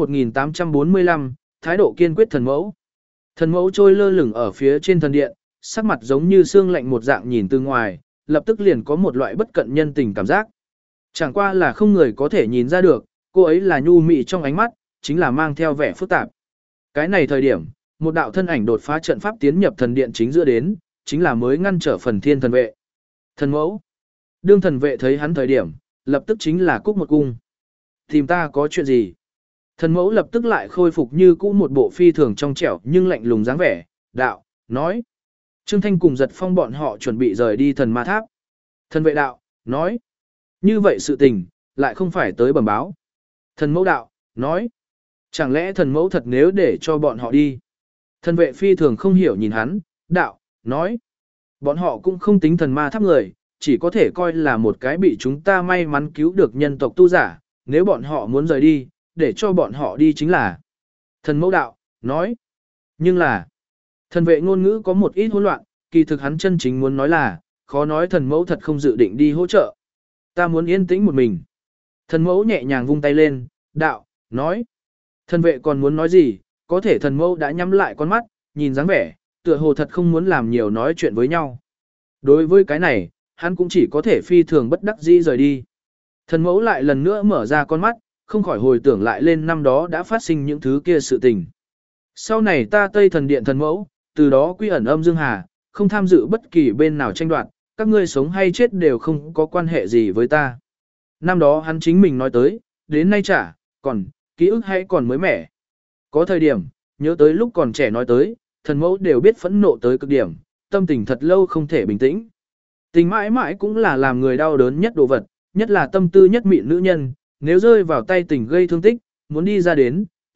1845, thái độ kiên quyết thần mẫu. Thần mẫu trôi lơ lửng ở phía trên thần điện, sắc mặt giống như xương lạnh một dạng nhìn từ ngoài, lập tức liền có một loại bất cận nhân tình cảm giác. Chẳng qua là không người có thể nhìn ra được, cô ấy là nhu mị trong ánh mắt, chính là mang theo vẻ phức tạp. Cái này thời điểm, một đạo thân ảnh đột phá trận pháp tiến nhập thần điện chính giữa đến, chính là mới ngăn trở phần thiên thần vệ. Thần mẫu. Đương thần vệ thấy hắn thời điểm, lập tức chính là cúc một cung. Tìm ta có chuyện gì? Thần mẫu lập tức lại khôi phục như cũ một bộ phi thường trong trẻo nhưng lạnh lùng dáng vẻ, đạo, nói. Trương Thanh cùng Giật Phong bọn họ chuẩn bị rời đi thần ma tháp. Thần vệ đạo, nói. Như vậy sự tình, lại không phải tới bẩm báo. Thần mẫu đạo, nói. Chẳng lẽ thần mẫu thật nếu để cho bọn họ đi? Thần vệ phi thường không hiểu nhìn hắn, đạo, nói. Bọn họ cũng không tính thần ma tháp người, chỉ có thể coi là một cái bị chúng ta may mắn cứu được nhân tộc tu giả, nếu bọn họ muốn rời đi, để cho bọn họ đi chính là. Thần mẫu đạo, nói. Nhưng là, thần vệ ngôn ngữ có một ít hỗn loạn, kỳ thực hắn chân chính muốn nói là, khó nói thần mẫu thật không dự định đi hỗ trợ. Ta muốn yên tĩnh một mình. Thần mẫu nhẹ nhàng vung tay lên, đạo, nói. Thần vệ còn muốn nói gì, có thể thần mẫu đã nhắm lại con mắt, nhìn dáng vẻ, tựa hồ thật không muốn làm nhiều nói chuyện với nhau. Đối với cái này, hắn cũng chỉ có thể phi thường bất đắc dĩ rời đi. Thần mẫu lại lần nữa mở ra con mắt, không khỏi hồi tưởng lại lên năm đó đã phát sinh những thứ kia sự tình. Sau này ta Tây thần điện thần mẫu, từ đó quy ẩn âm dương hà, không tham dự bất kỳ bên nào tranh đoạt, các ngươi sống hay chết đều không có quan hệ gì với ta. Năm đó hắn chính mình nói tới, đến nay chả, còn, ký ức hay còn mới mẻ. Có thời điểm, nhớ tới lúc còn trẻ nói tới, thần mẫu đều biết phẫn nộ tới cực điểm, tâm tình thật lâu không thể bình tĩnh. Tình mãi mãi cũng là làm người đau đớn nhất đồ vật, nhất là tâm tư nhất mịn nữ nhân, nếu rơi vào tay tình gây thương tích, muốn đi ra đến,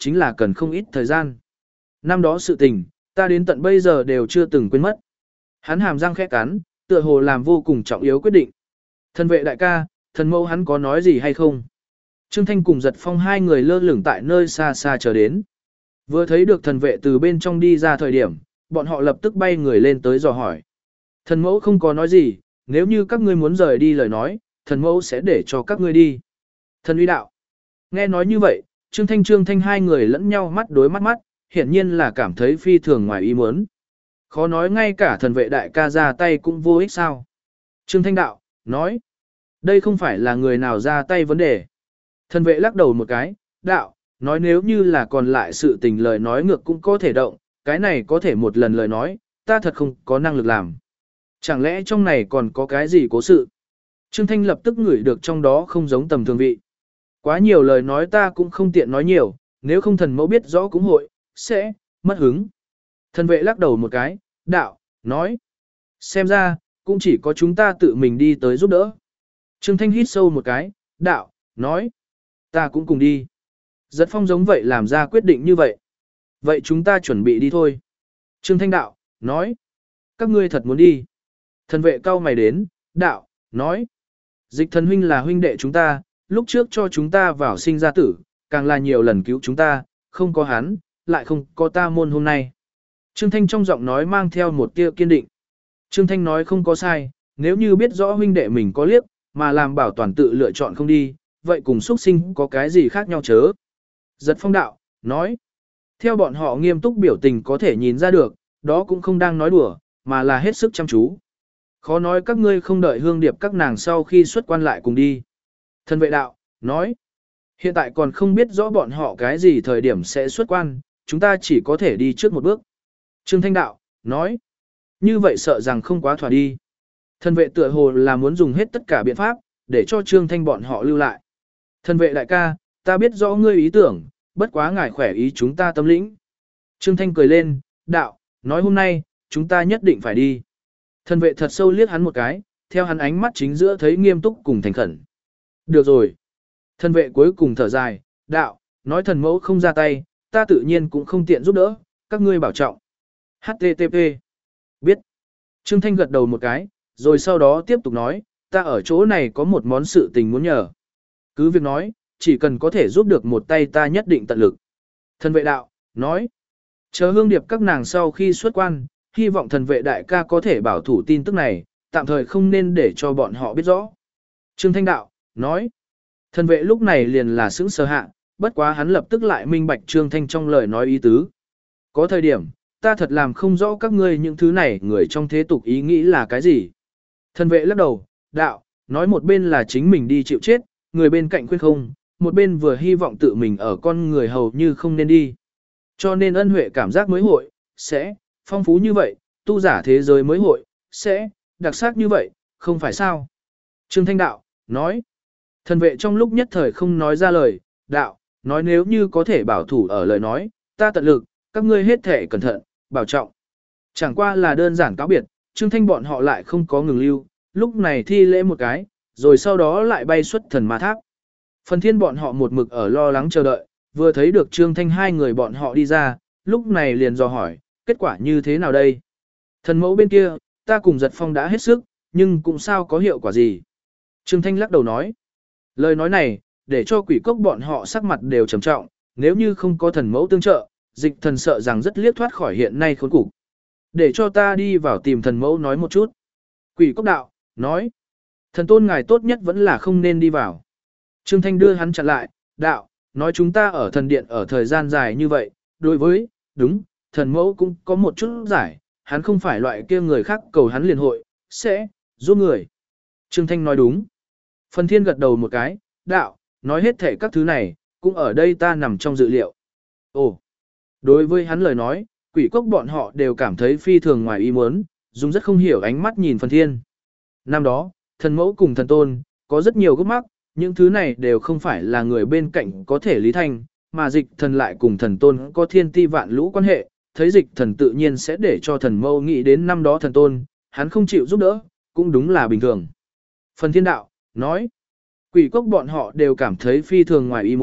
chính là cần không ít thời gian. Năm đó sự tình, ta đến tận bây giờ đều chưa từng quên mất. Hắn hàm răng khẽ cắn, tựa hồ làm vô cùng trọng yếu quyết định. Thần vệ đại ca, thần mẫu hắn có nói gì hay không? Trương Thanh cùng Giật Phong hai người lơ lửng tại nơi xa xa chờ đến. Vừa thấy được thần vệ từ bên trong đi ra thời điểm, bọn họ lập tức bay người lên tới dò hỏi. Thần mẫu không có nói gì, nếu như các ngươi muốn rời đi lời nói, thần mẫu sẽ để cho các ngươi đi. Thần uy đạo. Nghe nói như vậy, Trương Thanh hai người lẫn nhau mắt đối mắt mắt, hiển nhiên là cảm thấy phi thường ngoài ý muốn. Khó nói ngay cả thần vệ đại ca ra tay cũng vô ích sao. Trương Thanh đạo, nói. Đây không phải là người nào ra tay vấn đề. Thần vệ lắc đầu một cái, đạo, nói nếu như là còn lại sự tình lời nói ngược cũng có thể động, cái này có thể một lần lời nói, ta thật không có năng lực làm. Chẳng lẽ trong này còn có cái gì cố sự? Trương Thanh lập tức ngửi được trong đó không giống tầm thường vị. Quá nhiều lời nói ta cũng không tiện nói nhiều, nếu không thần mẫu biết rõ cũng hội, sẽ, mất hứng. Thần vệ lắc đầu một cái, đạo, nói. Xem ra, cũng chỉ có chúng ta tự mình đi tới giúp đỡ. Trương Thanh hít sâu một cái, đạo, nói. Ta cũng cùng đi. Giật Phong giống vậy làm ra quyết định như vậy. Vậy chúng ta chuẩn bị đi thôi. Trương Thanh đạo, nói. Các ngươi thật muốn đi. Thần vệ cau mày đến, đạo, nói. Dịch thần huynh là huynh đệ chúng ta, lúc trước cho chúng ta vào sinh ra tử, càng là nhiều lần cứu chúng ta, không có hắn, lại không có ta môn hôm nay. Trương Thanh trong giọng nói mang theo một tia kiên định. Trương Thanh nói không có sai, nếu như biết rõ huynh đệ mình có liếc, mà làm bảo toàn tự lựa chọn không đi, vậy cùng xuất sinh có cái gì khác nhau chớ. Giật Phong đạo, nói. Theo bọn họ nghiêm túc biểu tình có thể nhìn ra được, đó cũng không đang nói đùa, mà là hết sức chăm chú. Khó nói các ngươi không đợi hương điệp các nàng sau khi xuất quan lại cùng đi. Thần vệ đạo, nói. Hiện tại còn không biết rõ bọn họ cái gì thời điểm sẽ xuất quan, chúng ta chỉ có thể đi trước một bước. Trương Thanh đạo, nói. Như vậy sợ rằng không quá thỏa đi. Thần vệ tựa hồ là muốn dùng hết tất cả biện pháp, để cho Trương Thanh bọn họ lưu lại. Thần vệ đại ca, ta biết rõ ngươi ý tưởng, bất quá ngài khỏe ý chúng ta tâm lĩnh. Trương Thanh cười lên, đạo, nói hôm nay, chúng ta nhất định phải đi. Thần vệ thật sâu liếc hắn một cái, theo hắn ánh mắt chính giữa thấy nghiêm túc cùng thành khẩn. Được rồi. Thần vệ cuối cùng thở dài, đạo, nói thần mẫu không ra tay, ta tự nhiên cũng không tiện giúp đỡ, các ngươi bảo trọng. HTTP. Biết. Trương Thanh gật đầu một cái, rồi sau đó tiếp tục nói, ta ở chỗ này có một món sự tình muốn nhờ. Cứ việc nói, chỉ cần có thể giúp được một tay ta nhất định tận lực. Thần vệ đạo, nói. Chờ hương điệp các nàng sau khi xuất quan, hy vọng thần vệ đại ca có thể bảo thủ tin tức này, tạm thời không nên để cho bọn họ biết rõ. Trương Thanh đạo, nói. Thần vệ lúc này liền là sững sờ hạ, bất quá hắn lập tức lại minh bạch Trương Thanh trong lời nói ý tứ. Có thời điểm, ta thật làm không rõ các ngươi những thứ này người trong thế tục ý nghĩ là cái gì. Thần vệ lắc đầu, đạo, nói một bên là chính mình đi chịu chết, người bên cạnh khuyên không, một bên vừa hy vọng tự mình ở con người hầu như không nên đi. Cho nên ân huệ cảm giác mới hội, sẽ, phong phú như vậy, tu giả thế giới mới hội, sẽ, đặc sắc như vậy, không phải sao. Trương Thanh đạo, nói. Thần vệ trong lúc nhất thời không nói ra lời, đạo, nói nếu như có thể bảo thủ ở lời nói, ta tận lực, các ngươi hết thể cẩn thận, bảo trọng. Chẳng qua là đơn giản cáo biệt, Trương Thanh bọn họ lại không có ngừng lưu, lúc này thi lễ một cái, rồi sau đó lại bay xuất thần ma tháp. Phần thiên bọn họ một mực ở lo lắng chờ đợi, vừa thấy được Trương Thanh hai người bọn họ đi ra, lúc này liền dò hỏi, kết quả như thế nào đây? Thần mẫu bên kia, ta cùng Giật Phong đã hết sức, nhưng cũng sao có hiệu quả gì? Trương Thanh lắc đầu nói. Lời nói này, để cho quỷ cốc bọn họ sắc mặt đều trầm trọng, nếu như không có thần mẫu tương trợ, dịch thần sợ rằng rất liếc thoát khỏi hiện nay khốn cục. Để cho ta đi vào tìm thần mẫu nói một chút. Quỷ cốc đạo, nói. Thần tôn ngài tốt nhất vẫn là không nên đi vào. Trương Thanh đưa hắn chặn lại, đạo, nói chúng ta ở thần điện ở thời gian dài như vậy, đối với, đúng, thần mẫu cũng có một chút giải, hắn không phải loại kia người khác cầu hắn liền hội, sẽ, giúp người. Trương Thanh nói đúng. Phần thiên gật đầu một cái, đạo, nói hết thể các thứ này, cũng ở đây ta nằm trong dự liệu. Ồ, đối với hắn lời nói, quỷ cốc bọn họ đều cảm thấy phi thường ngoài ý muốn, dùng rất không hiểu ánh mắt nhìn phần thiên. Năm đó, thần mẫu cùng thần tôn, có rất nhiều gốc mắc, những thứ này đều không phải là người bên cạnh có thể lý thành, mà dịch thần lại cùng thần tôn có thiên ti vạn lũ quan hệ, thấy dịch thần tự nhiên sẽ để cho thần mẫu nghĩ đến năm đó thần tôn, hắn không chịu giúp đỡ, cũng đúng là bình thường. Phần thiên đạo, nói, quỷ cốc bọn họ đều cảm thấy phi thường ngoài ý muốn,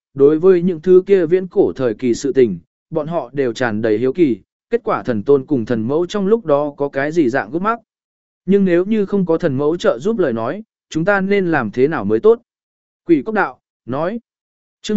đối với những thứ kia viễn cổ thời kỳ sự tình, bọn họ đều tràn đầy hiếu kỳ, kết quả thần tôn cùng thần mẫu trong lúc đó có cái gì dạng gút mắc. Nhưng nếu như không có thần mẫu trợ giúp lời nói, chúng ta nên làm thế nào mới tốt? Quỷ Cốc Đạo, nói. Chương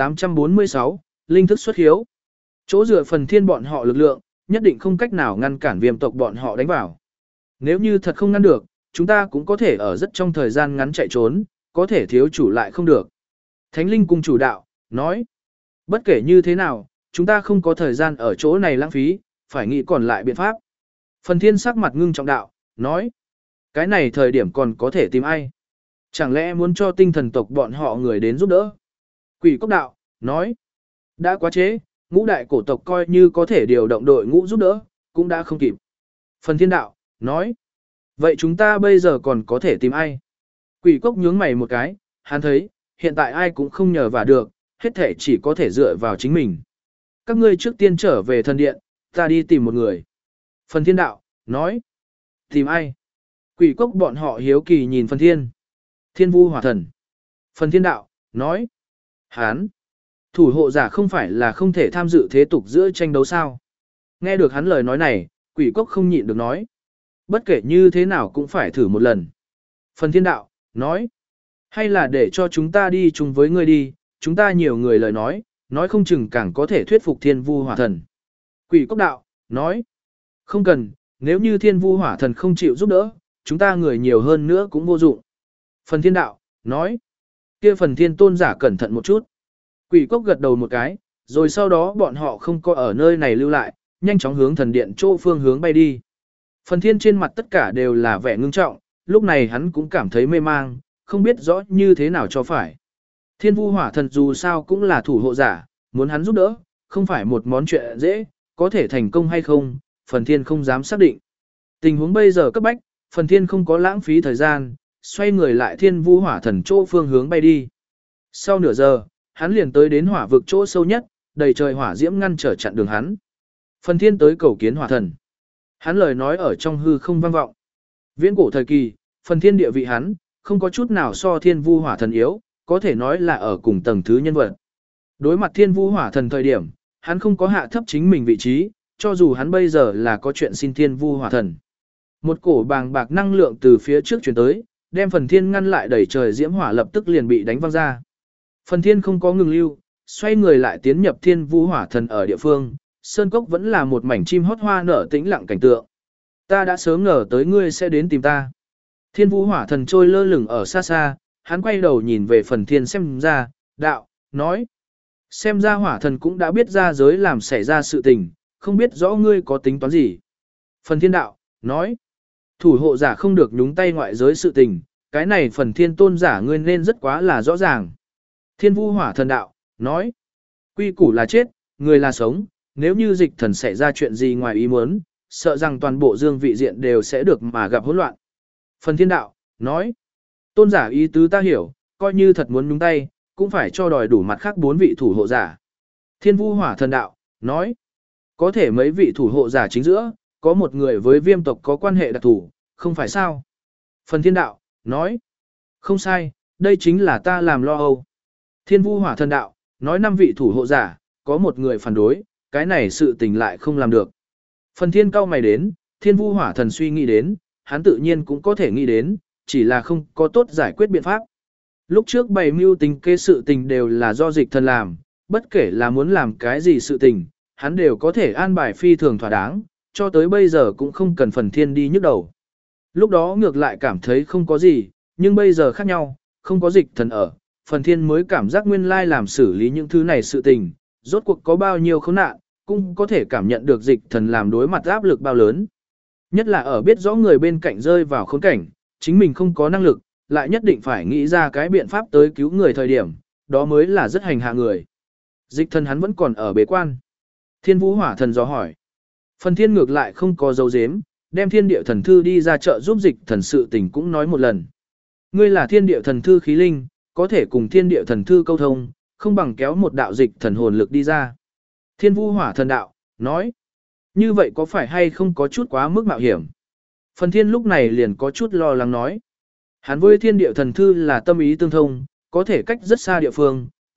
1846, linh thức xuất hiếu. Chỗ dựa phần thiên bọn họ lực lượng, nhất định không cách nào ngăn cản viêm tộc bọn họ đánh vào. Nếu như thật không ngăn được, chúng ta cũng có thể ở rất trong thời gian ngắn chạy trốn, có thể thiếu chủ lại không được. Thánh linh cung chủ đạo, nói. Bất kể như thế nào, chúng ta không có thời gian ở chỗ này lãng phí, phải nghĩ còn lại biện pháp. Phần thiên sắc mặt ngưng trọng đạo, nói. Cái này thời điểm còn có thể tìm ai? Chẳng lẽ muốn cho tinh thần tộc bọn họ người đến giúp đỡ? Quỷ Cốc Đạo, nói. Đã quá chế, ngũ đại cổ tộc coi như có thể điều động đội ngũ giúp đỡ, cũng đã không kịp. Phần thiên đạo, nói. Vậy chúng ta bây giờ còn có thể tìm ai? Quỷ Cốc nhướng mày một cái, hắn thấy, hiện tại ai cũng không nhờ vả được, hết thể chỉ có thể dựa vào chính mình. Các ngươi trước tiên trở về thần điện, ta đi tìm một người. Phần thiên đạo, nói. Tìm ai? Quỷ Cốc bọn họ hiếu kỳ nhìn phần thiên. Thiên vu hỏa thần. Phần thiên đạo, nói. Hán. Thủ hộ giả không phải là không thể tham dự thế tục giữa tranh đấu sao. Nghe được hắn lời nói này, Quỷ Cốc không nhịn được nói. Bất kể như thế nào cũng phải thử một lần. Phần thiên đạo, nói. Hay là để cho chúng ta đi chung với ngươi đi, chúng ta nhiều người lời nói không chừng càng có thể thuyết phục thiên vu hỏa thần. Quỷ Cốc đạo, nói. Không cần, nếu như thiên vu hỏa thần không chịu giúp đỡ, chúng ta người nhiều hơn nữa cũng vô dụng. Phần thiên đạo, nói. Kia phần thiên tôn giả cẩn thận một chút. Quỷ Cốc gật đầu một cái, rồi sau đó bọn họ không có ở nơi này lưu lại, nhanh chóng hướng thần điện chỗ phương hướng bay đi. Phần thiên trên mặt tất cả đều là vẻ ngưng trọng, lúc này hắn cũng cảm thấy mê mang, không biết rõ như thế nào cho phải. Thiên vu hỏa thần dù sao cũng là thủ hộ giả, muốn hắn giúp đỡ, không phải một món chuyện dễ, có thể thành công hay không, phần thiên không dám xác định. Tình huống bây giờ cấp bách, phần thiên không có lãng phí thời gian, xoay người lại thiên vu hỏa thần chỗ phương hướng bay đi. Sau nửa giờ, hắn liền tới đến hỏa vực chỗ sâu nhất, đầy trời hỏa diễm ngăn trở chặn đường hắn. Phần thiên tới cầu kiến hỏa thần. Hắn lời nói ở trong hư không vang vọng. Viễn cổ thời kỳ, phần thiên địa vị hắn, không có chút nào so thiên vu hỏa thần yếu, có thể nói là ở cùng tầng thứ nhân vật. Đối mặt thiên vu hỏa thần thời điểm, hắn không có hạ thấp chính mình vị trí, cho dù hắn bây giờ là có chuyện xin thiên vu hỏa thần. Một cổ bàng bạc năng lượng từ phía trước chuyển tới, đem phần thiên ngăn lại đẩy trời diễm hỏa lập tức liền bị đánh văng ra. Phần thiên không có ngừng lưu, xoay người lại tiến nhập thiên vu hỏa thần ở địa phương, sơn cốc vẫn là một mảnh chim hót hoa nở tĩnh lặng cảnh tượng. Ta đã sớm ngờ tới ngươi sẽ đến tìm ta. Thiên vu hỏa thần trôi lơ lửng ở xa xa, hắn quay đầu nhìn về phần thiên xem ra, đạo, nói. Xem ra hỏa thần cũng đã biết ra giới làm xảy ra sự tình, không biết rõ ngươi có tính toán gì. Phần thiên đạo, nói. Thủ hộ giả không được nhúng tay ngoại giới sự tình, cái này phần thiên tôn giả ngươi nên rất quá là rõ ràng. Thiên vu hỏa thần đạo, nói. Quy củ là chết, người là sống, nếu như dịch thần xảy ra chuyện gì ngoài ý muốn, sợ rằng toàn bộ dương vị diện đều sẽ được mà gặp hỗn loạn. Phần thiên đạo, nói. Tôn giả ý tứ ta hiểu, coi như thật muốn nhúng tay, cũng phải cho đòi đủ mặt khác 4 vị thủ hộ giả. Thiên vu hỏa thần đạo, nói. Có thể mấy vị thủ hộ giả chính giữa, có một người với viêm tộc có quan hệ đặc thù, không phải sao? Phần thiên đạo, nói. Không sai, đây chính là ta làm lo âu. Thiên vu hỏa thần đạo, nói 5 vị thủ hộ giả, có một người phản đối, cái này sự tình lại không làm được. Phần thiên cao mày đến, thiên vu hỏa thần suy nghĩ đến, hắn tự nhiên cũng có thể nghĩ đến, chỉ là không có tốt giải quyết biện pháp. Lúc trước bày mưu tính kế sự tình đều là do dịch thần làm, bất kể là muốn làm cái gì sự tình, hắn đều có thể an bài phi thường thỏa đáng, cho tới bây giờ cũng không cần phần thiên đi nhức đầu. Lúc đó ngược lại cảm thấy không có gì, nhưng bây giờ khác nhau, không có dịch thần ở, phần thiên mới cảm giác nguyên lai làm xử lý những thứ này sự tình, rốt cuộc có bao nhiêu khốn nạn, cũng có thể cảm nhận được dịch thần làm đối mặt áp lực bao lớn. Nhất là ở biết rõ người bên cạnh rơi vào khốn cảnh, chính mình không có năng lực, lại nhất định phải nghĩ ra cái biện pháp tới cứu người thời điểm, đó mới là rất hành hạ người. Dịch thần hắn vẫn còn ở bế quan. Thiên vũ hỏa thần dò hỏi. Phần thiên ngược lại không có dấu dếm, đem thiên địa thần thư đi ra chợ giúp dịch thần sự tình cũng nói một lần. Ngươi là thiên địa thần thư khí linh, có thể cùng thiên địa thần thư câu thông, không bằng kéo một đạo dịch thần hồn lực đi ra. Thiên vu hỏa thần đạo, nói. Như vậy có phải hay không có chút quá mức mạo hiểm? Phần thiên lúc này liền có chút lo lắng nói. Hắn với thiên địa thần thư là tâm ý tương thông, có thể cách rất xa địa phương,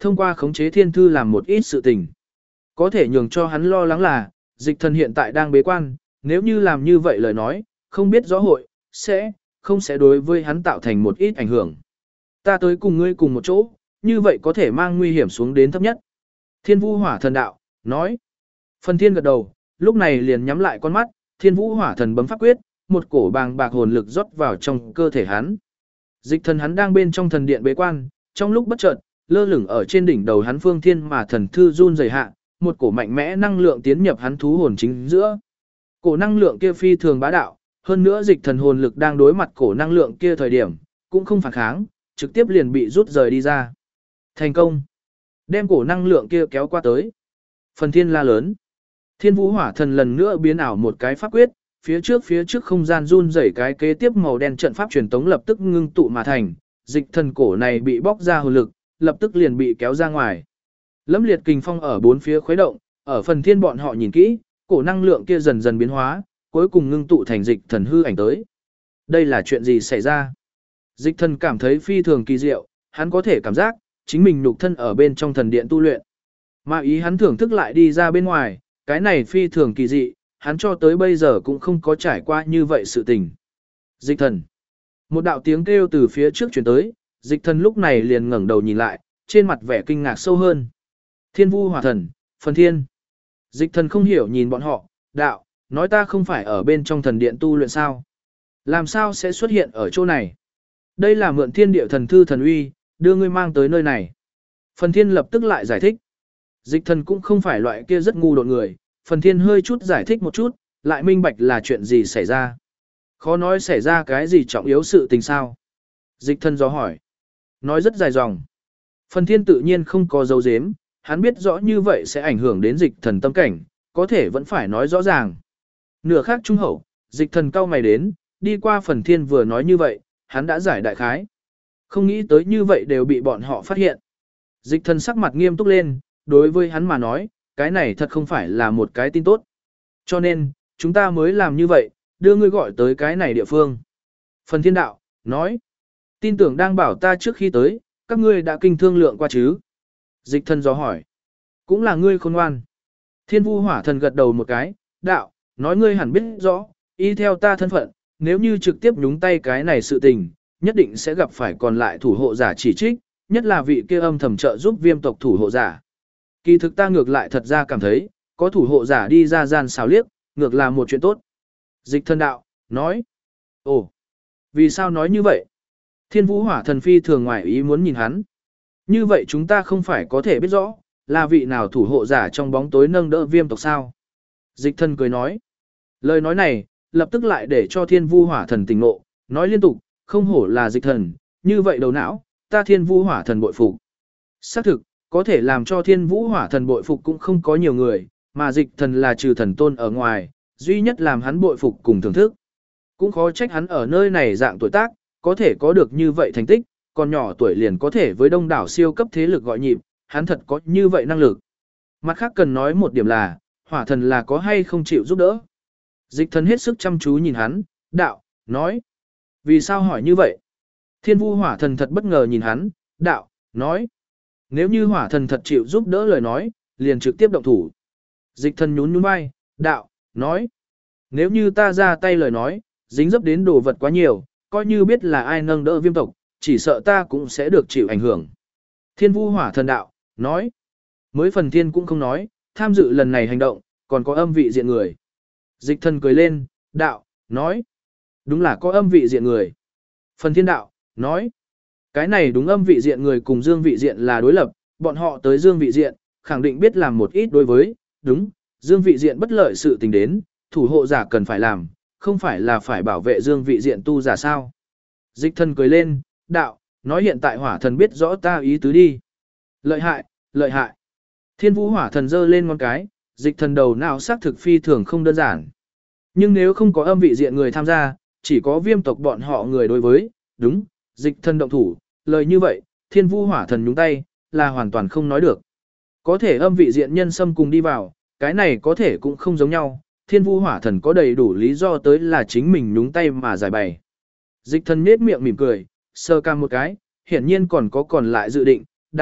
thông qua khống chế thiên thư làm một ít sự tình. Có thể nhường cho hắn lo lắng là, dịch thần hiện tại đang bế quan, nếu như làm như vậy lời nói, không biết rõ hội, không sẽ đối với hắn tạo thành một ít ảnh hưởng. Ta tới cùng ngươi cùng một chỗ, như vậy có thể mang nguy hiểm xuống đến thấp nhất. Thiên Vũ Hỏa Thần đạo, nói. Phần Thiên gật đầu, lúc này liền nhắm lại con mắt, Thiên Vũ Hỏa Thần bấm pháp quyết, một cổ bàng bạc hồn lực rót vào trong cơ thể hắn. Dịch thần hắn đang bên trong thần điện bế quan, trong lúc bất chợt, lơ lửng ở trên đỉnh đầu hắn phương thiên mà thần thư run rẩy hạ, một cổ mạnh mẽ năng lượng tiến nhập hắn thú hồn chính giữa. Cổ năng lượng kia phi thường bá đạo, hơn nữa dịch thần hồn lực đang đối mặt cổ năng lượng kia thời điểm, cũng không phản kháng, trực tiếp liền bị rút rời đi ra. Thành công. Đem cổ năng lượng kia kéo qua tới. Phần Thiên la lớn. Thiên Vũ Hỏa Thần lần nữa biến ảo một cái pháp quyết, phía trước không gian run rẩy cái kế tiếp màu đen trận pháp truyền tống lập tức ngưng tụ mà thành, dịch thần cổ này bị bóc ra hồn lực, lập tức liền bị kéo ra ngoài. Lẫm liệt kình phong ở bốn phía khuấy động, ở Phần Thiên bọn họ nhìn kỹ, cổ năng lượng kia dần dần biến hóa, cuối cùng ngưng tụ thành dịch thần hư ảnh tới. Đây là chuyện gì xảy ra? Dịch thần cảm thấy phi thường kỳ diệu, hắn có thể cảm giác chính mình nhục thân ở bên trong thần điện tu luyện. Mà ý hắn thưởng thức lại đi ra bên ngoài, cái này phi thường kỳ dị, hắn cho tới bây giờ cũng không có trải qua như vậy sự tình. Dịch thần. Một đạo tiếng kêu từ phía trước chuyển tới, dịch thần lúc này liền ngẩng đầu nhìn lại, trên mặt vẻ kinh ngạc sâu hơn. Thiên Vũ Hỏa Thần, Phần Thiên. Dịch thần không hiểu nhìn bọn họ, đạo, nói ta không phải ở bên trong thần điện tu luyện sao? Làm sao sẽ xuất hiện ở chỗ này? Đây là mượn thiên địa thần thư thần uy, đưa ngươi mang tới nơi này. Phần Thiên lập tức lại giải thích. Dịch thần cũng không phải loại kia rất ngu độn người, Phần Thiên hơi chút giải thích một chút, lại minh bạch là chuyện gì xảy ra. Khó nói xảy ra cái gì trọng yếu sự tình sao? Dịch thần do hỏi. Nói rất dài dòng. Phần Thiên tự nhiên không có dấu dếm, hắn biết rõ như vậy sẽ ảnh hưởng đến dịch thần tâm cảnh, có thể vẫn phải nói rõ ràng. Nửa khác trung hậu, dịch thần cau mày đến, đi qua Phần Thiên vừa nói như vậy, hắn đã giải đại khái. Không nghĩ tới như vậy đều bị bọn họ phát hiện. Dịch thần sắc mặt nghiêm túc lên, đối với hắn mà nói, cái này thật không phải là một cái tin tốt. Cho nên, chúng ta mới làm như vậy, đưa ngươi gọi tới cái này địa phương. Phần Thiên đạo, nói, tin tưởng đang bảo ta trước khi tới, các ngươi đã kinh thương lượng qua chứ. Dịch thần dò hỏi, cũng là ngươi khôn ngoan. Thiên Vũ Hỏa Thần gật đầu một cái, đạo, nói ngươi hẳn biết rõ, y theo ta thân phận, nếu như trực tiếp nhúng tay cái này sự tình, nhất định sẽ gặp phải còn lại thủ hộ giả chỉ trích, nhất là vị kia âm thầm trợ giúp Viêm tộc thủ hộ giả. Kỳ thực ta ngược lại thật ra cảm thấy, có thủ hộ giả đi ra gian xào liếc, ngược là một chuyện tốt. Dịch thần đạo, nói, ồ, vì sao nói như vậy? Thiên Vũ Hỏa Thần phi thường ngoài ý muốn nhìn hắn. Như vậy chúng ta không phải có thể biết rõ, là vị nào thủ hộ giả trong bóng tối nâng đỡ Viêm tộc sao? Dịch thần cười nói. Lời nói này, lập tức lại để cho Thiên Vũ Hỏa Thần tỉnh ngộ, nói liên tục, không hổ là dịch thần, như vậy đầu não, ta Thiên Vũ Hỏa Thần bội phục. Xác thực, có thể làm cho Thiên Vũ Hỏa Thần bội phục cũng không có nhiều người, mà dịch thần là trừ thần tôn ở ngoài, duy nhất làm hắn bội phục cùng thưởng thức. Cũng khó trách hắn ở nơi này dạng tuổi tác, có thể có được như vậy thành tích, còn nhỏ tuổi liền có thể với đông đảo siêu cấp thế lực gọi nhịp, hắn thật có như vậy năng lực. Mặt khác cần nói một điểm là, Hỏa Thần là có hay không chịu giúp đỡ. Dịch thần hết sức chăm chú nhìn hắn, đạo, nói. Vì sao hỏi như vậy? Thiên Vũ Hỏa Thần thật bất ngờ nhìn hắn, đạo, nói. Nếu như Hỏa Thần thật chịu giúp đỡ lời nói, liền trực tiếp động thủ. Dịch thần nhún nhún vai, đạo, nói. Nếu như ta ra tay lời nói, dính dấp đến đồ vật quá nhiều, coi như biết là ai nâng đỡ Viêm tộc, chỉ sợ ta cũng sẽ được chịu ảnh hưởng. Thiên Vũ Hỏa Thần đạo, nói. Mới Phần Thiên cũng không nói, tham dự lần này hành động, còn có âm vị diện người. Dịch thần cười lên, đạo, nói. Đúng là có âm vị diện người. Phần Thiên đạo, nói. Cái này đúng âm vị diện người cùng dương vị diện là đối lập, bọn họ tới dương vị diện, khẳng định biết làm một ít đối với, đúng, dương vị diện bất lợi sự tình đến, thủ hộ giả cần phải làm, không phải là phải bảo vệ dương vị diện tu giả sao. Dịch thần cười lên, đạo, nói hiện tại Hỏa Thần biết rõ ta ý tứ đi. Lợi hại, lợi hại. Thiên Vũ Hỏa Thần giơ lên ngón cái, dịch thần đầu não xác thực phi thường không đơn giản. Nhưng nếu không có âm vị diện người tham gia, chỉ có Viêm tộc bọn họ người đối với, đúng, dịch thần động thủ, lời như vậy, Thiên Vũ Hỏa Thần nhúng tay, là hoàn toàn không nói được. Có thể âm vị diện nhân xâm cùng đi vào, cái này có thể cũng không giống nhau, Thiên Vũ Hỏa Thần có đầy đủ lý do tới là chính mình nhúng tay mà giải bày. Dịch thần nhếch miệng mỉm cười, sơ cam một cái, hiển nhiên còn có còn lại dự định, đạo,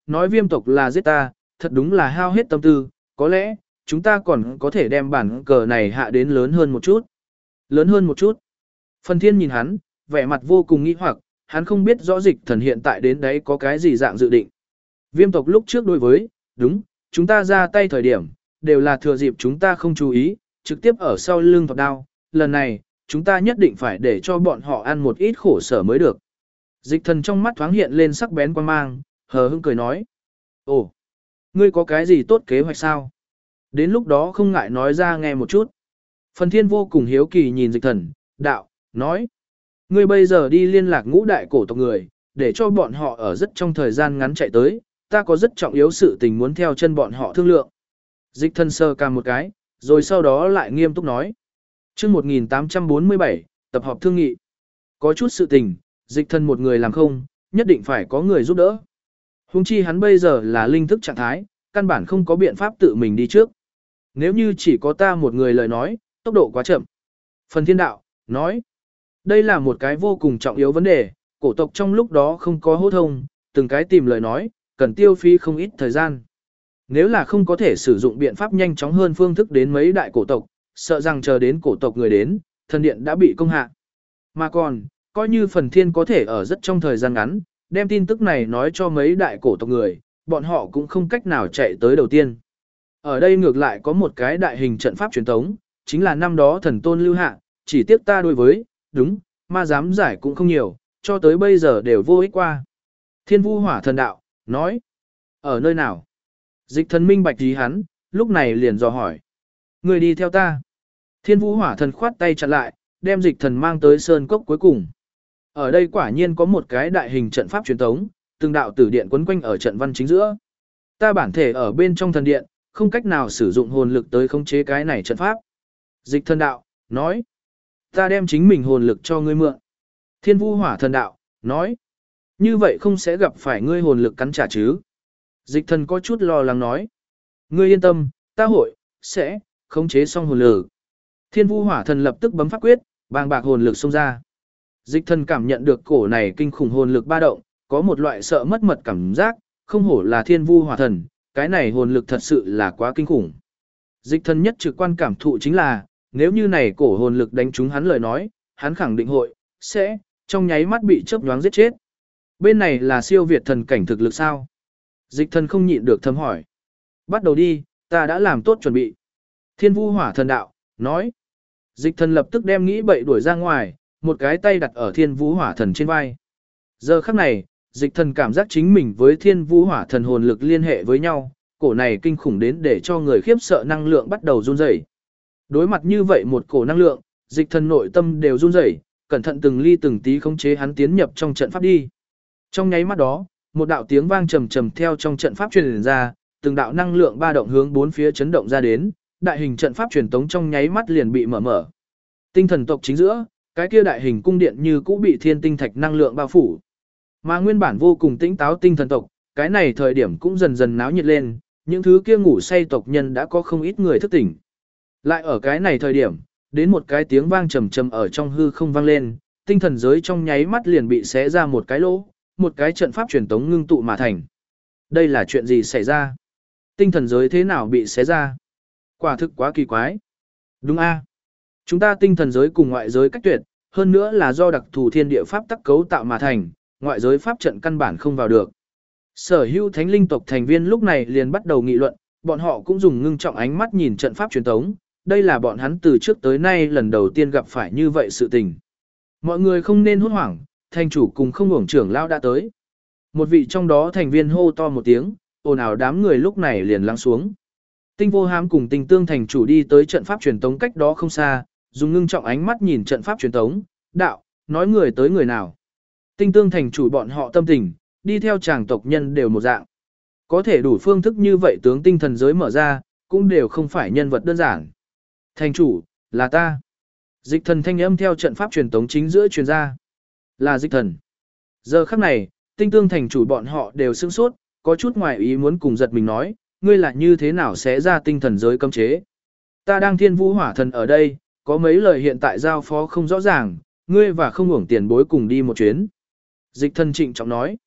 nói viêm tộc là giết ta, thật đúng là hao hết tâm tư, có lẽ, chúng ta còn có thể đem bản cờ này hạ đến lớn hơn một chút. Lớn hơn một chút. Phần thiên nhìn hắn, vẻ mặt vô cùng nghi hoặc, hắn không biết rõ dịch thần hiện tại đến đấy có cái gì dạng dự định. Viêm tộc lúc trước đối với, đúng, chúng ta ra tay thời điểm, đều là thừa dịp chúng ta không chú ý, trực tiếp ở sau lưng thọc đao. Lần này, chúng ta nhất định phải để cho bọn họ ăn một ít khổ sở mới được. Dịch thần trong mắt thoáng hiện lên sắc bén quan mang, hờ hững cười nói. Ồ, ngươi có cái gì tốt kế hoạch sao? Đến lúc đó không ngại nói ra nghe một chút. Phần thiên vô cùng hiếu kỳ nhìn dịch thần, đạo, nói. Ngươi bây giờ đi liên lạc ngũ đại cổ tộc người, để cho bọn họ ở rất trong thời gian ngắn chạy tới, ta có rất trọng yếu sự tình muốn theo chân bọn họ thương lượng. Dịch thần sơ cam một cái, rồi sau đó lại nghiêm túc nói. Trước 1847, tập họp thương nghị. Có chút sự tình, dịch thần một người làm không, nhất định phải có người giúp đỡ. Huống chi hắn bây giờ là linh thức trạng thái, căn bản không có biện pháp tự mình đi trước. Nếu như chỉ có ta một người lời nói, tốc độ quá chậm. Phần thiên đạo, nói. Đây là một cái vô cùng trọng yếu vấn đề, cổ tộc trong lúc đó không có hô thông, từng cái tìm lời nói, cần tiêu phí không ít thời gian. Nếu là không có thể sử dụng biện pháp nhanh chóng hơn phương thức đến mấy đại cổ tộc, sợ rằng chờ đến cổ tộc người đến, thần điện đã bị công hạ. Mà còn, coi như phần thiên có thể ở rất trong thời gian ngắn, đem tin tức này nói cho mấy đại cổ tộc người, bọn họ cũng không cách nào chạy tới đầu tiên. Ở đây ngược lại có một cái đại hình trận pháp truyền thống, chính là năm đó thần tôn lưu hạ, chỉ tiếc ta đối với, đúng, ma dám giải cũng không nhiều, cho tới bây giờ đều vô ích qua. Thiên vu hỏa thần đạo, nói, ở nơi nào? Dịch thần minh bạch ý hắn, lúc này liền dò hỏi. Người đi theo ta. Thiên vu hỏa thần khoát tay chặn lại, đem dịch thần mang tới sơn cốc cuối cùng. Ở đây quả nhiên có một cái đại hình trận pháp truyền thống, từng đạo tử điện quấn quanh ở trận văn chính giữa. Ta bản thể ở bên trong thần điện, không cách nào sử dụng hồn lực tới khống chế cái này trận pháp. Dịch thần đạo, nói. Ta đem chính mình hồn lực cho ngươi mượn. Thiên vu hỏa thần đạo, nói. Như vậy không sẽ gặp phải ngươi hồn lực cắn trả chứ. Dịch thần có chút lo lắng nói. Ngươi yên tâm, ta sẽ khống chế xong hồn lực. Thiên vu hỏa thần lập tức bấm pháp quyết, bàng bạc hồn lực xông ra. Dịch thần cảm nhận được cổ này kinh khủng hồn lực ba động, có một loại sợ mất mật cảm giác, không hổ là thiên vu hỏa thần, cái này hồn lực thật sự là quá kinh khủng. Dịch thần nhất trực quan cảm thụ chính là, nếu như này cổ hồn lực đánh trúng hắn lời nói, hắn khẳng định sẽ, trong nháy mắt bị chớp nhoáng giết chết. Bên này là siêu việt thần cảnh thực lực sao? Dịch thần không nhịn được thầm hỏi. Bắt đầu đi, ta đã làm tốt chuẩn bị. Thiên vu hỏa thần đạo, nói. Dịch thần lập tức đem nghĩ bậy đuổi ra ngoài, một cái tay đặt ở thiên vu hỏa thần trên vai. Giờ khắc này, dịch thần cảm giác chính mình với thiên vu hỏa thần hồn lực liên hệ với nhau, cổ này kinh khủng đến để cho người khiếp sợ năng lượng bắt đầu run rẩy. Đối mặt như vậy một cổ năng lượng, dịch thần nội tâm đều run rẩy, cẩn thận từng ly từng tí khống chế hắn tiến nhập trong trận pháp đi. Trong nháy mắt đó, một đạo tiếng vang trầm trầm theo trong trận pháp truyền ra, từng đạo năng lượng ba động hướng bốn phía chấn động ra đến, đại hình trận pháp truyền tống trong nháy mắt liền bị mở. Tinh thần tộc chính giữa, cái kia đại hình cung điện như cũ bị thiên tinh thạch năng lượng bao phủ. Mà nguyên bản vô cùng tĩnh táo tinh thần tộc, cái này thời điểm cũng dần dần náo nhiệt lên, những thứ kia ngủ say tộc nhân đã có không ít người thức tỉnh. Lại ở cái này thời điểm, đến một cái tiếng vang trầm trầm ở trong hư không vang lên, tinh thần giới trong nháy mắt liền bị xé ra một cái lỗ, một cái trận pháp truyền tống ngưng tụ mà thành. Đây là chuyện gì xảy ra? Tinh thần giới thế nào bị xé ra? Quả thực quá kỳ quái. Đúng a, chúng ta tinh thần giới cùng ngoại giới cách tuyệt, hơn nữa là do đặc thù thiên địa pháp tắc cấu tạo mà thành, ngoại giới pháp trận căn bản không vào được. Sở hữu thánh linh tộc thành viên lúc này liền bắt đầu nghị luận, bọn họ cũng dùng ngưng trọng ánh mắt nhìn trận pháp truyền tống, đây là bọn hắn từ trước tới nay lần đầu tiên gặp phải như vậy sự tình. Mọi người không nên hốt hoảng, thành chủ cùng không hưởng trưởng lao đã tới. Một vị trong đó thành viên hô to một tiếng, ồn ào đám người lúc này liền lắng xuống. Tinh vô hám cùng tinh tương thành chủ đi tới trận pháp truyền tống cách đó không xa, dùng ngưng trọng ánh mắt nhìn trận pháp truyền tống, đạo, nói người tới người nào. Tinh tương thành chủ bọn họ tâm tình, đi theo chàng tộc nhân đều một dạng. Có thể đủ phương thức như vậy tướng tinh thần giới mở ra, cũng đều không phải nhân vật đơn giản. Thành chủ, là ta. Dịch thần thanh âm theo trận pháp truyền tống chính giữa truyền ra. Là dịch thần. Giờ khắc này, tinh tương thành chủ bọn họ đều sửng sốt, có chút ngoài ý muốn cùng giật mình nói, ngươi là như thế nào sẽ ra tinh thần giới cấm chế. Ta đang thiên vũ hỏa thần ở đây, có mấy lời hiện tại giao phó không rõ ràng, ngươi và không hưởng tiền bối cùng đi một chuyến. Dịch thần trịnh trọng nói.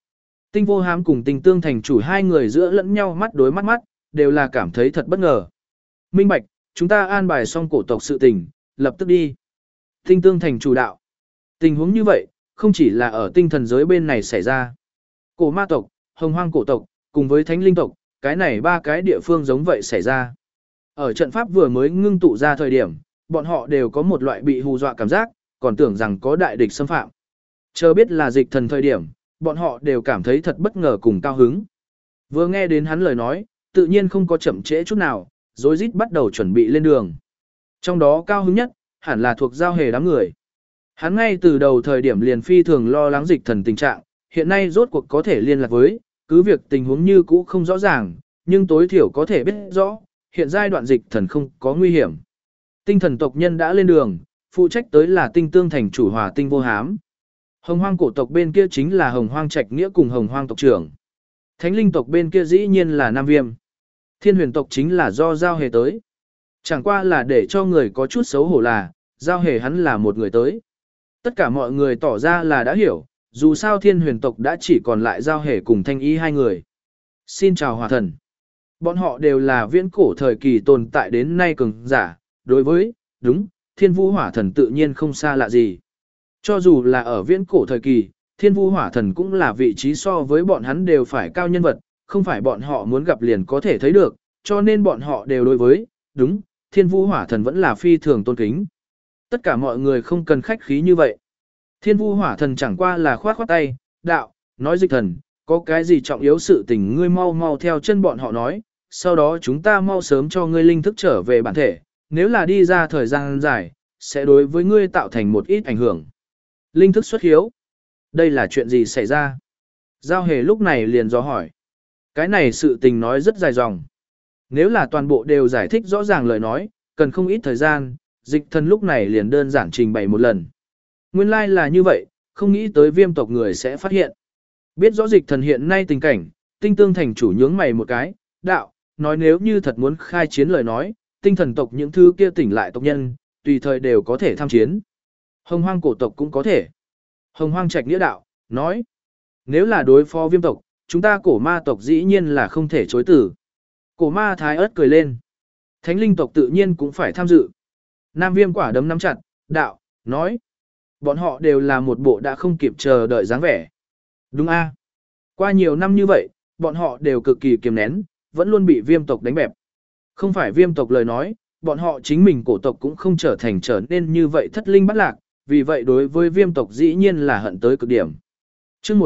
Tinh Vô Hám cùng Tinh Tương thành chủ hai người giữa lẫn nhau mắt đối mắt mắt, đều là cảm thấy thật bất ngờ. Minh bạch, chúng ta an bài xong cổ tộc sự tình, lập tức đi. Tinh Tương thành chủ đạo. Tình huống như vậy, không chỉ là ở tinh thần giới bên này xảy ra. Cổ ma tộc, hồng hoang cổ tộc, cùng với thánh linh tộc, cái này ba cái địa phương giống vậy xảy ra. Ở trận pháp vừa mới ngưng tụ ra thời điểm, bọn họ đều có một loại bị hù dọa cảm giác, còn tưởng rằng có đại địch xâm phạm. Chờ biết là dịch thần thời điểm, bọn họ đều cảm thấy thật bất ngờ cùng cao hứng. Vừa nghe đến hắn lời nói, tự nhiên không có chậm trễ chút nào, rối rít bắt đầu chuẩn bị lên đường. Trong đó cao hứng nhất, hẳn là thuộc giao hề đám người. Hắn ngay từ đầu thời điểm liền phi thường lo lắng dịch thần tình trạng, hiện nay rốt cuộc có thể liên lạc với, cứ việc tình huống như cũ không rõ ràng, nhưng tối thiểu có thể biết rõ, hiện giai đoạn dịch thần không có nguy hiểm. Tinh thần tộc nhân đã lên đường, phụ trách tới là Tinh Tương thành chủ Hòa Tinh Vô Hám. Hồng hoang cổ tộc bên kia chính là Hồng hoang Trạch Nghĩa cùng Hồng hoang tộc trưởng. Thánh linh tộc bên kia dĩ nhiên là Nam Viêm. Thiên huyền tộc chính là do giao hề tới. Chẳng qua là để cho người có chút xấu hổ là, giao hề hắn là một người tới. Tất cả mọi người tỏ ra là đã hiểu, dù sao thiên huyền tộc đã chỉ còn lại giao hề cùng thanh ý hai người. Xin chào hòa thần. Bọn họ đều là viễn cổ thời kỳ tồn tại đến nay cường giả, đối với, đúng, thiên vũ hỏa thần tự nhiên không xa lạ gì. Cho dù là ở viễn cổ thời kỳ, thiên vũ hỏa thần cũng là vị trí so với bọn hắn đều phải cao nhân vật, không phải bọn họ muốn gặp liền có thể thấy được, cho nên bọn họ đều đối với, đúng, thiên vũ hỏa thần vẫn là phi thường tôn kính. Tất cả mọi người không cần khách khí như vậy. Thiên vũ hỏa thần chẳng qua là khoát khoát tay, đạo, nói dịch thần, có cái gì trọng yếu sự tình ngươi mau mau theo chân bọn họ nói, sau đó chúng ta mau sớm cho ngươi linh thức trở về bản thể, nếu là đi ra thời gian dài, sẽ đối với ngươi tạo thành một ít ảnh hưởng. Linh thức xuất hiếu. Đây là chuyện gì xảy ra? Giao hề lúc này liền dò hỏi. Cái này sự tình nói rất dài dòng. Nếu là toàn bộ đều giải thích rõ ràng lời nói, cần không ít thời gian, dịch thần lúc này liền đơn giản trình bày một lần. Nguyên lai là như vậy, không nghĩ tới viêm tộc người sẽ phát hiện. Biết rõ dịch thần hiện nay tình cảnh, Tinh Tương thành chủ nhướng mày một cái, đạo, nói nếu như thật muốn khai chiến lời nói, tinh thần tộc những thứ kia tỉnh lại tộc nhân, tùy thời đều có thể tham chiến. Hồng hoang cổ tộc cũng có thể. Hồng hoang Trạch Nghĩa đạo, nói, nếu là đối phó viêm tộc, chúng ta cổ ma tộc dĩ nhiên là không thể chối từ. Cổ ma thái ớt cười lên. Thánh linh tộc tự nhiên cũng phải tham dự. Nam Viêm quả đấm nắm chặt, đạo, nói, bọn họ đều là một bộ đã không kịp chờ đợi dáng vẻ. Đúng a? Qua nhiều năm như vậy, bọn họ đều cực kỳ kiềm nén, vẫn luôn bị viêm tộc đánh bẹp. Không phải viêm tộc lời nói, bọn họ chính mình cổ tộc cũng không trở nên như vậy thất linh bắt lạc, vì vậy đối với viêm tộc dĩ nhiên là hận tới cực điểm. Chương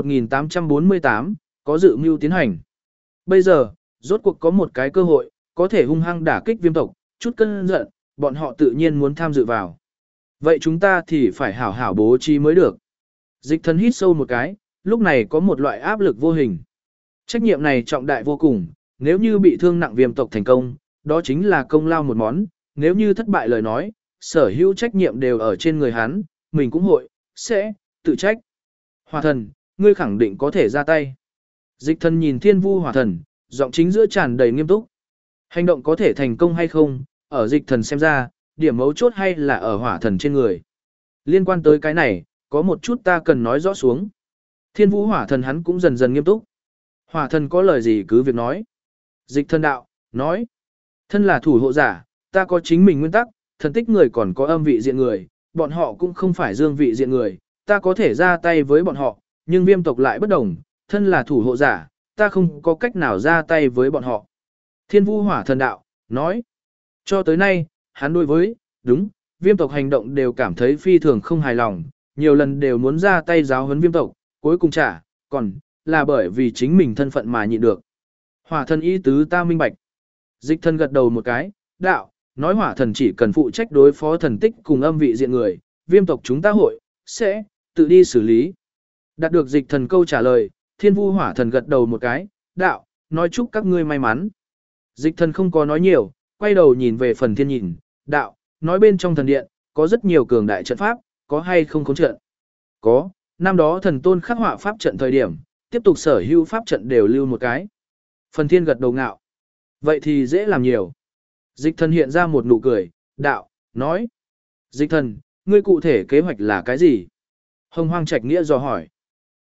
1848, có dự mưu tiến hành. Bây giờ, rốt cuộc có một cái cơ hội, có thể hung hăng đả kích viêm tộc, chút cơn giận, bọn họ tự nhiên muốn tham dự vào. Vậy chúng ta thì phải hảo hảo bố trí mới được. Dịch thần hít sâu một cái, lúc này có một loại áp lực vô hình. Trách nhiệm này trọng đại vô cùng, nếu như bị thương nặng viêm tộc thành công, đó chính là công lao một món, nếu như thất bại lời nói, sở hữu trách nhiệm đều ở trên người hắn, mình cũng hội, sẽ, tự trách. Hỏa thần, ngươi khẳng định có thể ra tay. Dịch thần nhìn thiên vu hỏa thần, giọng chính giữa tràn đầy nghiêm túc. Hành động có thể thành công hay không, ở dịch thần xem ra, điểm mấu chốt hay là ở hỏa thần trên người. Liên quan tới cái này, có một chút ta cần nói rõ xuống. Thiên vũ hỏa thần hắn cũng dần dần nghiêm túc. Hỏa thần có lời gì cứ việc nói. Dịch thần đạo, nói. Thân là thủ hộ giả, ta có chính mình nguyên tắc, thần tích người còn có âm vị diện người, bọn họ cũng không phải dương vị diện người, ta có thể ra tay với bọn họ, nhưng viêm tộc lại bất đồng, thân là thủ hộ giả, ta không có cách nào ra tay với bọn họ. Thiên vu hỏa thần đạo, nói. Cho tới nay, hắn đối với, đúng, viêm tộc hành động đều cảm thấy phi thường không hài lòng, nhiều lần đều muốn ra tay giáo huấn viêm tộc, cuối cùng trả, còn, là bởi vì chính mình thân phận mà nhịn được. Hỏa thần ý tứ ta minh bạch. Dịch thần gật đầu một cái, đạo, nói hỏa thần chỉ cần phụ trách đối phó thần tích cùng âm vị diện người, viêm tộc chúng ta hội, sẽ, tự đi xử lý. Đạt được dịch thần câu trả lời, thiên vu hỏa thần gật đầu một cái, đạo, nói chúc các ngươi may mắn. Dịch thần không có nói nhiều, quay đầu nhìn về phần thiên nhìn, đạo, nói bên trong thần điện, có rất nhiều cường đại trận pháp, có hay không khống trận? Có, năm đó thần tôn khắc họa pháp trận thời điểm, tiếp tục sở hữu pháp trận đều lưu một cái. Phần thiên gật đầu ngạo. Vậy thì dễ làm nhiều. Dịch thần hiện ra một nụ cười, đạo, nói. Dịch thần, ngươi cụ thể kế hoạch là cái gì? Hồng hoang Trạch Nghĩa dò hỏi.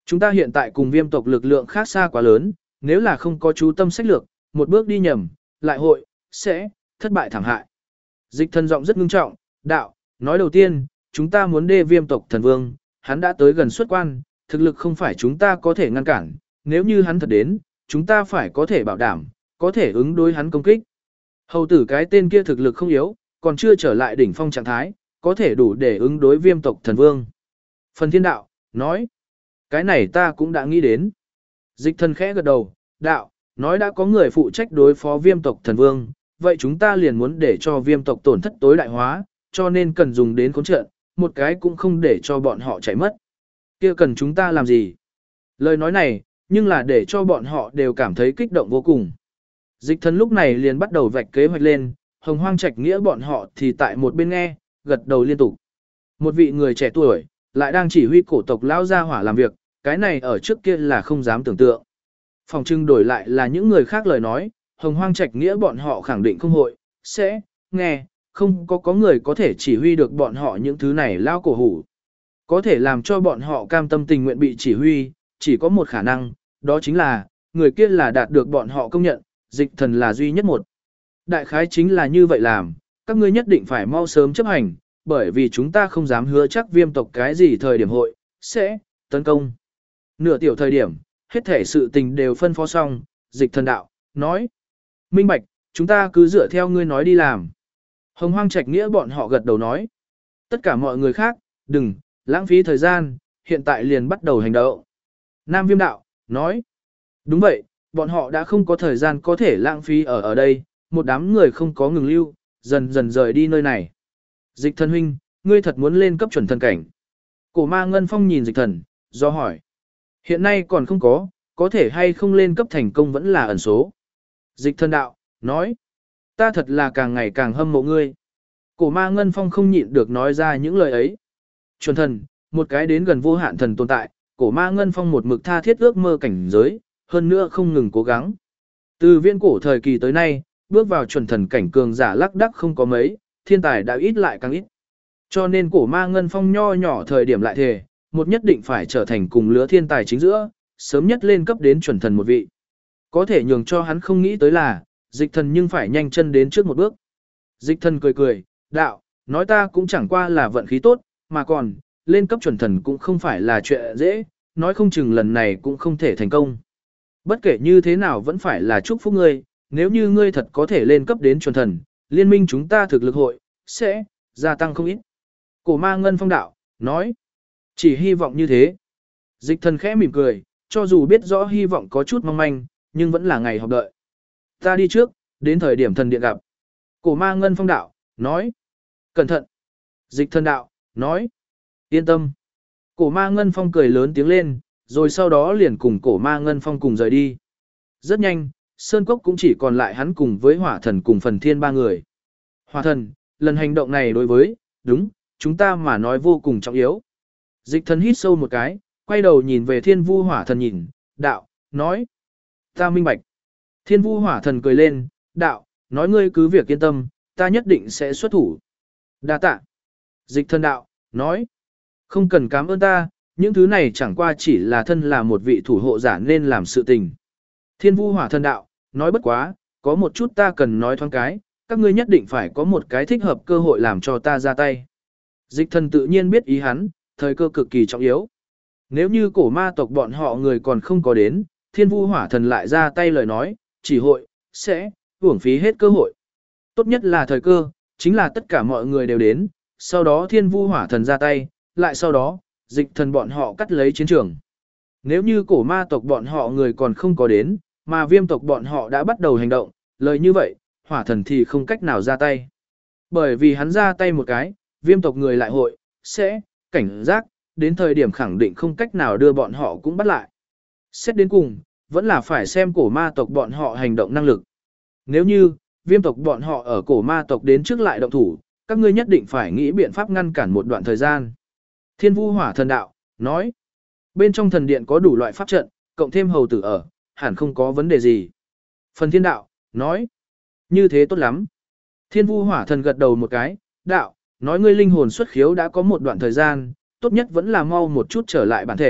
Chúng ta hiện tại cùng viêm tộc lực lượng khác xa quá lớn, nếu là không có chú tâm sách lược, một bước đi nhầm, lại hội, sẽ, thất bại thảm hại. Dịch thần giọng rất ngưng trọng, đạo, nói đầu tiên, chúng ta muốn đê viêm tộc thần vương, hắn đã tới gần xuất quan, thực lực không phải chúng ta có thể ngăn cản, nếu như hắn thật đến, chúng ta phải có thể bảo đảm, có thể ứng đối hắn công kích. Hầu tử cái tên kia thực lực không yếu, còn chưa trở lại đỉnh phong trạng thái, có thể đủ để ứng đối viêm tộc thần vương. Phần thiên đạo, nói, cái này ta cũng đã nghĩ đến. Dịch thần khẽ gật đầu, đạo, nói đã có người phụ trách đối phó viêm tộc thần vương, vậy chúng ta liền muốn để cho viêm tộc tổn thất tối đại hóa, cho nên cần dùng đến khốn trận, một cái cũng không để cho bọn họ chạy mất. Kia cần chúng ta làm gì? Lời nói này, nhưng là để cho bọn họ đều cảm thấy kích động vô cùng. Dịch thần lúc này liền bắt đầu vạch kế hoạch lên, Hồng Hoang Trạch Nghĩa bọn họ thì tại một bên nghe, gật đầu liên tục. Một vị người trẻ tuổi, lại đang chỉ huy cổ tộc lão gia hỏa làm việc, cái này ở trước kia là không dám tưởng tượng. Phòng trưng đổi lại là những người khác lời nói, Hồng Hoang Trạch Nghĩa bọn họ khẳng định không hội, sẽ, nghe, không có người có thể chỉ huy được bọn họ những thứ này lao cổ hủ. Có thể làm cho bọn họ cam tâm tình nguyện bị chỉ huy, chỉ có một khả năng, đó chính là, người kia là đạt được bọn họ công nhận, dịch thần là duy nhất một. Đại khái chính là như vậy làm, các ngươi nhất định phải mau sớm chấp hành, bởi vì chúng ta không dám hứa chắc viêm tộc cái gì thời điểm hội, sẽ, tấn công. Nửa tiểu thời điểm, hết thể sự tình đều phân phó xong, dịch thần đạo, nói. Minh bạch, chúng ta cứ dựa theo ngươi nói đi làm. Hồng Hoang Trạch Nghĩa bọn họ gật đầu nói. Tất cả mọi người khác, đừng, lãng phí thời gian, hiện tại liền bắt đầu hành động. Nam Viêm đạo, nói. Đúng vậy, bọn họ đã không có thời gian có thể lãng phí ở đây, một đám người không có ngừng lưu, dần dần rời đi nơi này. Dịch thần huynh, ngươi thật muốn lên cấp chuẩn thần cảnh. Cổ ma Ngân Phong nhìn dịch thần, do hỏi. Hiện nay còn không có thể hay không lên cấp thành công vẫn là ẩn số. Dịch thần đạo, nói. Ta thật là càng ngày càng hâm mộ ngươi. Cổ ma Ngân Phong không nhịn được nói ra những lời ấy. Chuẩn thần, một cái đến gần vô hạn thần tồn tại, cổ ma Ngân Phong một mực tha thiết ước mơ cảnh giới, hơn nữa không ngừng cố gắng. Từ viễn cổ thời kỳ tới nay, bước vào chuẩn thần cảnh cường giả lắc đắc không có mấy, thiên tài đã ít lại càng ít. Cho nên cổ ma Ngân Phong nho nhỏ thời điểm lại thề, một nhất định phải trở thành cùng lứa thiên tài chính giữa, sớm nhất lên cấp đến chuẩn thần một vị. Có thể nhường cho hắn không nghĩ tới là, dịch thần nhưng phải nhanh chân đến trước một bước. Dịch thần cười cười, đạo, nói ta cũng chẳng qua là vận khí tốt, mà còn, lên cấp chuẩn thần cũng không phải là chuyện dễ, nói không chừng lần này cũng không thể thành công. Bất kể như thế nào vẫn phải là chúc phúc ngươi, nếu như ngươi thật có thể lên cấp đến chuẩn thần, liên minh chúng ta thực lực hội, sẽ, gia tăng không ít. Cổ ma Ngân Phong đạo, nói, chỉ hy vọng như thế. Dịch thần khẽ mỉm cười, cho dù biết rõ hy vọng có chút mong manh, nhưng vẫn là ngày học đợi. Ta đi trước, đến thời điểm thần điện gặp. Cổ ma Ngân Phong đạo, nói, cẩn thận. Dịch thần đạo, nói, yên tâm. Cổ ma Ngân Phong cười lớn tiếng lên, rồi sau đó liền cùng cổ ma Ngân Phong cùng rời đi. Rất nhanh, Sơn Cốc cũng chỉ còn lại hắn cùng với hỏa thần cùng phần thiên ba người. Hỏa thần, lần hành động này đối với, đúng, chúng ta mà nói vô cùng trọng yếu. Dịch thần hít sâu một cái, quay đầu nhìn về thiên vu hỏa thần nhìn, đạo, nói, ta minh bạch. Thiên vu hỏa thần cười lên, đạo, nói ngươi cứ việc yên tâm, ta nhất định sẽ xuất thủ. Đa tạ. Dịch thần đạo, nói, không cần cảm ơn ta, những thứ này chẳng qua chỉ là thân là một vị thủ hộ giả nên làm sự tình. Thiên vu hỏa thần đạo, nói bất quá, có một chút ta cần nói thoáng cái, các ngươi nhất định phải có một cái thích hợp cơ hội làm cho ta ra tay. Dịch thần tự nhiên biết ý hắn, thời cơ cực kỳ trọng yếu. Nếu như cổ ma tộc bọn họ người còn không có đến, thiên vu hỏa thần lại ra tay lời nói, chỉ hội, sẽ, uổng phí hết cơ hội. Tốt nhất là thời cơ, chính là tất cả mọi người đều đến, sau đó thiên vu hỏa thần ra tay, lại sau đó, dịch thần bọn họ cắt lấy chiến trường. Nếu như cổ ma tộc bọn họ người còn không có đến, mà viêm tộc bọn họ đã bắt đầu hành động, lời như vậy, hỏa thần thì không cách nào ra tay. Bởi vì hắn ra tay một cái, viêm tộc người lại hội, sẽ, cảnh giác, đến thời điểm khẳng định không cách nào đưa bọn họ cũng bắt lại. Xét đến cùng, vẫn là phải xem cổ ma tộc bọn họ hành động năng lực. Nếu như, viêm tộc bọn họ ở cổ ma tộc đến trước lại động thủ, các ngươi nhất định phải nghĩ biện pháp ngăn cản một đoạn thời gian. Thiên vu hỏa thần đạo, nói, bên trong thần điện có đủ loại pháp trận, cộng thêm hầu tử ở, hẳn không có vấn đề gì. Phần thiên đạo, nói, như thế tốt lắm. Thiên vu hỏa thần gật đầu một cái, đạo, nói ngươi linh hồn xuất khiếu đã có một đoạn thời gian, tốt nhất vẫn là mau một chút trở lại bản thể,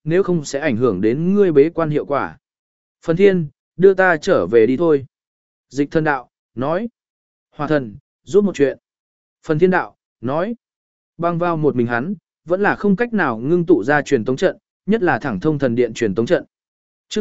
nếu không sẽ ảnh hưởng đến ngươi bế quan hiệu quả. Phần thiên, đưa ta trở về đi thôi. Dịch thần đạo, nói. Hỏa thần, giúp một chuyện. Phần thiên đạo, nói. Băng vào một mình hắn, vẫn là không cách nào ngưng tụ ra truyền tống trận, nhất là thẳng thông thần điện truyền tống trận. Chương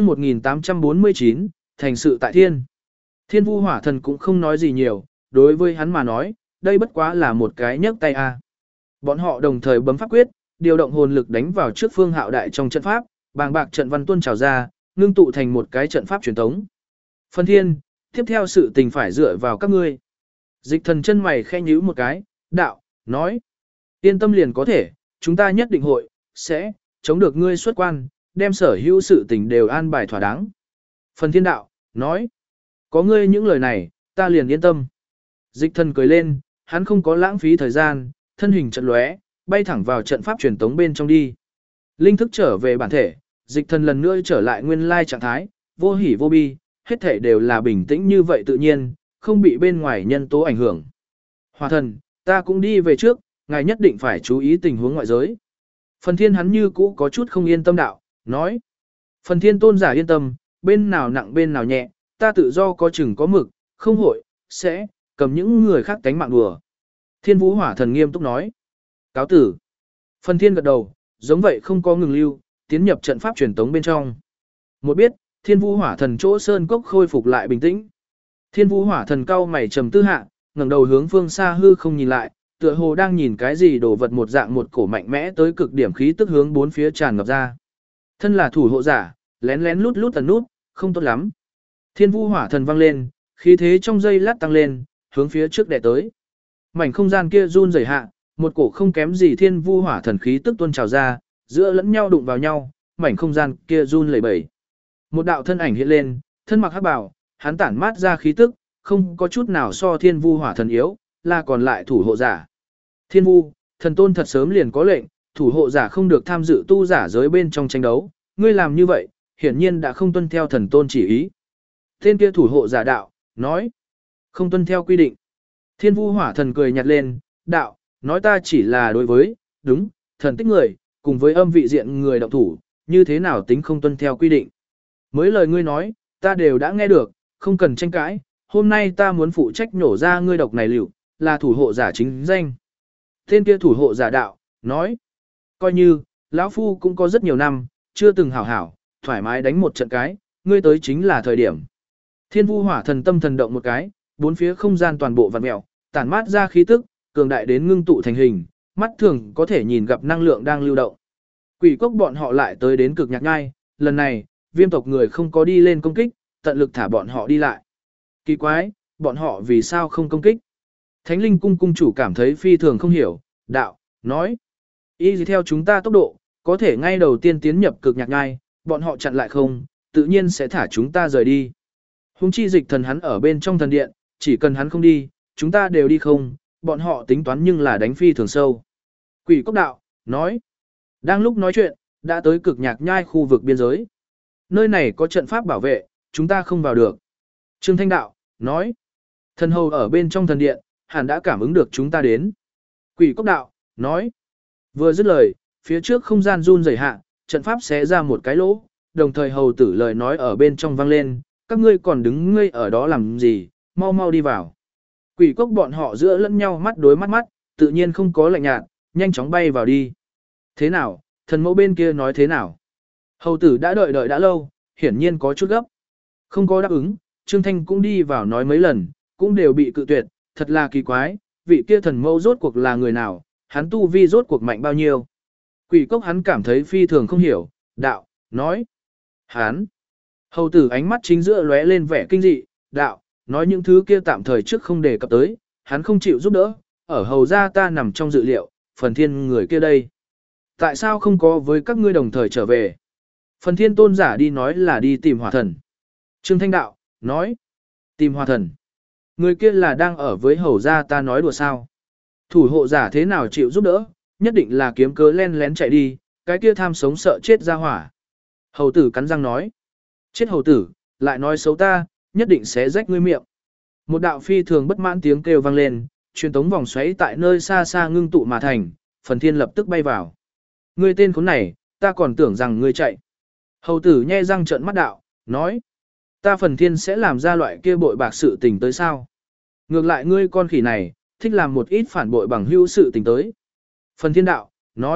1849, thành sự tại thiên. Thiên Vu Hỏa Thần cũng không nói gì nhiều, đối với hắn mà nói, đây bất quá là một cái nhấc tay a. Bọn họ đồng thời bấm pháp quyết, điều động hồn lực đánh vào trước Phương Hạo Đại trong trận pháp, bàng bạc trận văn tuôn trào ra, ngưng tụ thành một cái trận pháp truyền tống. Phần thiên, tiếp theo sự tình phải dựa vào các ngươi. Dịch thần chân mày khẽ nhíu một cái, đạo, nói. Yên tâm liền có thể, chúng ta nhất định sẽ chống được ngươi xuất quan, đem sở hữu sự tình đều an bài thỏa đáng. Phần thiên đạo, nói. Có ngươi những lời này, ta liền yên tâm. Dịch thần cười lên, hắn không có lãng phí thời gian, thân hình chợt lóe, bay thẳng vào trận pháp truyền tống bên trong đi. Linh thức trở về bản thể, dịch thần lần nữa trở lại nguyên lai trạng thái, vô hỉ vô bi, hết thể đều là bình tĩnh như vậy tự nhiên, không bị bên ngoài nhân tố ảnh hưởng. Hỏa thần, ta cũng đi về trước, ngài nhất định phải chú ý tình huống ngoại giới. Phần thiên hắn như cũ có chút không yên tâm đạo, nói. Phần thiên tôn giả yên tâm, bên nào nặng bên nào nhẹ, ta tự do có chừng có mực, không sẽ cầm những người khác tánh mạng đùa. Thiên Vũ Hỏa Thần nghiêm túc nói. Cáo tử. Phần thiên gật đầu, giống vậy không có ngừng lưu, tiến nhập trận pháp truyền tống bên trong. Một biết, Thiên Vũ Hỏa Thần chỗ sơn cốc khôi phục lại bình tĩnh. Thiên Vũ Hỏa Thần cau mày trầm tư hạ, ngẩng đầu hướng phương xa hư không nhìn lại, tựa hồ đang nhìn cái gì đồ vật một dạng một cổ mạnh mẽ tới cực điểm khí tức hướng bốn phía tràn ngập ra. Thân là thủ hộ giả, lén lén lút lút tần nút, không tốt lắm. Thiên Vũ Hỏa Thần vang lên, khí thế trong giây lát tăng lên, hướng phía trước đè tới. Mảnh không gian kia run rẩy hạ, một cổ không kém gì Thiên Vu Hỏa Thần khí tức tuôn trào ra, giữa lẫn nhau đụng vào nhau, mảnh không gian kia run lẩy bẩy. Một đạo thân ảnh hiện lên, thân mặc hắc bào, hắn tản mát ra khí tức, không có chút nào so Thiên Vu Hỏa Thần yếu, là còn lại thủ hộ giả. Thiên Vu, thần tôn thật sớm liền có lệnh, thủ hộ giả không được tham dự tu giả giới bên trong tranh đấu, ngươi làm như vậy, hiển nhiên đã không tuân theo thần tôn chỉ ý. Tên kia thủ hộ giả đạo, nói, không tuân theo quy định. Thiên Vu Hỏa Thần cười nhạt lên, đạo, nói ta chỉ là đối với, đúng, thần tích người, cùng với âm vị diện người động thủ, như thế nào tính không tuân theo quy định. Mới lời ngươi nói, ta đều đã nghe được, không cần tranh cãi, hôm nay ta muốn phụ trách nổ ra ngươi độc này liệu, là thủ hộ giả chính danh. Tên kia thủ hộ giả đạo, nói, coi như, lão phu cũng có rất nhiều năm, chưa từng hảo hảo, thoải mái đánh một trận cái, ngươi tới chính là thời điểm. Thiên Vu Hỏa Thần tâm thần động một cái, bốn phía không gian toàn bộ vặn mèo, tản mát ra khí tức, cường đại đến ngưng tụ thành hình, mắt thường có thể nhìn gặp năng lượng đang lưu động. Quỷ cốc bọn họ lại tới đến cực nhạc nhai, lần này, viêm tộc người không có đi lên công kích, tận lực thả bọn họ đi lại. Kỳ quái, bọn họ vì sao không công kích? Thánh linh cung cung chủ cảm thấy phi thường không hiểu, đạo, nói. Y theo chúng ta tốc độ, có thể ngay đầu tiên tiến nhập cực nhạc nhai, bọn họ chặn lại không, tự nhiên sẽ thả chúng ta rời đi. Hùng chi dịch thần hắn ở bên trong thần điện, chỉ cần hắn không đi, chúng ta đều đi không, bọn họ tính toán nhưng là đánh phi thường sâu. Quỷ cốc đạo, nói. Đang lúc nói chuyện, đã tới cực nhạc nhai khu vực biên giới. Nơi này có trận pháp bảo vệ, chúng ta không vào được. Trương Thanh đạo, nói. Thần hầu ở bên trong thần điện, hẳn đã cảm ứng được chúng ta đến. Quỷ cốc đạo, nói. Vừa dứt lời, phía trước không gian run rẩy hạ, trận pháp xé ra một cái lỗ, đồng thời hầu tử lời nói ở bên trong vang lên, các ngươi còn đứng ngây ở đó làm gì, mau mau đi vào. Quỷ cốc bọn họ giữa lẫn nhau mắt đối mắt mắt, tự nhiên không có lạnh nhạt, nhanh chóng bay vào đi. Thế nào, thần mẫu bên kia nói thế nào? Hầu tử đã đợi đã lâu, hiển nhiên có chút gấp. Không có đáp ứng, Trương Thanh cũng đi vào nói mấy lần, cũng đều bị cự tuyệt, thật là kỳ quái, vị kia thần mẫu rốt cuộc là người nào, hắn tu vi rốt cuộc mạnh bao nhiêu. Quỷ cốc hắn cảm thấy phi thường không hiểu, đạo, nói. Hắn. Hầu tử ánh mắt chính giữa lóe lên vẻ kinh dị, đạo, nói những thứ kia tạm thời trước không đề cập tới, hắn không chịu giúp đỡ, ở hầu ra ta nằm trong dự liệu, phần thiên người kia đây. Tại sao không có với các ngươi đồng thời trở về? Phần thiên tôn giả đi nói là đi tìm hỏa thần. Trương Thanh đạo, nói, tìm hỏa thần. Người kia là đang ở với hầu ra ta nói đùa sao. Thủ hộ giả thế nào chịu giúp đỡ, nhất định là kiếm cớ len lén chạy đi, cái kia tham sống sợ chết ra hỏa. Hầu tử cắn răng nói, chết hầu tử, lại nói xấu ta, nhất định sẽ rách ngươi miệng. Một đạo phi thường bất mãn tiếng kêu vang lên, truyền tống vòng xoáy tại nơi xa xa ngưng tụ mà thành, phần thiên lập tức bay vào. Ngươi tên khốn này, ta còn tưởng rằng ngươi chạy. Hầu tử nhe răng trợn mắt đạo, nói, ta Phần Thiên sẽ làm ra loại kia bội bạc sự tình tới sao? Ngược lại ngươi con khỉ này, thích làm một ít phản bội bằng hữu sự tình tới. Phần Thiên đạo,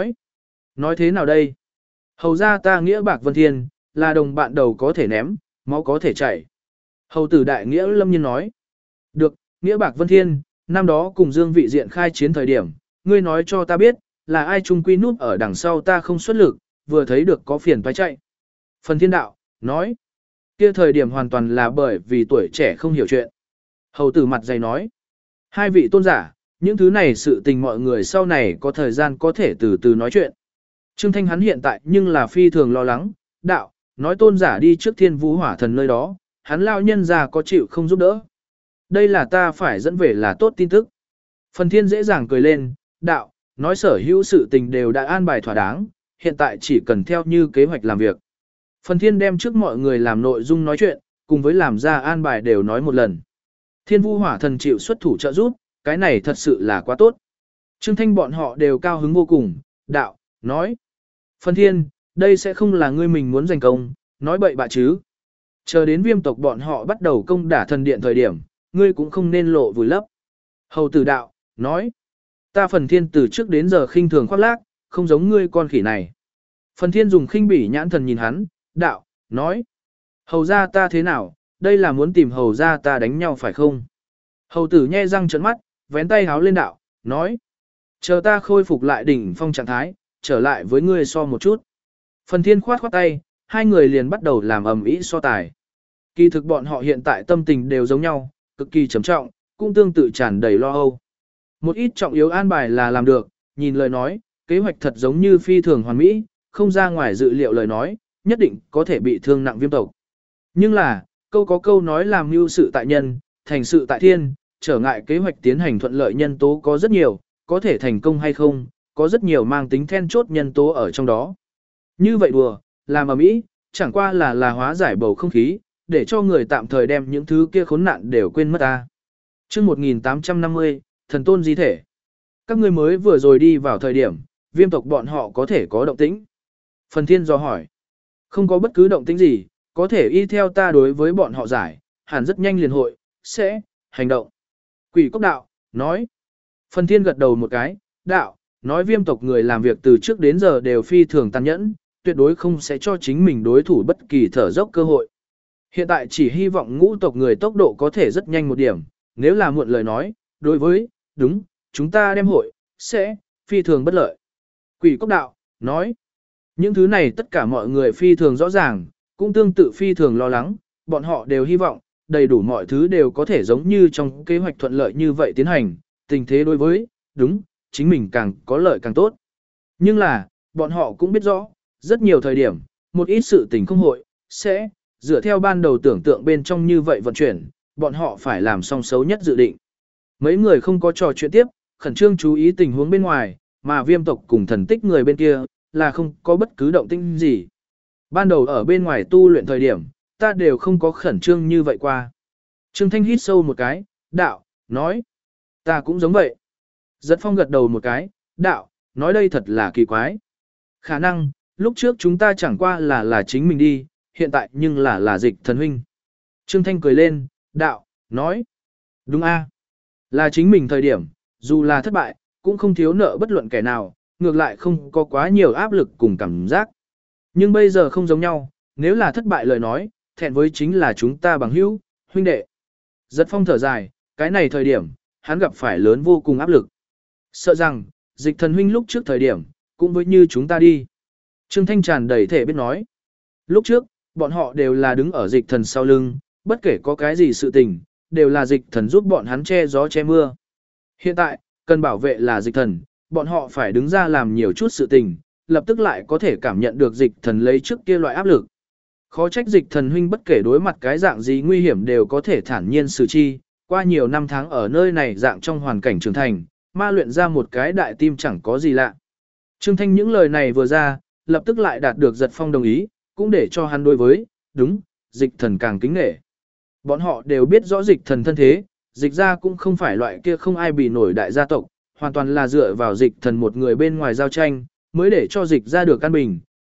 nói thế nào đây? Hầu ra ta nghĩa bạc Vân Thiên, là đồng bạn đầu có thể ném, máu có thể chảy. Hầu tử đại nghĩa lâm nhiên nói, được, nghĩa bạc Vân Thiên, năm đó cùng Dương Vị Diện khai chiến thời điểm, ngươi nói cho ta biết, là ai trung quy núp ở đằng sau ta không xuất lực, vừa thấy được có phiền phải chạy. Phần Thiên đạo, nói, kia thời điểm hoàn toàn là bởi vì tuổi trẻ không hiểu chuyện. Hầu tử mặt dày nói, hai vị tôn giả, những thứ này sự tình mọi người sau này có thời gian có thể từ từ nói chuyện. Trương Thanh hắn hiện tại nhưng là phi thường lo lắng, đạo, nói tôn giả đi trước Thiên Vũ Hỏa Thần nơi đó, hắn lao nhân già có chịu không giúp đỡ. Đây là ta phải dẫn về là tốt tin tức. Phần Thiên dễ dàng cười lên, đạo, nói sở hữu sự tình đều đã an bài thỏa đáng, hiện tại chỉ cần theo như kế hoạch làm việc. Phần Thiên đem trước mọi người làm nội dung nói chuyện, cùng với làm ra an bài đều nói một lần. Thiên Vũ Hỏa Thần chịu xuất thủ trợ giúp, cái này thật sự là quá tốt. Trương Thanh bọn họ đều cao hứng vô cùng, đạo, nói. Phần Thiên, đây sẽ không là ngươi mình muốn giành công, nói bậy bạ chứ. Chờ đến Viêm tộc bọn họ bắt đầu công đả thần điện thời điểm, ngươi cũng không nên lộ vùi lấp. Hầu tử đạo, nói. Ta Phần Thiên từ trước đến giờ khinh thường khoác lác, không giống ngươi con khỉ này. Phần Thiên dùng khinh bỉ nhãn thần nhìn hắn, đạo, nói. Hầu ra ta thế nào, đây là muốn tìm hầu ra ta đánh nhau phải không? Hầu tử nhe răng trợn mắt, vén tay háo lên đạo, nói. Chờ ta khôi phục lại đỉnh phong trạng thái, trở lại với ngươi so một chút. Phần Thiên khoát khoát tay, hai người liền bắt đầu làm ầm ĩ so tài. Kỳ thực bọn họ hiện tại tâm tình đều giống nhau, cực kỳ trầm trọng, cũng tương tự tràn đầy lo âu. Một ít trọng yếu an bài là làm được, nhìn lời nói, kế hoạch thật giống như phi thường hoàn mỹ, không ra ngoài dự liệu lời nói, nhất định có thể bị thương nặng Viêm tộc. Nhưng là, câu có câu nói làm mưu sự tại nhân, thành sự tại thiên, trở ngại kế hoạch tiến hành thuận lợi nhân tố có rất nhiều, có thể thành công hay không, có rất nhiều mang tính then chốt nhân tố ở trong đó. Như vậy đùa, làm ầm ĩ, chẳng qua là hóa giải bầu không khí, để cho người tạm thời đem những thứ kia khốn nạn đều quên mất ta. Chương 1850, thần tôn di thể. Các ngươi mới vừa rồi đi vào thời điểm, Viêm tộc bọn họ có thể có động tĩnh. Phần Thiên do hỏi. Không có bất cứ động tĩnh gì, có thể y theo ta đối với bọn họ giải, hẳn rất nhanh liền hội, sẽ, hành động. Quỷ Cốc đạo, nói. Phần Thiên gật đầu một cái, đạo, nói Viêm tộc người làm việc từ trước đến giờ đều phi thường tàn nhẫn, tuyệt đối không sẽ cho chính mình đối thủ bất kỳ thở dốc cơ hội. Hiện tại chỉ hy vọng ngũ tộc người tốc độ có thể rất nhanh một điểm, nếu là muộn lời nói, đối với, đúng, chúng ta đem hội, sẽ, phi thường bất lợi. Quỷ Cốc đạo, nói. Những thứ này tất cả mọi người phi thường rõ ràng, cũng tương tự phi thường lo lắng, bọn họ đều hy vọng, đầy đủ mọi thứ đều có thể giống như trong kế hoạch thuận lợi như vậy tiến hành, tình thế đối với, đúng, chính mình càng có lợi càng tốt. Nhưng là, bọn họ cũng biết rõ, rất nhiều thời điểm, một ít sự tình không hội, sẽ, dựa theo ban đầu tưởng tượng bên trong như vậy vận chuyển, bọn họ phải làm song xấu nhất dự định. Mấy người không có trò chuyện tiếp, khẩn trương chú ý tình huống bên ngoài, mà Viêm tộc cùng thần tích người bên kia, là không có bất cứ động tĩnh gì. Ban đầu ở bên ngoài tu luyện thời điểm, ta đều không có khẩn trương như vậy qua. Trương Thanh hít sâu một cái, đạo, nói, ta cũng giống vậy. Giật Phong gật đầu một cái, đạo, nói đây thật là kỳ quái. Khả năng, lúc trước chúng ta chẳng qua là chính mình đi, hiện tại nhưng là Dịch Thần huynh. Trương Thanh cười lên, đạo, nói, đúng a, là chính mình thời điểm, dù là thất bại, cũng không thiếu nợ bất luận kẻ nào, ngược lại không có quá nhiều áp lực cùng cảm giác. Nhưng bây giờ không giống nhau, nếu là thất bại lời nói, thẹn với chính là chúng ta bằng hữu, huynh đệ. Giật Phong thở dài, cái này thời điểm, hắn gặp phải lớn vô cùng áp lực. Sợ rằng, Dịch Thần huynh lúc trước thời điểm, cũng với như chúng ta đi. Trương Thanh tràn đầy thể biết nói. Lúc trước, bọn họ đều là đứng ở Dịch Thần sau lưng, bất kể có cái gì sự tình, đều là Dịch Thần giúp bọn hắn che gió che mưa. Hiện tại, cần bảo vệ là Dịch Thần, bọn họ phải đứng ra làm nhiều chút sự tình, lập tức lại có thể cảm nhận được Dịch Thần lấy trước kia loại áp lực. Khó trách Dịch Thần huynh bất kể đối mặt cái dạng gì nguy hiểm đều có thể thản nhiên xử chi, qua nhiều năm tháng ở nơi này dạng trong hoàn cảnh trưởng thành, ma luyện ra một cái đại tim chẳng có gì lạ. Trương Thanh những lời này vừa ra, lập tức lại đạt được Giật Phong đồng ý, cũng để cho hắn đối với, đúng, Dịch Thần càng kính nể. Bọn họ đều biết rõ Dịch Thần thân thế, Dịch ra cũng không phải loại kia không ai bị nổi đại gia tộc, hoàn toàn là dựa vào Dịch Thần một người bên ngoài giao tranh, mới để cho Dịch ra được căn bình,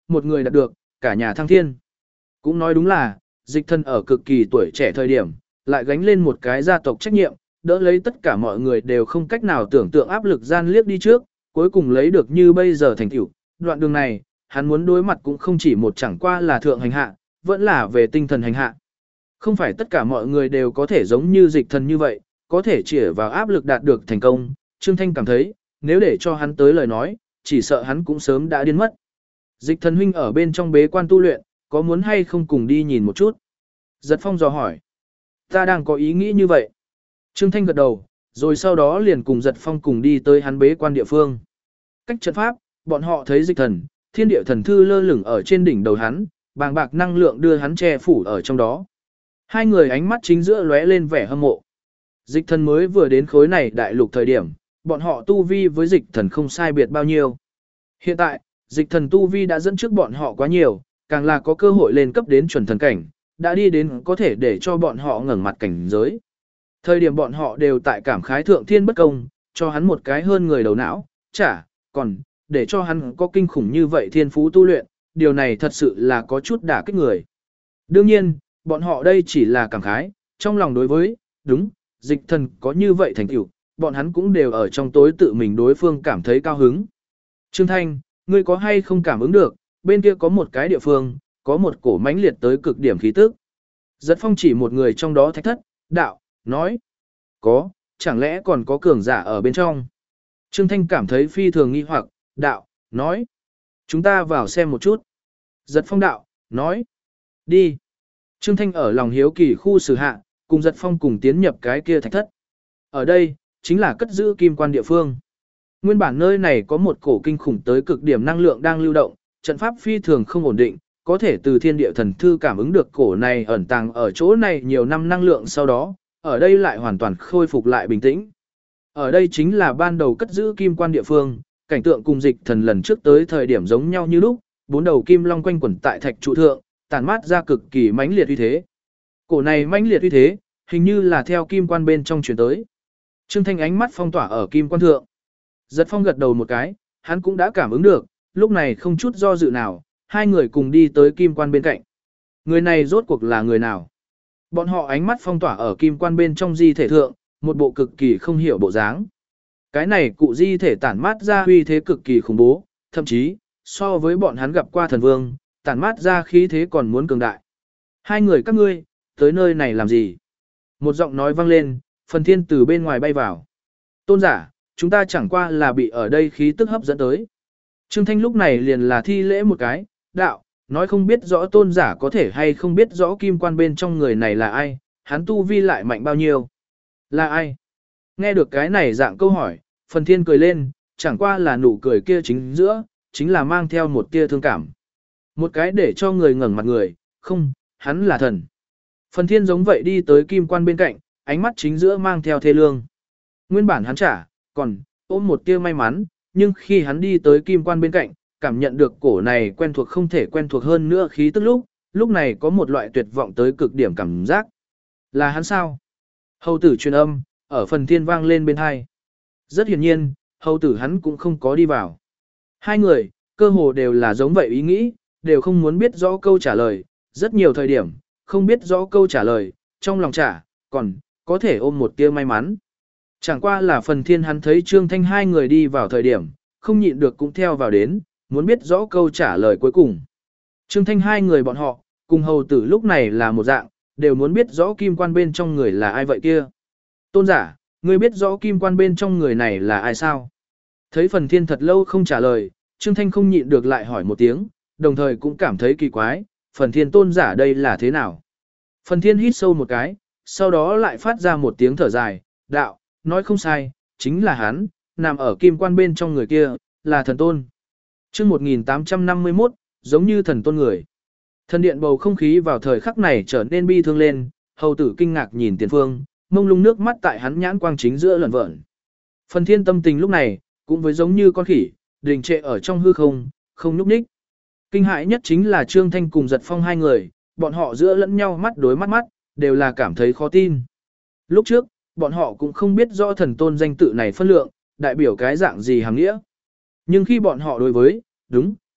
một người đạt được, cả nhà thăng thiên. Cũng nói đúng là, dịch thần ở cực kỳ tuổi trẻ thời điểm, lại gánh lên một cái gia tộc trách nhiệm, đỡ lấy tất cả mọi người đều không cách nào tưởng tượng áp lực gian liếc đi trước, cuối cùng lấy được như bây giờ thành tựu. Đoạn đường này, hắn muốn đối mặt cũng không chỉ một chẳng qua là thượng hành hạ, vẫn là về tinh thần hành hạ. Không phải tất cả mọi người đều có thể giống như dịch thần như vậy, có thể chĩa vào áp lực đạt được thành công. Trương Thanh cảm thấy, nếu để cho hắn tới lời nói, chỉ sợ hắn cũng sớm đã điên mất. Dịch thần huynh ở bên trong bế quan tu luyện, có muốn hay không cùng đi nhìn một chút? Giật Phong dò hỏi. Ta đang có ý nghĩ như vậy. Trương Thanh gật đầu, rồi sau đó liền cùng Giật Phong cùng đi tới hắn bế quan địa phương. Cách trận pháp, bọn họ thấy dịch thần, thiên địa thần thư lơ lửng ở trên đỉnh đầu hắn, bàng bạc năng lượng đưa hắn che phủ ở trong đó. Hai người ánh mắt chính giữa lóe lên vẻ hâm mộ. Dịch thần mới vừa đến khối này đại lục thời điểm, bọn họ tu vi với dịch thần không sai biệt bao nhiêu. Hiện tại, dịch thần tu vi đã dẫn trước bọn họ quá nhiều, càng là có cơ hội lên cấp đến chuẩn thần cảnh, đã đi đến có thể để cho bọn họ ngẩng mặt cảnh giới. Thời điểm bọn họ đều tại cảm khái thượng thiên bất công, cho hắn một cái hơn người đầu não, còn, để cho hắn có kinh khủng như vậy thiên phú tu luyện, điều này thật sự là có chút đả kích người. Đương nhiên, bọn họ đây chỉ là cảm khái, trong lòng đối với, đúng, dịch thần có như vậy thành tựu, bọn hắn cũng đều ở trong tối tự mình đối phương cảm thấy cao hứng. Trương Thanh, ngươi có hay không cảm ứng được, bên kia có một cái địa phương, có một cổ mãnh liệt tới cực điểm khí tức. Giật Phong chỉ một người trong đó thách thất, đạo, nói, có, chẳng lẽ còn có cường giả ở bên trong. Trương Thanh cảm thấy phi thường nghi hoặc, đạo, nói, chúng ta vào xem một chút. Giật Phong đạo, nói, đi. Trương Thanh ở lòng hiếu kỳ khu xử hạ, cùng Giật Phong cùng tiến nhập cái kia thạch thất. Ở đây, chính là cất giữ kim quan địa phương. Nguyên bản nơi này có một cổ kinh khủng tới cực điểm năng lượng đang lưu động, trận pháp phi thường không ổn định, có thể từ thiên địa thần thư cảm ứng được cổ này ẩn tàng ở chỗ này nhiều năm năng lượng sau đó, ở đây lại hoàn toàn khôi phục lại bình tĩnh. Ở đây chính là ban đầu cất giữ kim quan địa phương, cảnh tượng cùng dịch thần lần trước tới thời điểm giống nhau như lúc, bốn đầu kim long quanh quẩn tại thạch trụ thượng, tản mát ra cực kỳ mãnh liệt uy thế. Cổ này mãnh liệt uy thế, hình như là theo kim quan bên trong chuyển tới. Trương Thanh ánh mắt phong tỏa ở kim quan thượng. Giật Phong gật đầu một cái, hắn cũng đã cảm ứng được, lúc này không chút do dự nào, hai người cùng đi tới kim quan bên cạnh. Người này rốt cuộc là người nào? Bọn họ ánh mắt phong tỏa ở kim quan bên trong di thể thượng, một bộ cực kỳ không hiểu bộ dáng. Cái này cụ di thể tản mát ra uy thế cực kỳ khủng bố, thậm chí, so với bọn hắn gặp qua thần vương, tản mát ra khí thế còn muốn cường đại. Hai người các ngươi, tới nơi này làm gì? Một giọng nói vang lên, Phần Thiên từ bên ngoài bay vào. Tôn giả, chúng ta chẳng qua là bị ở đây khí tức hấp dẫn tới. Trương Thanh lúc này liền là thi lễ một cái, đạo, nói không biết rõ tôn giả có thể hay không biết rõ kim quan bên trong người này là ai, hắn tu vi lại mạnh bao nhiêu. Là ai? Nghe được cái này dạng câu hỏi, Phần Thiên cười lên, chẳng qua là nụ cười kia chính giữa, chính là mang theo một tia thương cảm. Một cái để cho người ngẩng mặt người, không, hắn là thần. Phần Thiên giống vậy đi tới kim quan bên cạnh, ánh mắt chính giữa mang theo thê lương. Nguyên bản hắn còn ôm một tia may mắn, nhưng khi hắn đi tới kim quan bên cạnh, cảm nhận được cổ này quen thuộc không thể quen thuộc hơn nữa khí tức lúc này có một loại tuyệt vọng tới cực điểm cảm giác. Là hắn sao? Hầu tử truyền âm, ở Phần Thiên vang lên bên hai. Rất hiển nhiên, hầu tử hắn cũng không có đi vào. Hai người, cơ hồ đều là giống vậy ý nghĩ, đều không muốn biết rõ câu trả lời, rất nhiều thời điểm, không biết rõ câu trả lời, trong lòng còn có thể ôm một tia may mắn. Chẳng qua là Phần Thiên hắn thấy Trương Thanh hai người đi vào thời điểm, không nhịn được cũng theo vào đến, muốn biết rõ câu trả lời cuối cùng. Trương Thanh hai người bọn họ, cùng hầu tử lúc này là một dạng, đều muốn biết rõ kim quan bên trong người là ai vậy kia. Tôn giả, ngươi biết rõ kim quan bên trong người này là ai sao? Thấy Phần Thiên thật lâu không trả lời, Trương Thanh không nhịn được lại hỏi một tiếng, đồng thời cũng cảm thấy kỳ quái, Phần Thiên tôn giả đây là thế nào? Phần Thiên hít sâu một cái, sau đó lại phát ra một tiếng thở dài, đạo, nói không sai, chính là hắn, nằm ở kim quan bên trong người kia, là thần tôn. Chương 1851, giống như thần tôn người. Thần điện bầu không khí vào thời khắc này trở nên bi thương lên, hầu tử kinh ngạc nhìn tiền phương, mông lung nước mắt tại hắn nhãn quang chính giữa lẩn vẩn. Phần Thiên tâm tình lúc này, cũng với giống như con khỉ, đình trệ ở trong hư không, không nhúc nhích. Kinh hại nhất chính là Trương Thanh cùng Giật Phong hai người, bọn họ giữa lẫn nhau mắt đối mắt, đều là cảm thấy khó tin. Lúc trước, bọn họ cũng không biết rõ thần tôn danh tự này phân lượng, đại biểu cái dạng gì hàm nghĩa. Nhưng khi bọn họ đối với, đúng,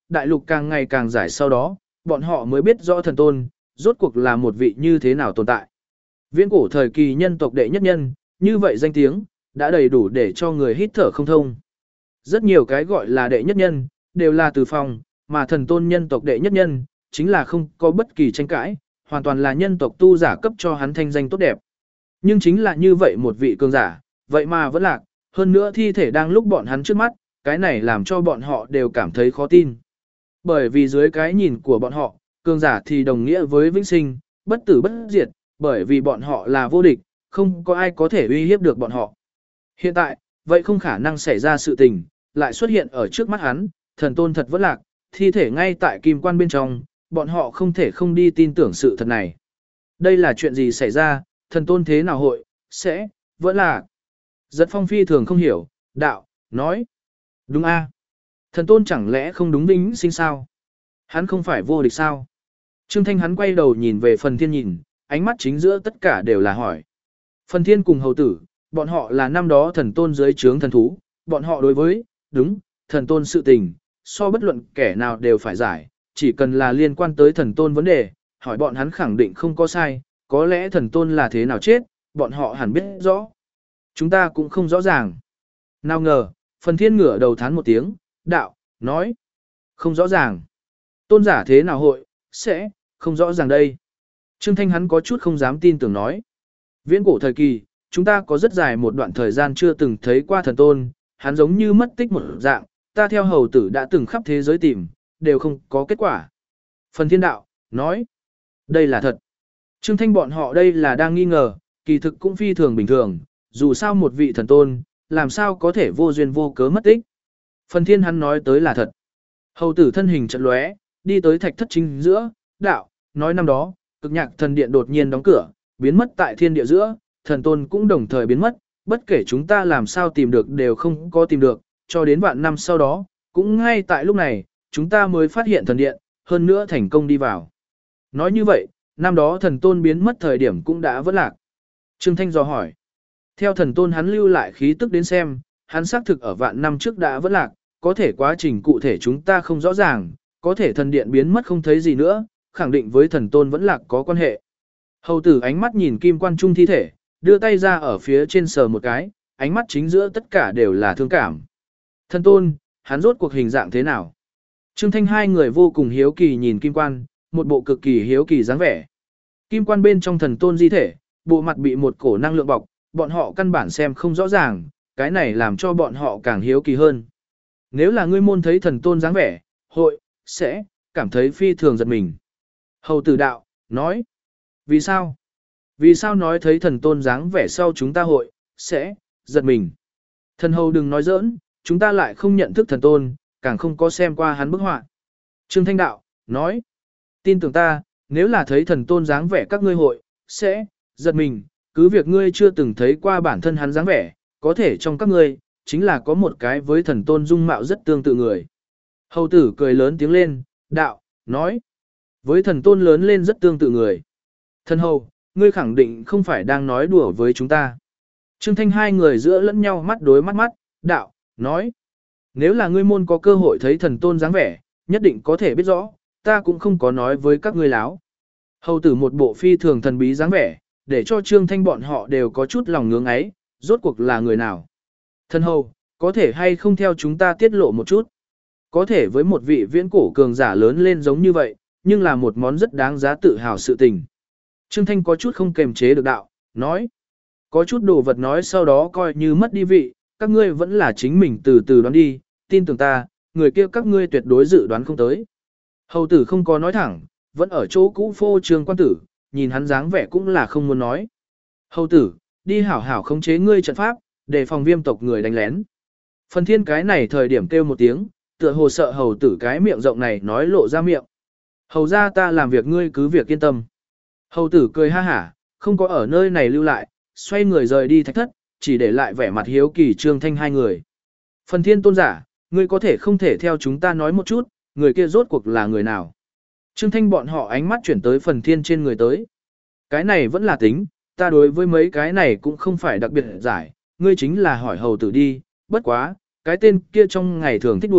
đại lục càng ngày càng giải sau đó, bọn họ mới biết rõ thần tôn, rốt cuộc là một vị như thế nào tồn tại. Viễn cổ thời kỳ nhân tộc đệ nhất nhân, như vậy danh tiếng, đã đầy đủ để cho người hít thở không thông. Rất nhiều cái gọi là đệ nhất nhân, đều là từ phòng, mà thần tôn nhân tộc đệ nhất nhân, chính là không có bất kỳ tranh cãi, hoàn toàn là nhân tộc tu giả cấp cho hắn thanh danh tốt đẹp. Nhưng chính là như vậy một vị cường giả, vậy mà vẫn lạc, hơn nữa thi thể đang lúc bọn hắn trước mắt, cái này làm cho bọn họ đều cảm thấy khó tin. Bởi vì dưới cái nhìn của bọn họ, cường giả thì đồng nghĩa với vĩnh sinh, bất tử bất diệt, bởi vì bọn họ là vô địch, không có ai có thể uy hiếp được bọn họ. Hiện tại, vậy không khả năng xảy ra sự tình, lại xuất hiện ở trước mắt hắn, thần tôn thật vẫn lạc, thi thể ngay tại kim quan bên trong, bọn họ không thể không đi tin tưởng sự thật này. Đây là chuyện gì xảy ra, thần tôn thế nào hội, sẽ, vẫn lạc. Giật Phong phi thường không hiểu, đạo, nói. Đúng a, thần tôn chẳng lẽ không đúng vĩnh sinh sao? Hắn không phải vô địch sao? Trương Thanh hắn quay đầu nhìn về Phần Thiên nhìn, ánh mắt chính giữa tất cả đều là hỏi. Phần Thiên cùng hầu tử, bọn họ là năm đó thần tôn dưới trướng thần thú, bọn họ đối với, đúng, thần tôn sự tình, so bất luận kẻ nào đều phải giải, chỉ cần là liên quan tới thần tôn vấn đề, hỏi bọn hắn khẳng định không có sai, có lẽ thần tôn là thế nào chết, bọn họ hẳn biết rõ. Chúng ta cũng không rõ ràng. Nào ngờ, Phần Thiên ngửa đầu thán một tiếng, đạo, nói, không rõ ràng. Tôn giả thế nào hội, sẽ, không rõ ràng đây. Trương Thanh hắn có chút không dám tin tưởng nói. Viễn cổ thời kỳ, chúng ta có rất dài một đoạn thời gian chưa từng thấy qua thần tôn, hắn giống như mất tích một dạng, ta theo hầu tử đã từng khắp thế giới tìm, đều không có kết quả. Phần Thiên đạo, nói, đây là thật. Trương Thanh bọn họ đây là đang nghi ngờ, kỳ thực cũng phi thường bình thường, dù sao một vị thần tôn, làm sao có thể vô duyên vô cớ mất tích. Phần Thiên hắn nói tới là thật. Hầu tử thân hình chợt lóe, đi tới thạch thất chính giữa, đạo, nói năm đó, cực nhạc thần điện đột nhiên đóng cửa, biến mất tại thiên địa giữa, thần tôn cũng đồng thời biến mất, bất kể chúng ta làm sao tìm được đều không có tìm được, cho đến vạn năm sau đó, cũng ngay tại lúc này, chúng ta mới phát hiện thần điện, hơn nữa thành công đi vào. Nói như vậy, năm đó thần tôn biến mất thời điểm cũng đã vẫn lạc. Trương Thanh dò hỏi. Theo thần tôn hắn lưu lại khí tức đến xem, hắn xác thực ở vạn năm trước đã vẫn lạc, có thể quá trình cụ thể chúng ta không rõ ràng, có thể thần điện biến mất không thấy gì nữa, khẳng định với thần tôn vẫn lạc có quan hệ. Hầu tử ánh mắt nhìn kim quan trung thi thể, đưa tay ra ở phía trên sờ một cái, ánh mắt chính giữa tất cả đều là thương cảm. Thần tôn, hắn rốt cuộc hình dạng thế nào? Trương Thanh hai người vô cùng hiếu kỳ nhìn kim quan, một bộ cực kỳ hiếu kỳ dáng vẻ. Kim quan bên trong thần tôn di thể, bộ mặt bị một cổ năng lượng bọc, bọn họ căn bản xem không rõ ràng, cái này làm cho bọn họ càng hiếu kỳ hơn. Nếu là ngươi môn thấy thần tôn dáng vẻ, hội, sẽ, cảm thấy phi thường giật mình. Hầu tử đạo, nói. Vì sao? Vì sao nói thấy thần tôn dáng vẻ sau chúng ta hội, sẽ, giật mình. Thần hầu đừng nói giỡn, chúng ta lại không nhận thức thần tôn, càng không có xem qua hắn bức họa. Trương Thanh đạo, nói. Tin tưởng ta, nếu là thấy thần tôn dáng vẻ các ngươi hội, sẽ, giật mình, cứ việc ngươi chưa từng thấy qua bản thân hắn dáng vẻ, có thể trong các ngươi, chính là có một cái với thần tôn dung mạo rất tương tự người. Hầu tử cười lớn tiếng lên, đạo, nói. Với thần tôn lớn lên rất tương tự người. Thần hầu, ngươi khẳng định không phải đang nói đùa với chúng ta. Trương Thanh hai người giữa lẫn nhau mắt đối mắt mắt, đạo, nói. Nếu là ngươi môn có cơ hội thấy thần tôn dáng vẻ, nhất định có thể biết rõ, ta cũng không có nói với các ngươi láo. Hầu tử một bộ phi thường thần bí dáng vẻ, để cho Trương Thanh bọn họ đều có chút lòng ngưỡng ấy, rốt cuộc là người nào. Thần hầu, có thể hay không theo chúng ta tiết lộ một chút. Có thể với một vị viễn cổ cường giả lớn lên giống như vậy, nhưng là một món rất đáng giá tự hào sự tình. Trương Thanh có chút không kềm chế được đạo, nói. Có chút đồ vật nói sau đó coi như mất đi vị, các ngươi vẫn là chính mình từ từ đoán đi, tin tưởng ta, người kia các ngươi tuyệt đối dự đoán không tới. Hầu tử không có nói thẳng, vẫn ở chỗ cũ phô trương quan tử, nhìn hắn dáng vẻ cũng là không muốn nói. Hầu tử, đi hảo hảo khống chế ngươi trận pháp, để phòng viêm tộc người đánh lén. Phần Thiên cái này thời điểm kêu một tiếng, tựa hồ sợ hầu tử cái miệng rộng này nói lộ ra miệng. Hầu ra ta làm việc ngươi cứ việc yên tâm. Hầu tử cười ha hả, không có ở nơi này lưu lại, xoay người rời đi thạch thất, chỉ để lại vẻ mặt hiếu kỳ Trương Thanh hai người. Phần Thiên tôn giả, ngươi có thể không thể theo chúng ta nói một chút, người kia rốt cuộc là người nào. Trương Thanh bọn họ ánh mắt chuyển tới Phần Thiên trên người tới. Cái này vẫn là tính, ta đối với mấy cái này cũng không phải đặc biệt giải, ngươi chính là hỏi hầu tử đi, bất quá, cái tên kia trong ngày thường thích đùa,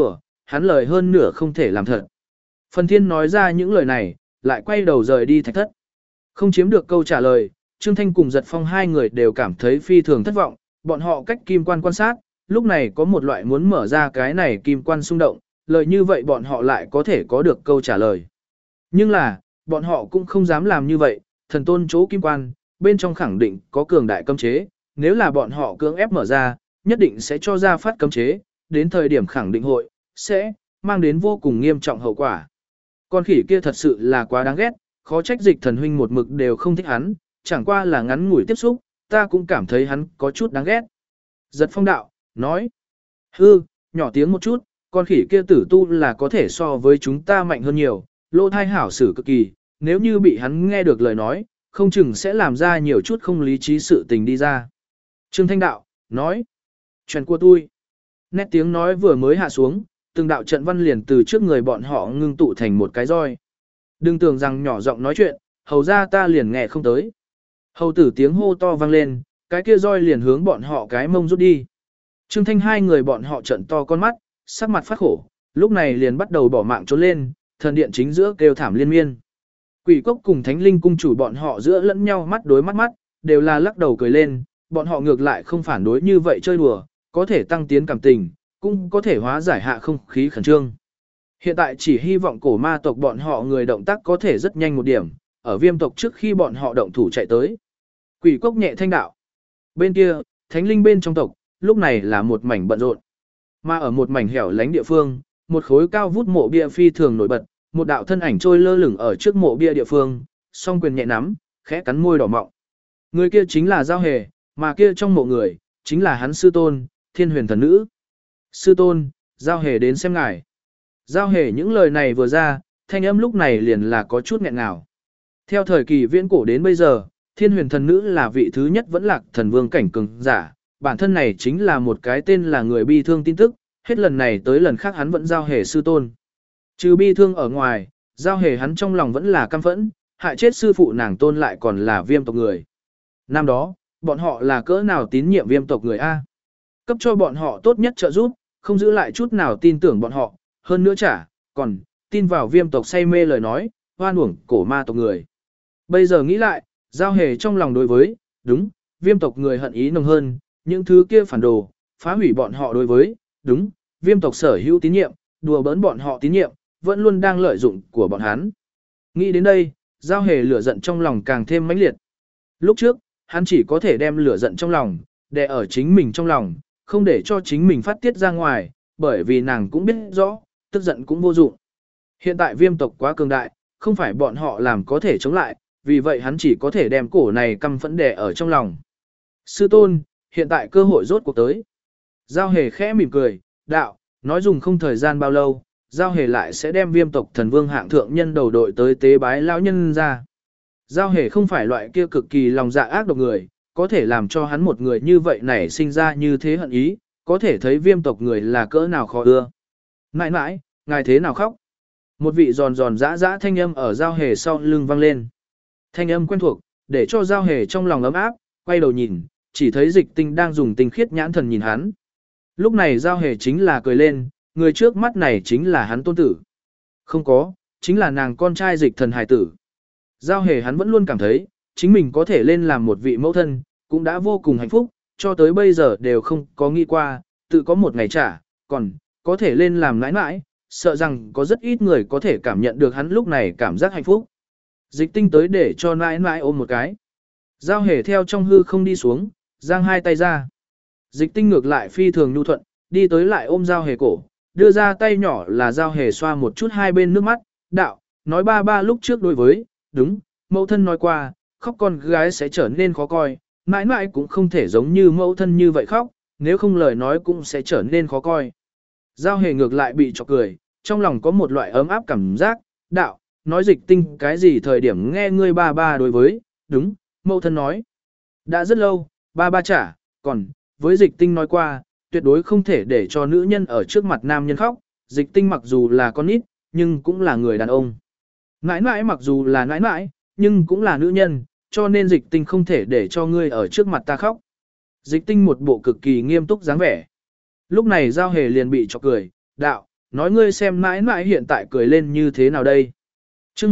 hắn lời hơn nửa không thể làm thật. Phần Thiên nói ra những lời này, lại quay đầu rời đi thạch thất. Không chiếm được câu trả lời, Trương Thanh cùng Giật Phong hai người đều cảm thấy phi thường thất vọng, bọn họ cách kim quan quan sát, lúc này có một loại muốn mở ra cái này kim quan xung động, lời như vậy bọn họ lại có thể có được câu trả lời. Nhưng là, bọn họ cũng không dám làm như vậy, thần tôn chỗ kim quan, bên trong khẳng định có cường đại cấm chế, nếu là bọn họ cưỡng ép mở ra, nhất định sẽ cho ra phát cấm chế, đến thời điểm khẳng định hội, sẽ mang đến vô cùng nghiêm trọng hậu quả. Con khỉ kia thật sự là quá đáng ghét, khó trách Dịch Thần huynh một mực đều không thích hắn, chẳng qua là ngắn ngủi tiếp xúc, ta cũng cảm thấy hắn có chút đáng ghét. Giật Phong đạo, nói, nhỏ tiếng một chút, con khỉ kia tử tu là có thể so với chúng ta mạnh hơn nhiều, lỗ thai hảo xử cực kỳ, nếu như bị hắn nghe được lời nói, không chừng sẽ làm ra nhiều chút không lý trí sự tình đi ra. Trương Thanh đạo, nói, chuyện của tôi. Nét tiếng nói vừa mới hạ xuống, từng đạo trận văn liền từ trước người bọn họ ngưng tụ thành một cái roi. Đừng tưởng rằng nhỏ giọng nói chuyện, hầu ra ta liền nghe không tới. Hầu tử tiếng hô to vang lên, cái kia roi liền hướng bọn họ cái mông rút đi. Trương Thanh hai người bọn họ trận to con mắt, sắc mặt phát khổ, lúc này liền bắt đầu bỏ mạng trốn lên, thần điện chính giữa kêu thảm liên miên. Quỷ cốc cùng thánh linh cung chủ bọn họ giữa lẫn nhau mắt đối mắt, đều là lắc đầu cười lên, bọn họ ngược lại không phản đối như vậy chơi đùa, có thể tăng tiến cảm tình, cũng có thể hóa giải hạ không khí khẩn trương. Hiện tại chỉ hy vọng cổ ma tộc bọn họ người động tác có thể rất nhanh một điểm, ở viêm tộc trước khi bọn họ động thủ chạy tới. Quỷ cốc nhẹ thanh đạo. Bên kia, thánh linh bên trong tộc, lúc này là một mảnh bận rộn. Mà ở một mảnh hẻo lánh địa phương, một khối cao vút mộ bia phi thường nổi bật, một đạo thân ảnh trôi lơ lửng ở trước mộ bia địa phương, song quyền nhẹ nắm, khẽ cắn môi đỏ mọng. Người kia chính là Giao Hề, mà kia trong mộ người, chính là hắn sư tôn, Thiên Huyền thần nữ. Sư tôn, Giao Hề đến xem ngài. Giao Hề những lời này vừa ra, thanh âm lúc này liền là có chút nghẹn ngào. Theo thời kỳ viễn cổ đến bây giờ, Thiên Huyền thần nữ là vị thứ nhất vẫn lạc thần vương cảnh cường giả, bản thân này chính là một cái tên là người bi thương tin tức, hết lần này tới lần khác hắn vẫn Giao Hề sư tôn. Trừ bi thương ở ngoài, Giao Hề hắn trong lòng vẫn là căm phẫn, hại chết sư phụ nàng tôn lại còn là viêm tộc người. Năm đó, bọn họ là cỡ nào tín nhiệm viêm tộc người A. Cấp cho bọn họ tốt nhất trợ giúp, không giữ lại chút nào tin tưởng bọn họ, hơn nữa còn tin vào viêm tộc say mê lời nói, hoan uổng cổ ma tộc người. Bây giờ nghĩ lại, Giao Hề trong lòng đối với, đúng, viêm tộc người hận ý nồng hơn, những thứ kia phản đồ, phá hủy bọn họ đối với, đúng, viêm tộc sở hữu tín nhiệm, đùa bỡn bọn họ tín nhiệm, vẫn luôn đang lợi dụng của bọn hắn. Nghĩ đến đây, Giao Hề lửa giận trong lòng càng thêm mãnh liệt. Lúc trước, hắn chỉ có thể đem lửa giận trong lòng, đè ở chính mình trong lòng, không để cho chính mình phát tiết ra ngoài, bởi vì nàng cũng biết rõ, tức giận cũng vô dụng. Hiện tại viêm tộc quá cường đại, không phải bọn họ làm có thể chống lại, vì vậy hắn chỉ có thể đem cổ này căm phẫn đè ở trong lòng. Sư tôn, hiện tại cơ hội rốt cuộc tới. Giao Hề khẽ mỉm cười, đạo, nói dùng không thời gian bao lâu, Giao Hề lại sẽ đem viêm tộc thần vương hạng thượng nhân đầu đội tới tế bái lão nhân ra. Giao Hề không phải loại kia cực kỳ lòng dạ ác độc người, có thể làm cho hắn một người như vậy nảy sinh ra như thế hận ý, có thể thấy viêm tộc người là cỡ nào khó ưa. Mãi mãi, ngài thế nào khóc? Một vị giòn giòn dã dã thanh âm ở Giao Hề sau lưng vang lên. Thanh âm quen thuộc, để cho Giao Hề trong lòng ấm áp, quay đầu nhìn, chỉ thấy Dịch Tinh đang dùng tinh khiết nhãn thần nhìn hắn. Lúc này Giao Hề chính là cười lên, người trước mắt này chính là hắn tôn tử. Không có, chính là nàng con trai Dịch Thần hài tử. Giao Hề hắn vẫn luôn cảm thấy, chính mình có thể lên làm một vị mẫu thân, cũng đã vô cùng hạnh phúc, cho tới bây giờ đều không có nghĩ qua, tự có một ngày còn có thể lên làm nãi nãi, sợ rằng có rất ít người có thể cảm nhận được hắn lúc này cảm giác hạnh phúc. Dịch Tinh tới để cho nãi nãi ôm một cái. Giao Hề theo trong hư không đi xuống, giang hai tay ra. Dịch Tinh ngược lại phi thường nhu thuận, đi tới lại ôm Giao Hề cổ, đưa ra tay nhỏ là Giao Hề xoa một chút hai bên nước mắt, đạo, nói ba ba lúc trước đối với, đúng, mẫu thân nói qua, khóc con gái sẽ trở nên khó coi, mãi mãi cũng không thể giống như mẫu thân như vậy khóc, nếu không lời nói cũng sẽ trở nên khó coi. Giao Hề ngược lại bị chọc cười, trong lòng có một loại ấm áp cảm giác, đạo, nói Dịch Tinh cái gì thời điểm nghe ngươi ba ba đối với, đúng, mẫu thân nói. Đã rất lâu, ba ba còn, với Dịch Tinh nói qua, tuyệt đối không thể để cho nữ nhân ở trước mặt nam nhân khóc, Dịch Tinh mặc dù là con nít, nhưng cũng là người đàn ông. Nãi nãi mặc dù là nãi nãi, nhưng cũng là nữ nhân, cho nên Dịch Tinh không thể để cho ngươi ở trước mặt ta khóc. Dịch Tinh một bộ cực kỳ nghiêm túc dáng vẻ. Lúc này Giao Hề liền bị chọc cười, đạo, nói ngươi xem mãi mãi hiện tại cười lên như thế nào đây. Chương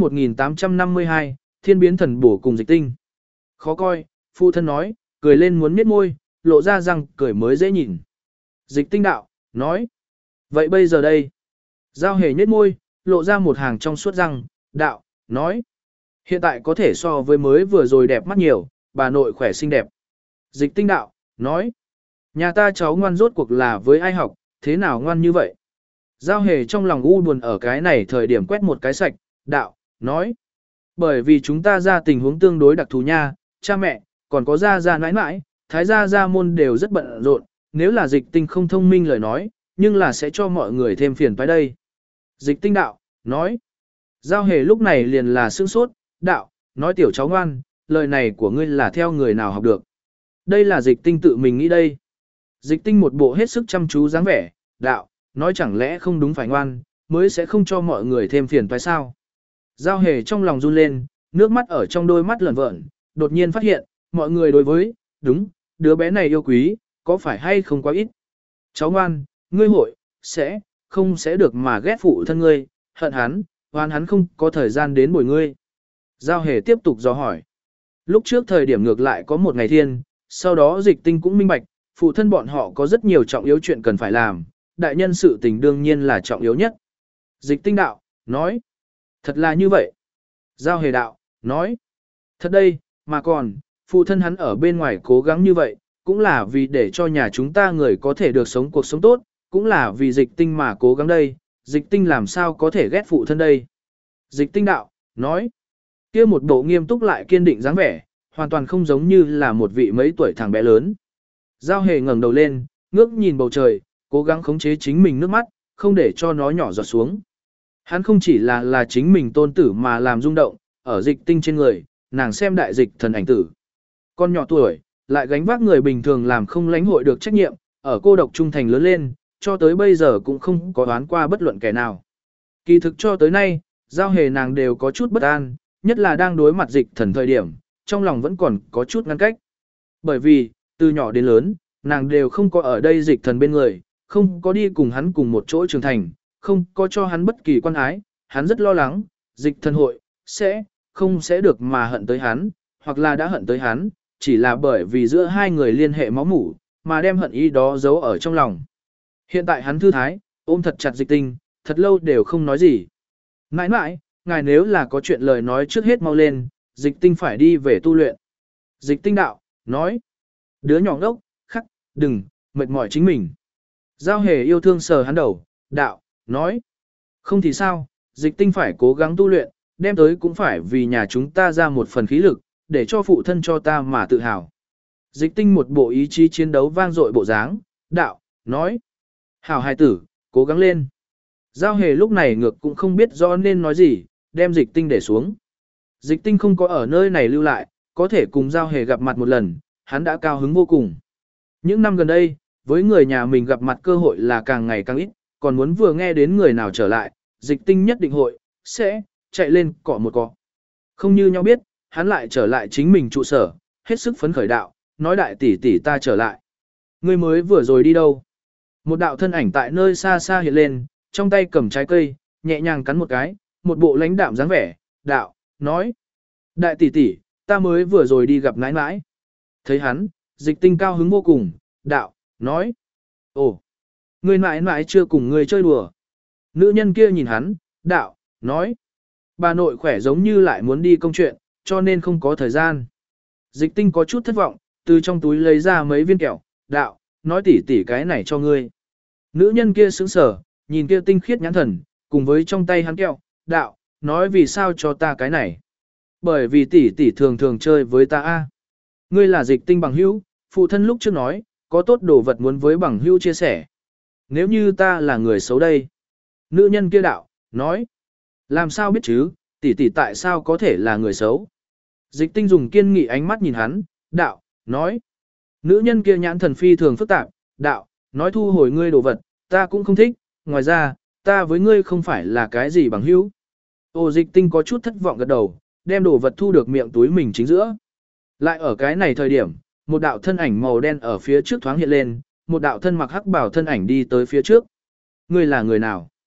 1852, Thiên biến thần bổ cùng Dịch Tinh. Khó coi, phụ thân nói, cười lên muốn miết môi, lộ ra răng cười mới dễ nhìn. Dịch Tinh đạo, nói. Vậy bây giờ đây? Giao hề nhếch môi, lộ ra một hàng trong suốt răng, đạo, nói. Hiện tại có thể so với mới vừa rồi đẹp mắt nhiều, bà nội khỏe xinh đẹp. Dịch Tinh đạo, nói. Nhà ta cháu ngoan rốt cuộc là với ai học, thế nào ngoan như vậy? Giao hề trong lòng u buồn ở cái này thời điểm quét một cái sạch, đạo, nói. Bởi vì chúng ta ra tình huống tương đối đặc thù nha, cha mẹ, còn có gia nãi nãi, thái gia môn đều rất bận rộn, nếu là Dịch Tinh không thông minh lời nói, nhưng là sẽ cho mọi người thêm phiền phải đây. Dịch Tinh đạo, nói. Giao hề lúc này liền là sương sốt, đạo, nói tiểu cháu ngoan, lời này của ngươi là theo người nào học được. Đây là Dịch Tinh tự mình nghĩ đây. Dịch Tinh một bộ hết sức chăm chú dáng vẻ, đạo, nói chẳng lẽ không đúng phải ngoan, mới sẽ không cho mọi người thêm phiền phải sao. Giao hề trong lòng run lên, nước mắt ở trong đôi mắt lởn vởn, đột nhiên phát hiện, mọi người đối với, đúng, đứa bé này yêu quý, có phải hay không quá ít. Cháu ngoan, ngươi hội, không sẽ được mà ghét phụ thân ngươi, hận hắn, hoan hắn không có thời gian đến bồi ngươi. Giao hề tiếp tục dò hỏi. Lúc trước thời điểm ngược lại có một ngày thiên, sau đó Dịch Tinh cũng minh bạch, phụ thân bọn họ có rất nhiều trọng yếu chuyện cần phải làm, đại nhân sự tình đương nhiên là trọng yếu nhất. Dịch Tinh đạo, nói. Thật là như vậy. Giao hề đạo, nói. Thật đây, mà còn, phụ thân hắn ở bên ngoài cố gắng như vậy, cũng là vì để cho nhà chúng ta người có thể được sống cuộc sống tốt, cũng là vì Dịch Tinh mà cố gắng đây, Dịch Tinh làm sao có thể ghét phụ thân đây. Dịch Tinh đạo, nói. Kia một bộ nghiêm túc lại kiên định dáng vẻ, hoàn toàn không giống như là một vị mấy tuổi thằng bé lớn. Giao hề ngẩng đầu lên, ngước nhìn bầu trời, cố gắng khống chế chính mình nước mắt, không để cho nó nhỏ giọt xuống. Hắn không chỉ là chính mình tôn tử mà làm rung động, ở Dịch Tinh trên người, nàng xem đại dịch thần ảnh tử. Con nhỏ tuổi, lại gánh vác người bình thường làm không lãnh hội được trách nhiệm, ở cô độc trung thành lớn lên, cho tới bây giờ cũng không có đoán qua bất luận kẻ nào. Kỳ thực cho tới nay, giao hề nàng đều có chút bất an, nhất là đang đối mặt dịch thần thời điểm, trong lòng vẫn còn có chút ngăn cách. Bởi vì, từ nhỏ đến lớn, nàng đều không có ở đây dịch thần bên người, không có đi cùng hắn cùng một chỗ trưởng thành, không có cho hắn bất kỳ quan ái, hắn rất lo lắng, dịch thần hội, không sẽ được mà hận tới hắn, hoặc là đã hận tới hắn, chỉ là bởi vì giữa hai người liên hệ máu mủ, mà đem hận ý đó giấu ở trong lòng. Hiện tại hắn thư thái, ôm thật chặt Dịch Tinh, thật lâu đều không nói gì. Mãi mãi, ngài nếu là có chuyện lời nói trước hết mau lên, Dịch Tinh phải đi về tu luyện. Dịch Tinh đạo, nói. Đứa nhỏ ngốc, khắc, đừng, mệt mỏi chính mình. Giao hề yêu thương sờ hắn đầu, đạo, nói. Không thì sao, Dịch Tinh phải cố gắng tu luyện, đem tới cũng phải vì nhà chúng ta ra một phần khí lực, để cho phụ thân cho ta mà tự hào. Dịch Tinh một bộ ý chí chiến đấu vang dội bộ dáng, đạo, nói. Hảo hài tử, cố gắng lên. Giao hề lúc này ngược cũng không biết rõ nên nói gì, đem Dịch Tinh để xuống. Dịch Tinh không có ở nơi này lưu lại, có thể cùng Giao hề gặp mặt một lần, hắn đã cao hứng vô cùng. Những năm gần đây, với người nhà mình gặp mặt cơ hội là càng ngày càng ít, còn muốn vừa nghe đến người nào trở lại, Dịch Tinh nhất định hội, chạy lên cọ một cọ. Không như nhau biết, hắn lại trở lại chính mình trụ sở, hết sức phấn khởi đạo, nói đại tỷ tỷ ta trở lại. Ngươi mới vừa rồi đi đâu? Một đạo thân ảnh tại nơi xa xa hiện lên, trong tay cầm trái cây, nhẹ nhàng cắn một cái, một bộ lãnh đạm dáng vẻ, đạo, nói. Đại tỷ tỷ, ta mới vừa rồi đi gặp nãi nãi. Thấy hắn, Dịch Tinh cao hứng vô cùng, đạo, nói. Ồ, ngươi nãi nãi chưa cùng ngươi chơi đùa. Nữ nhân kia nhìn hắn, đạo, nói. Bà nội khỏe giống như lại muốn đi công chuyện, cho nên không có thời gian. Dịch Tinh có chút thất vọng, từ trong túi lấy ra mấy viên kẹo, đạo, nói tỉ tỉ cái này cho ngươi. Nữ nhân kia sững sờ, nhìn kia tinh khiết nhãn thần, cùng với trong tay hắn kẹo, đạo, nói vì sao cho ta cái này. Bởi vì tỉ tỉ thường thường chơi với ta a. Ngươi là Dịch Tinh bằng hữu, phụ thân lúc trước nói, có tốt đồ vật muốn với bằng hữu chia sẻ. Nếu như ta là người xấu đây. Nữ nhân kia đạo, nói. Làm sao biết chứ, tỷ tỷ tại sao có thể là người xấu. Dịch Tinh dùng kiên nghị ánh mắt nhìn hắn, đạo, nói. Nữ nhân kia nhãn thần phi thường phức tạp, đạo, nói thu hồi ngươi đồ vật, ta cũng không thích, ngoài ra, ta với ngươi không phải là cái gì bằng hữu. Ô Dịch Tinh có chút thất vọng gật đầu, đem đồ vật thu được miệng túi mình chính giữa. Lại ở cái này thời điểm, một đạo thân ảnh màu đen ở phía trước thoáng hiện lên, một đạo thân mặc hắc bào thân ảnh đi tới phía trước. Ngươi là người nào?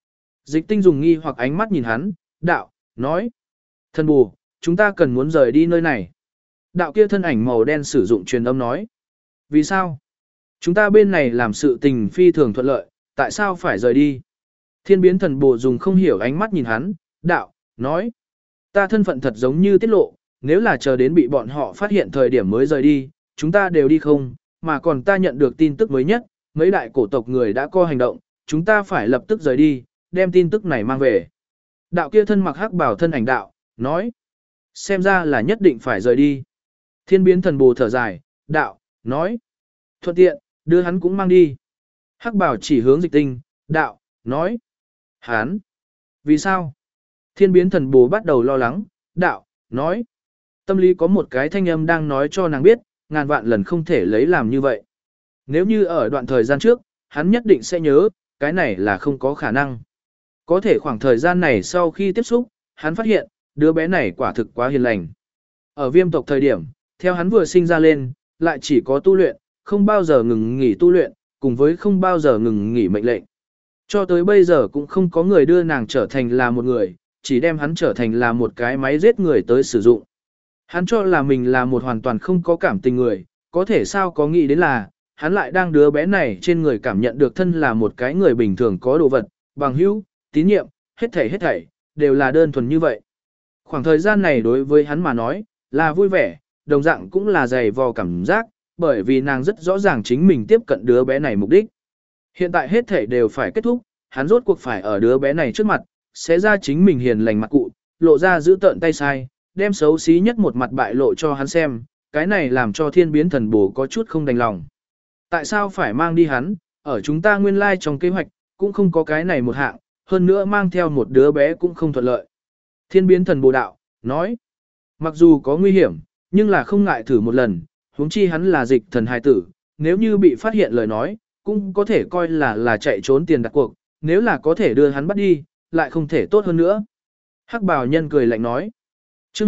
Dịch tinh dùng nghi hoặc ánh mắt nhìn hắn, đạo, nói. Thần bù, chúng ta cần muốn rời đi nơi này. Đạo kia thân ảnh màu đen sử dụng truyền âm nói. Vì sao? Chúng ta bên này làm sự tình phi thường thuận lợi, tại sao phải rời đi? Thiên biến thần bù dùng không hiểu ánh mắt nhìn hắn, đạo, nói. Ta thân phận thật giống như tiết lộ, nếu là chờ đến bị bọn họ phát hiện thời điểm mới rời đi, chúng ta đều đi không, mà còn ta nhận được tin tức mới nhất, mấy đại cổ tộc người đã có hành động, chúng ta phải lập tức rời đi, đem tin tức này mang về. Đạo kia thân mặc hắc bảo thân ảnh đạo, nói. Xem ra là nhất định phải rời đi. Thiên biến thần bù thở dài, đạo, nói. Thuận tiện, đưa hắn cũng mang đi. Hắc bảo chỉ hướng dịch tinh, đạo, nói. Hắn. Vì sao? Thiên biến thần bù bắt đầu lo lắng, đạo, nói. Tâm lý có một cái thanh âm đang nói cho nàng biết, ngàn vạn lần không thể lấy làm như vậy. Nếu như ở đoạn thời gian trước, hắn nhất định sẽ nhớ, cái này là không có khả năng. Có thể khoảng thời gian này sau khi tiếp xúc, hắn phát hiện, đứa bé này quả thực quá hiền lành. Ở viêm tộc thời điểm, theo hắn vừa sinh ra lên, lại chỉ có tu luyện, không bao giờ ngừng nghỉ tu luyện, cùng với không bao giờ ngừng nghỉ mệnh lệnh. Cho tới bây giờ cũng không có người đưa nàng trở thành là một người, chỉ đem hắn trở thành là một cái máy giết người tới sử dụng. Hắn cho là mình là một hoàn toàn không có cảm tình người, có thể sao có nghĩ đến là, hắn lại đang đứa bé này trên người cảm nhận được thân là một cái người bình thường có đồ vật, bằng hữu, tín nhiệm, hết thảy, đều là đơn thuần như vậy. Khoảng thời gian này đối với hắn mà nói, là vui vẻ, đồng dạng cũng là dày vò cảm giác, bởi vì nàng rất rõ ràng chính mình tiếp cận đứa bé này mục đích. Hiện tại hết thảy đều phải kết thúc, hắn rốt cuộc phải ở đứa bé này trước mặt, sẽ ra chính mình hiền lành mặt cụ, lộ ra giữ tợn tay sai, đem xấu xí nhất một mặt bại lộ cho hắn xem, cái này làm cho thiên biến thần bổ có chút không đành lòng. Tại sao phải mang đi hắn, ở chúng ta nguyên lai trong kế hoạch, cũng không có cái này một hạng, hơn nữa mang theo một đứa bé cũng không thuận lợi. Thiên biến thần bồ đạo, nói, mặc dù có nguy hiểm, nhưng là không ngại thử một lần, huống chi hắn là dịch thần hài tử, nếu như bị phát hiện lời nói, cũng có thể coi là chạy trốn tiền đặt cuộc, nếu là có thể đưa hắn bắt đi, lại không thể tốt hơn nữa. Hắc bào nhân cười lạnh nói, chương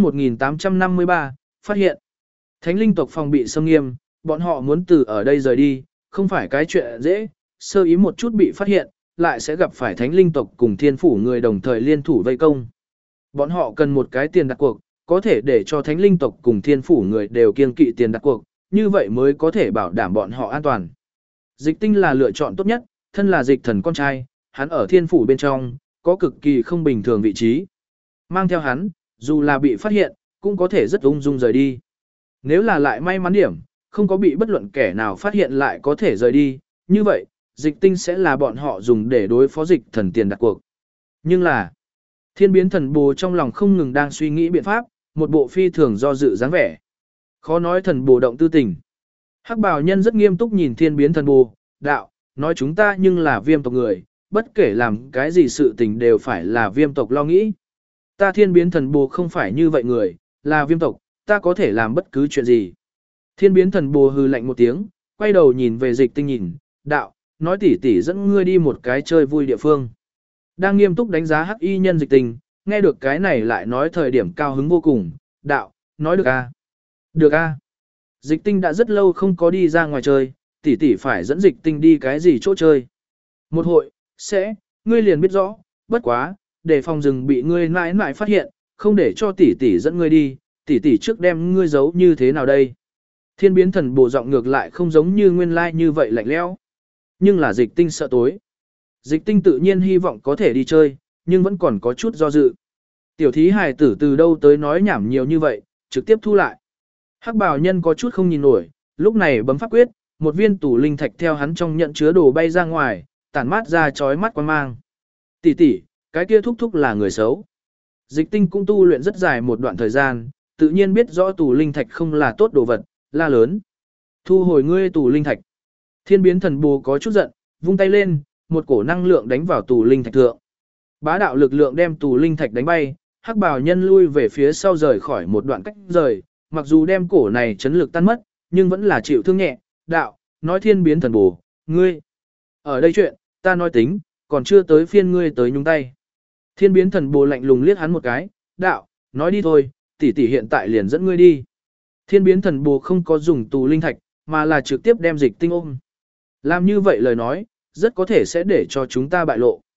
1853, phát hiện, thánh linh tộc phòng bị xâm nghiêm, bọn họ muốn từ ở đây rời đi, không phải cái chuyện dễ, sơ ý một chút bị phát hiện, lại sẽ gặp phải thánh linh tộc cùng thiên phủ người đồng thời liên thủ vây công. Bọn họ cần một cái tiền đặt cuộc, có thể để cho thánh linh tộc cùng thiên phủ người đều kiêng kỵ tiền đặt cuộc, như vậy mới có thể bảo đảm bọn họ an toàn. Dịch tinh là lựa chọn tốt nhất, thân là dịch thần con trai, hắn ở thiên phủ bên trong, có cực kỳ không bình thường vị trí. Mang theo hắn, dù là bị phát hiện, cũng có thể rất ung dung rời đi. Nếu là lại may mắn điểm, không có bị bất luận kẻ nào phát hiện lại có thể rời đi, như vậy, dịch tinh sẽ là bọn họ dùng để đối phó dịch thần tiền đặt cuộc. Nhưng là, thiên biến thần bồ trong lòng không ngừng đang suy nghĩ biện pháp, một bộ phi thường do dự dáng vẻ. Khó nói thần bồ động tư tình. Hắc bào nhân rất nghiêm túc nhìn thiên biến thần bồ, đạo, nói chúng ta nhưng là viêm tộc người, bất kể làm cái gì sự tình đều phải là viêm tộc lo nghĩ. Ta thiên biến thần bồ không phải như vậy người, là viêm tộc, ta có thể làm bất cứ chuyện gì. Thiên biến thần bồ hừ lạnh một tiếng, quay đầu nhìn về dịch tinh nhìn, đạo, nói tỉ tỉ dẫn ngươi đi một cái chơi vui địa phương. Đang nghiêm túc đánh giá hắc y nhân dịch tinh, nghe được cái này lại nói thời điểm cao hứng vô cùng, đạo, nói được a, được a. Dịch tinh đã rất lâu không có đi ra ngoài chơi, tỉ tỉ phải dẫn dịch tinh đi cái gì chỗ chơi. Một hội, ngươi liền biết rõ, bất quá, để phòng rừng bị ngươi mãi mãi phát hiện, không để cho tỉ tỉ dẫn ngươi đi, tỉ tỉ trước đem ngươi giấu như thế nào đây. Thiên biến thần bồ giọng ngược lại không giống như nguyên lai như vậy lạnh lẽo, nhưng là dịch tinh sợ tối. Dịch tinh tự nhiên hy vọng có thể đi chơi, nhưng vẫn còn có chút do dự. Tiểu thí hài tử từ đâu tới nói nhảm nhiều như vậy, trực tiếp thu lại. Hắc bào nhân có chút không nhìn nổi, lúc này bấm pháp quyết, một viên tủ linh thạch theo hắn trong nhận chứa đồ bay ra ngoài, tản mát ra chói mắt quan mang. Tỷ tỷ, cái kia thúc thúc là người xấu. Dịch tinh cũng tu luyện rất dài một đoạn thời gian, tự nhiên biết rõ tủ linh thạch không là tốt đồ vật, la lớn. Thu hồi ngươi tủ linh thạch. Thiên biến thần bồ có chút giận, vung tay lên, một cổ năng lượng đánh vào tủ linh thạch thượng. Bá đạo lực lượng đem tủ linh thạch đánh bay, hắc bào nhân lui về phía sau rời khỏi một đoạn cách rời, mặc dù đem cổ này chấn lực tan mất, nhưng vẫn là chịu thương nhẹ. Đạo, nói thiên biến thần bồ, ngươi. Ở đây chuyện, ta nói tính, còn chưa tới phiên ngươi tới nhúng tay. Thiên biến thần bồ lạnh lùng liếc hắn một cái, đạo, nói đi thôi, tỷ tỷ hiện tại liền dẫn ngươi đi. Thiên biến thần bồ không có dùng tù linh thạch, mà là trực tiếp đem dịch tinh ôm. Làm như vậy lời nói, rất có thể sẽ để cho chúng ta bại lộ.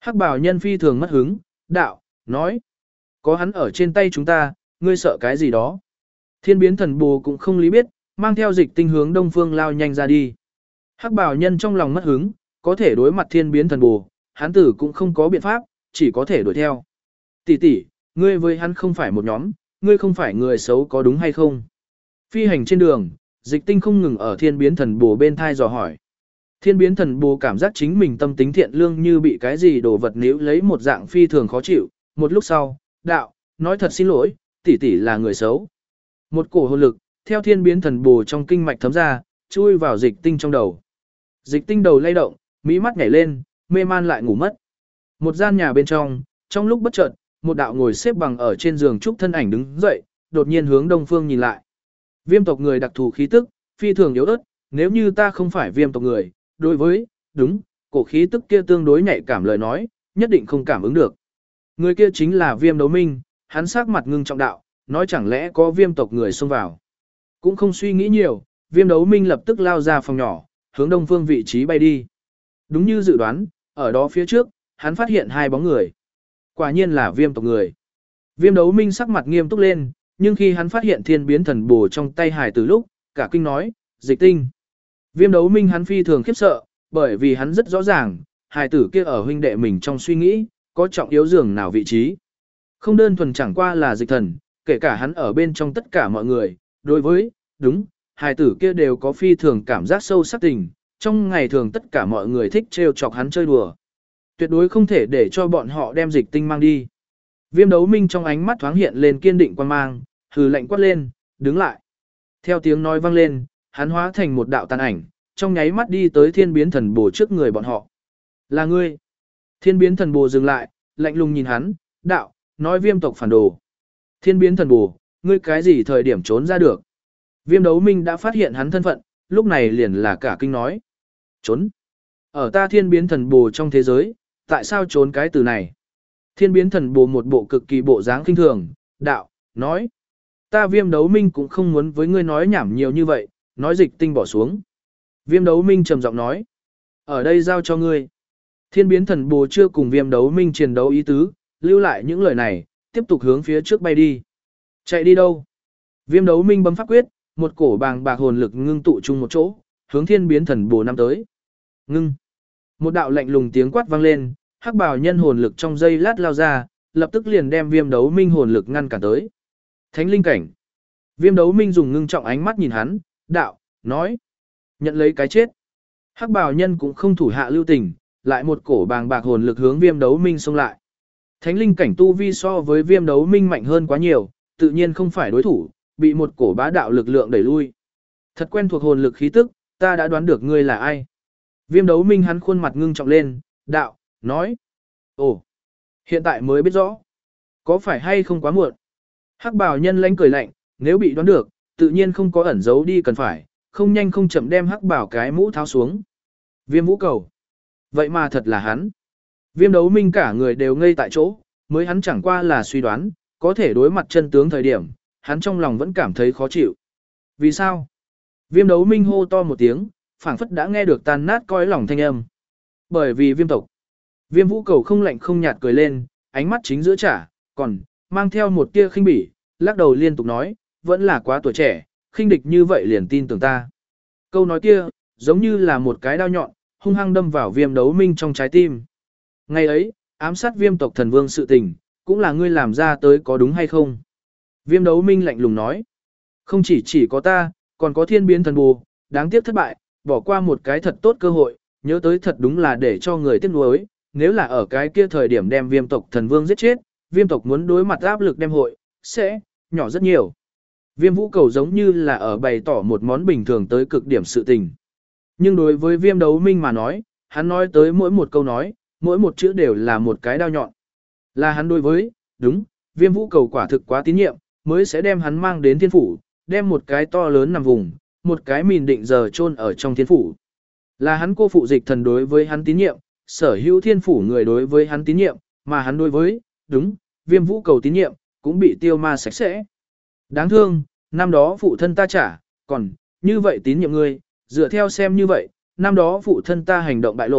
Hắc bào nhân phi thường mất hứng, đạo, nói. Có hắn ở trên tay chúng ta, ngươi sợ cái gì đó. Thiên biến thần bồ cũng không lý biết, mang theo dịch tinh hướng đông phương lao nhanh ra đi. Hắc bào nhân trong lòng mất hứng, có thể đối mặt thiên biến thần bồ, hắn tử cũng không có biện pháp, chỉ có thể đuổi theo. Tỷ tỷ, ngươi với hắn không phải một nhóm, ngươi không phải người xấu có đúng hay không? Phi hành trên đường, dịch tinh không ngừng ở thiên biến thần bồ bên thai dò hỏi. Thiên biến thần bồ cảm giác chính mình tâm tính thiện lương như bị cái gì đồ vật níu lấy một dạng phi thường khó chịu, một lúc sau, đạo, nói thật xin lỗi, tỷ tỷ là người xấu. Một cổ hồn lực, theo thiên biến thần bồ trong kinh mạch thấm ra, chui vào dịch tinh trong đầu. Dịch tinh đầu lay động, mỹ mắt nhảy lên, mê man lại ngủ mất. Một gian nhà bên trong lúc bất chợt, một đạo ngồi xếp bằng ở trên giường trúc thân ảnh đứng dậy, đột nhiên hướng đông phương nhìn lại. Viêm tộc người đặc thù khí tức, phi thường yếu ớt, nếu như ta không phải viêm tộc người, đối với, đúng, cổ khí tức kia tương đối nhạy cảm lời nói, nhất định không cảm ứng được. Người kia chính là Viêm Đấu Minh, hắn sắc mặt ngưng trọng đạo, nói chẳng lẽ có viêm tộc người xông vào. Cũng không suy nghĩ nhiều, Viêm Đấu Minh lập tức lao ra phòng nhỏ, hướng đông phương vị trí bay đi. Đúng như dự đoán, ở đó phía trước, hắn phát hiện hai bóng người. Quả nhiên là viêm tộc người. Viêm Đấu Minh sắc mặt nghiêm túc lên, nhưng khi hắn phát hiện thiên biến thần bồ trong tay hài từ lúc, cả kinh nói, dịch tinh. Viêm Đấu Minh hắn phi thường khiếp sợ, bởi vì hắn rất rõ ràng, hài tử kia ở huynh đệ mình trong suy nghĩ, có trọng yếu dường nào vị trí. Không đơn thuần chẳng qua là dịch thần, kể cả hắn ở bên trong tất cả mọi người, đối với, đúng, hài tử kia đều có phi thường cảm giác sâu sắc tình, trong ngày thường tất cả mọi người thích trêu chọc hắn chơi đùa. Tuyệt đối không thể để cho bọn họ đem dịch tinh mang đi. Viêm Đấu Minh trong ánh mắt thoáng hiện lên kiên định quan mang, hừ lạnh quát lên, đứng lại. Theo tiếng nói vang lên, hắn hóa thành một đạo tàn ảnh, trong nháy mắt đi tới thiên biến thần bồ trước người bọn họ. Là ngươi. Thiên biến thần bồ dừng lại, lạnh lùng nhìn hắn, đạo, nói viêm tộc phản đồ. Thiên biến thần bồ, ngươi cái gì thời điểm trốn ra được. Viêm Đấu Minh đã phát hiện hắn thân phận, lúc này liền là cả kinh nói. Trốn. Ở ta thiên biến thần bồ trong thế giới, tại sao trốn cái từ này? Thiên biến thần bồ một bộ cực kỳ bộ dáng kinh thường, đạo, nói. Ta Viêm Đấu Minh cũng không muốn với ngươi nói nhảm nhiều như vậy, nói dịch tinh bỏ xuống. Viêm Đấu Minh trầm giọng nói. Ở đây giao cho ngươi. Thiên biến thần bồ chưa cùng Viêm Đấu Minh chiến đấu ý tứ, lưu lại những lời này, tiếp tục hướng phía trước bay đi. Chạy đi đâu? Viêm Đấu Minh bấm pháp quyết, một cổ bàng bạc hồn lực ngưng tụ chung một chỗ, hướng thiên biến thần bồ năm tới. Ngưng. Một đạo lạnh lùng tiếng quát vang lên, hắc bào nhân hồn lực trong giây lát lao ra, lập tức liền đem Viêm Đấu Minh hồn lực ngăn cản tới. Thánh linh cảnh. Viêm Đấu Minh dùng ngưng trọng ánh mắt nhìn hắn, đạo, nói. Nhận lấy cái chết. Hắc bào nhân cũng không thủ hạ lưu tình, lại một cổ bàng bạc hồn lực hướng Viêm Đấu Minh xông lại. Thánh linh cảnh tu vi so với Viêm Đấu Minh mạnh hơn quá nhiều, tự nhiên không phải đối thủ, bị một cổ bá đạo lực lượng đẩy lui. Thật quen thuộc hồn lực khí tức, ta đã đoán được ngươi là ai. Viêm Đấu Minh hắn khuôn mặt ngưng trọng lên, đạo, nói. Ồ, hiện tại mới biết rõ. Có phải hay không quá muộn? Hắc bào nhân lãnh cười lạnh, nếu bị đoán được, tự nhiên không có ẩn giấu đi cần phải, không nhanh không chậm đem hắc bào cái mũ tháo xuống. Viêm Vũ Cầu. Vậy mà thật là hắn. Viêm Đấu Minh cả người đều ngây tại chỗ, mới hắn chẳng qua là suy đoán, có thể đối mặt chân tướng thời điểm, hắn trong lòng vẫn cảm thấy khó chịu. Vì sao? Viêm Đấu Minh hô to một tiếng, phảng phất đã nghe được tan nát cõi lòng thanh âm. Bởi vì viêm tộc. Viêm Vũ Cầu không lạnh không nhạt cười lên, ánh mắt chính giữa trả, còn mang theo một tia khinh bỉ, lắc đầu liên tục nói, vẫn là quá tuổi trẻ, khinh địch như vậy liền tin tưởng ta. Câu nói kia, giống như là một cái đao nhọn, hung hăng đâm vào Viêm Đấu Minh trong trái tim. Ngày ấy, ám sát viêm tộc thần vương sự tình, cũng là ngươi làm ra tới có đúng hay không? Viêm Đấu Minh lạnh lùng nói, không chỉ có ta, còn có thiên biến thần bồ, đáng tiếc thất bại, bỏ qua một cái thật tốt cơ hội, nhớ tới thật đúng là để cho người tiếc nuối, nếu là ở cái kia thời điểm đem viêm tộc thần vương giết chết, viêm tộc muốn đối mặt áp lực đem hội, sẽ nhỏ rất nhiều. Viêm Vũ Cầu giống như là ở bày tỏ một món bình thường tới cực điểm sự tình. Nhưng đối với Viêm Đấu Minh mà nói, hắn nói tới mỗi một câu nói, mỗi một chữ đều là một cái đao nhọn. Là hắn đối với, đúng, Viêm Vũ Cầu quả thực quá tín nhiệm, mới sẽ đem hắn mang đến thiên phủ, đem một cái to lớn nằm vùng, một cái mìn định giờ chôn ở trong thiên phủ. Là hắn cô phụ dịch thần đối với hắn tín nhiệm, sở hữu thiên phủ người đối với hắn tín nhiệm, mà hắn đối với, đúng, Viêm Vũ Cầu tín nhiệm, cũng bị tiêu ma sạch sẽ. Đáng thương, năm đó phụ thân ta trả, còn, như vậy tín nhiệm ngươi, dựa theo xem như vậy, năm đó phụ thân ta hành động bại lộ,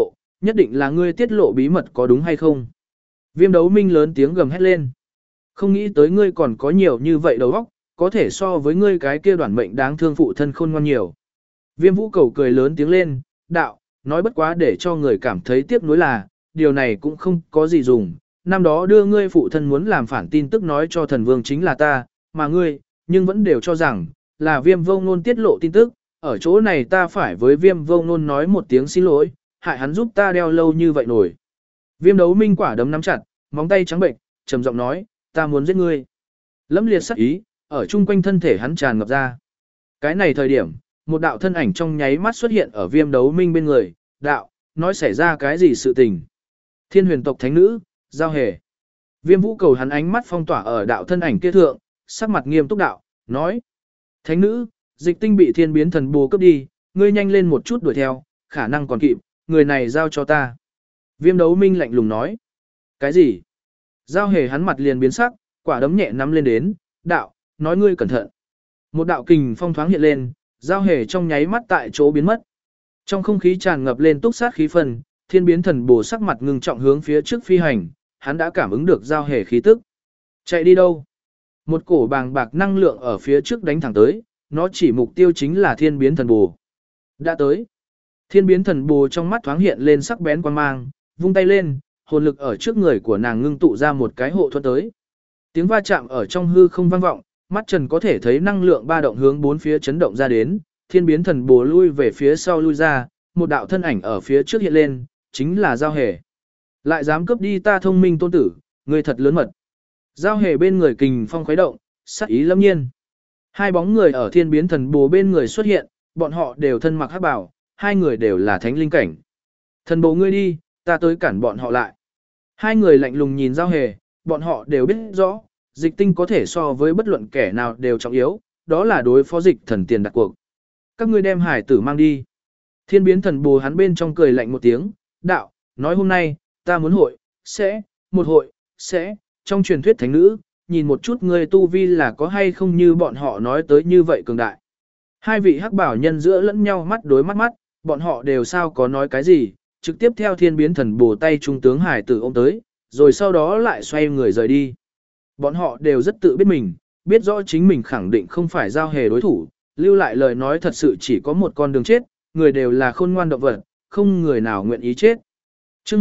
nhất định là ngươi tiết lộ bí mật có đúng hay không? Viêm Đấu Minh lớn tiếng gầm hét lên. Không nghĩ tới ngươi còn có nhiều như vậy đầu óc, có thể so với ngươi cái kia đoản mệnh đáng thương phụ thân khôn ngoan nhiều. Viêm Vũ Cầu cười lớn tiếng lên, đạo, nói bất quá để cho người cảm thấy tiếc nuối là, điều này cũng không có gì dùng. Năm đó đưa ngươi phụ thân muốn làm phản tin tức nói cho thần vương chính là ta, mà ngươi, nhưng vẫn đều cho rằng, là Viêm Vô Ngôn tiết lộ tin tức, ở chỗ này ta phải với Viêm Vô Ngôn nói một tiếng xin lỗi, hại hắn giúp ta đeo lâu như vậy nổi. Viêm Đấu Minh quả đấm nắm chặt, móng tay trắng bệnh, trầm giọng nói, ta muốn giết ngươi. Lẫm liệt sắc ý, ở chung quanh thân thể hắn tràn ngập ra. Cái này thời điểm, một đạo thân ảnh trong nháy mắt xuất hiện ở Viêm Đấu Minh bên người, đạo, nói xảy ra cái gì sự tình. Thiên huyền tộc thánh nữ, Giao Hề. Viêm Vũ Cầu hắn ánh mắt phong tỏa ở đạo thân ảnh kia thượng, sắc mặt nghiêm túc đạo, nói. Thánh nữ, Dịch Tinh bị thiên biến thần bồ cướp đi, ngươi nhanh lên một chút đuổi theo, khả năng còn kịp, người này giao cho ta. Viêm Đấu Minh lạnh lùng nói. Cái gì? Giao Hề hắn mặt liền biến sắc, quả đấm nhẹ nắm lên đến, đạo, nói ngươi cẩn thận. Một đạo kình phong thoáng hiện lên, Giao Hề trong nháy mắt tại chỗ biến mất. Trong không khí tràn ngập lên túc sát khí phần, thiên biến thần bồ sắc mặt ngưng trọng hướng phía trước phi hành, hắn đã cảm ứng được Giao Hề khí tức. Chạy đi đâu? Một cổ bàng bạc năng lượng ở phía trước đánh thẳng tới, nó chỉ mục tiêu chính là thiên biến thần bồ. Đã tới. Thiên biến thần bồ trong mắt thoáng hiện lên sắc bén quan mang, vung tay lên, hồn lực ở trước người của nàng ngưng tụ ra một cái hộ thuẫn tới. Tiếng va chạm ở trong hư không vang vọng, mắt trần có thể thấy năng lượng ba động hướng bốn phía chấn động ra đến, thiên biến thần bồ lui về phía sau lui ra, một đạo thân ảnh ở phía trước hiện lên, chính là Giao Hề. Lại dám cướp đi ta thông minh tôn tử, người thật lớn mật. Giao Hề bên người kình phong khuấy động, sát ý lâm nhiên. Hai bóng người ở thiên biến thần bồ bên người xuất hiện, bọn họ đều thân mặc hắc bào, hai người đều là thánh linh cảnh. Thần bồ ngươi đi, ta tới cản bọn họ lại. Hai người lạnh lùng nhìn Giao Hề, bọn họ đều biết rõ, Dịch Tinh có thể so với bất luận kẻ nào đều trọng yếu, đó là đối phó dịch thần tiền đặt cuộc. Các ngươi đem hải tử mang đi. Thiên biến thần bồ hắn bên trong cười lạnh một tiếng, đạo, nói hôm nay, ta muốn hội, trong truyền thuyết thánh nữ, nhìn một chút ngươi tu vi là có hay không như bọn họ nói tới như vậy cường đại. Hai vị hắc bảo nhân giữa lẫn nhau mắt đối mắt, bọn họ đều sao có nói cái gì, trực tiếp theo thiên biến thần bồ tay trung tướng hải tử ôm tới, rồi sau đó lại xoay người rời đi. Bọn họ đều rất tự biết mình, biết rõ chính mình khẳng định không phải Giao Hề đối thủ, lưu lại lời nói thật sự chỉ có một con đường chết, người đều là khôn ngoan động vật, không người nào nguyện ý chết. Chương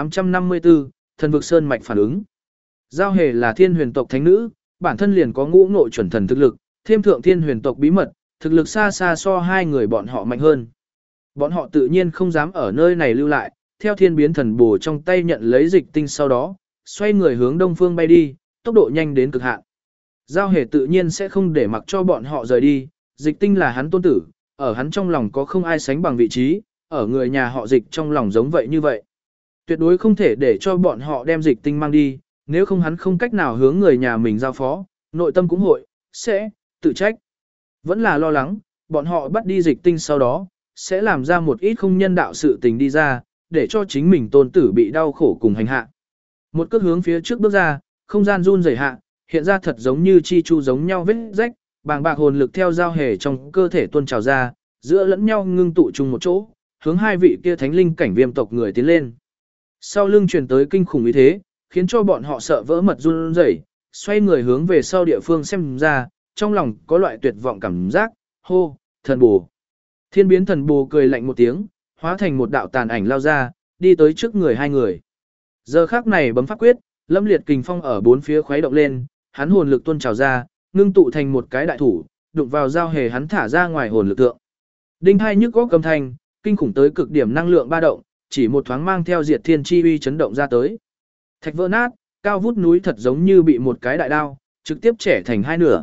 1854, Thần vực sơn mạch phản ứng. Giao Hề là thiên huyền tộc thánh nữ, bản thân liền có ngũ ngộ chuẩn thần thực lực, thêm thượng thiên huyền tộc bí mật, thực lực xa xa so hai người bọn họ mạnh hơn. Bọn họ tự nhiên không dám ở nơi này lưu lại, theo thiên biến thần bồ trong tay nhận lấy dịch tinh sau đó, xoay người hướng đông phương bay đi, tốc độ nhanh đến cực hạn. Giao Hề tự nhiên sẽ không để mặc cho bọn họ rời đi, dịch tinh là hắn tôn tử, ở hắn trong lòng có không ai sánh bằng vị trí, ở người nhà họ dịch trong lòng giống vậy như vậy. Tuyệt đối không thể để cho bọn họ đem dịch tinh mang đi, nếu không hắn không cách nào hướng người nhà mình giao phó, nội tâm cũng sẽ tự trách. Vẫn là lo lắng, bọn họ bắt đi dịch tinh sau đó, sẽ làm ra một ít không nhân đạo sự tình đi ra, để cho chính mình tôn tử bị đau khổ cùng hành hạ. Một cước hướng phía trước bước ra, không gian run rẩy hạ, hiện ra thật giống như chi chu giống nhau vết rách, bàng bạc hồn lực theo Giao Hề trong cơ thể tuôn trào ra, giữa lẫn nhau ngưng tụ chung một chỗ, hướng hai vị kia thánh linh cảnh viêm tộc người tiến lên. Sau lưng truyền tới kinh khủng ý thế, khiến cho bọn họ sợ vỡ mật run rẩy, xoay người hướng về sau địa phương xem ra, trong lòng có loại tuyệt vọng cảm giác, hô, thần bồ. Thiên biến thần bồ cười lạnh một tiếng, hóa thành một đạo tàn ảnh lao ra, đi tới trước người hai người. Giờ khắc này bấm pháp quyết, lâm liệt kình phong ở bốn phía khuấy động lên, hắn hồn lực tuôn trào ra, ngưng tụ thành một cái đại thủ, đụng vào Giao Hề hắn thả ra ngoài hồn lực tượng. Đinh hai nhức góc âm thanh, kinh khủng tới cực điểm năng lượng ba động, chỉ một thoáng mang theo diệt thiên chi uy chấn động ra tới. Thạch vỡ nát, cao vút núi thật giống như bị một cái đại đao, trực tiếp chẻ thành hai nửa.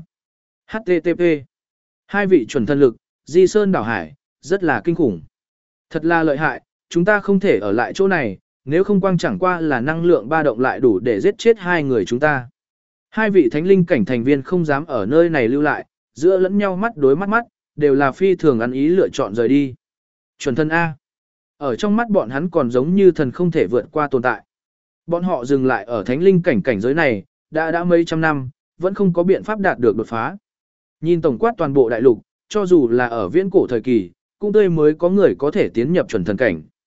HTTP. Hai vị chuẩn thần lực, di sơn đảo hải, rất là kinh khủng. Thật là lợi hại, chúng ta không thể ở lại chỗ này, nếu không quang chẳng qua là năng lượng ba động lại đủ để giết chết hai người chúng ta. Hai vị thánh linh cảnh thành viên không dám ở nơi này lưu lại, giữa lẫn nhau mắt đối mắt, đều là phi thường ăn ý lựa chọn rời đi. Chuẩn thần A. Ở trong mắt bọn hắn còn giống như thần không thể vượt qua tồn tại. Bọn họ dừng lại ở thánh linh cảnh giới này, đã mấy trăm năm, vẫn không có biện pháp đạt được đột phá. Nhìn tổng quát toàn bộ đại lục, cho dù là ở viễn cổ thời kỳ, cũng tươi mới có người có thể tiến nhập chuẩn thần cảnh.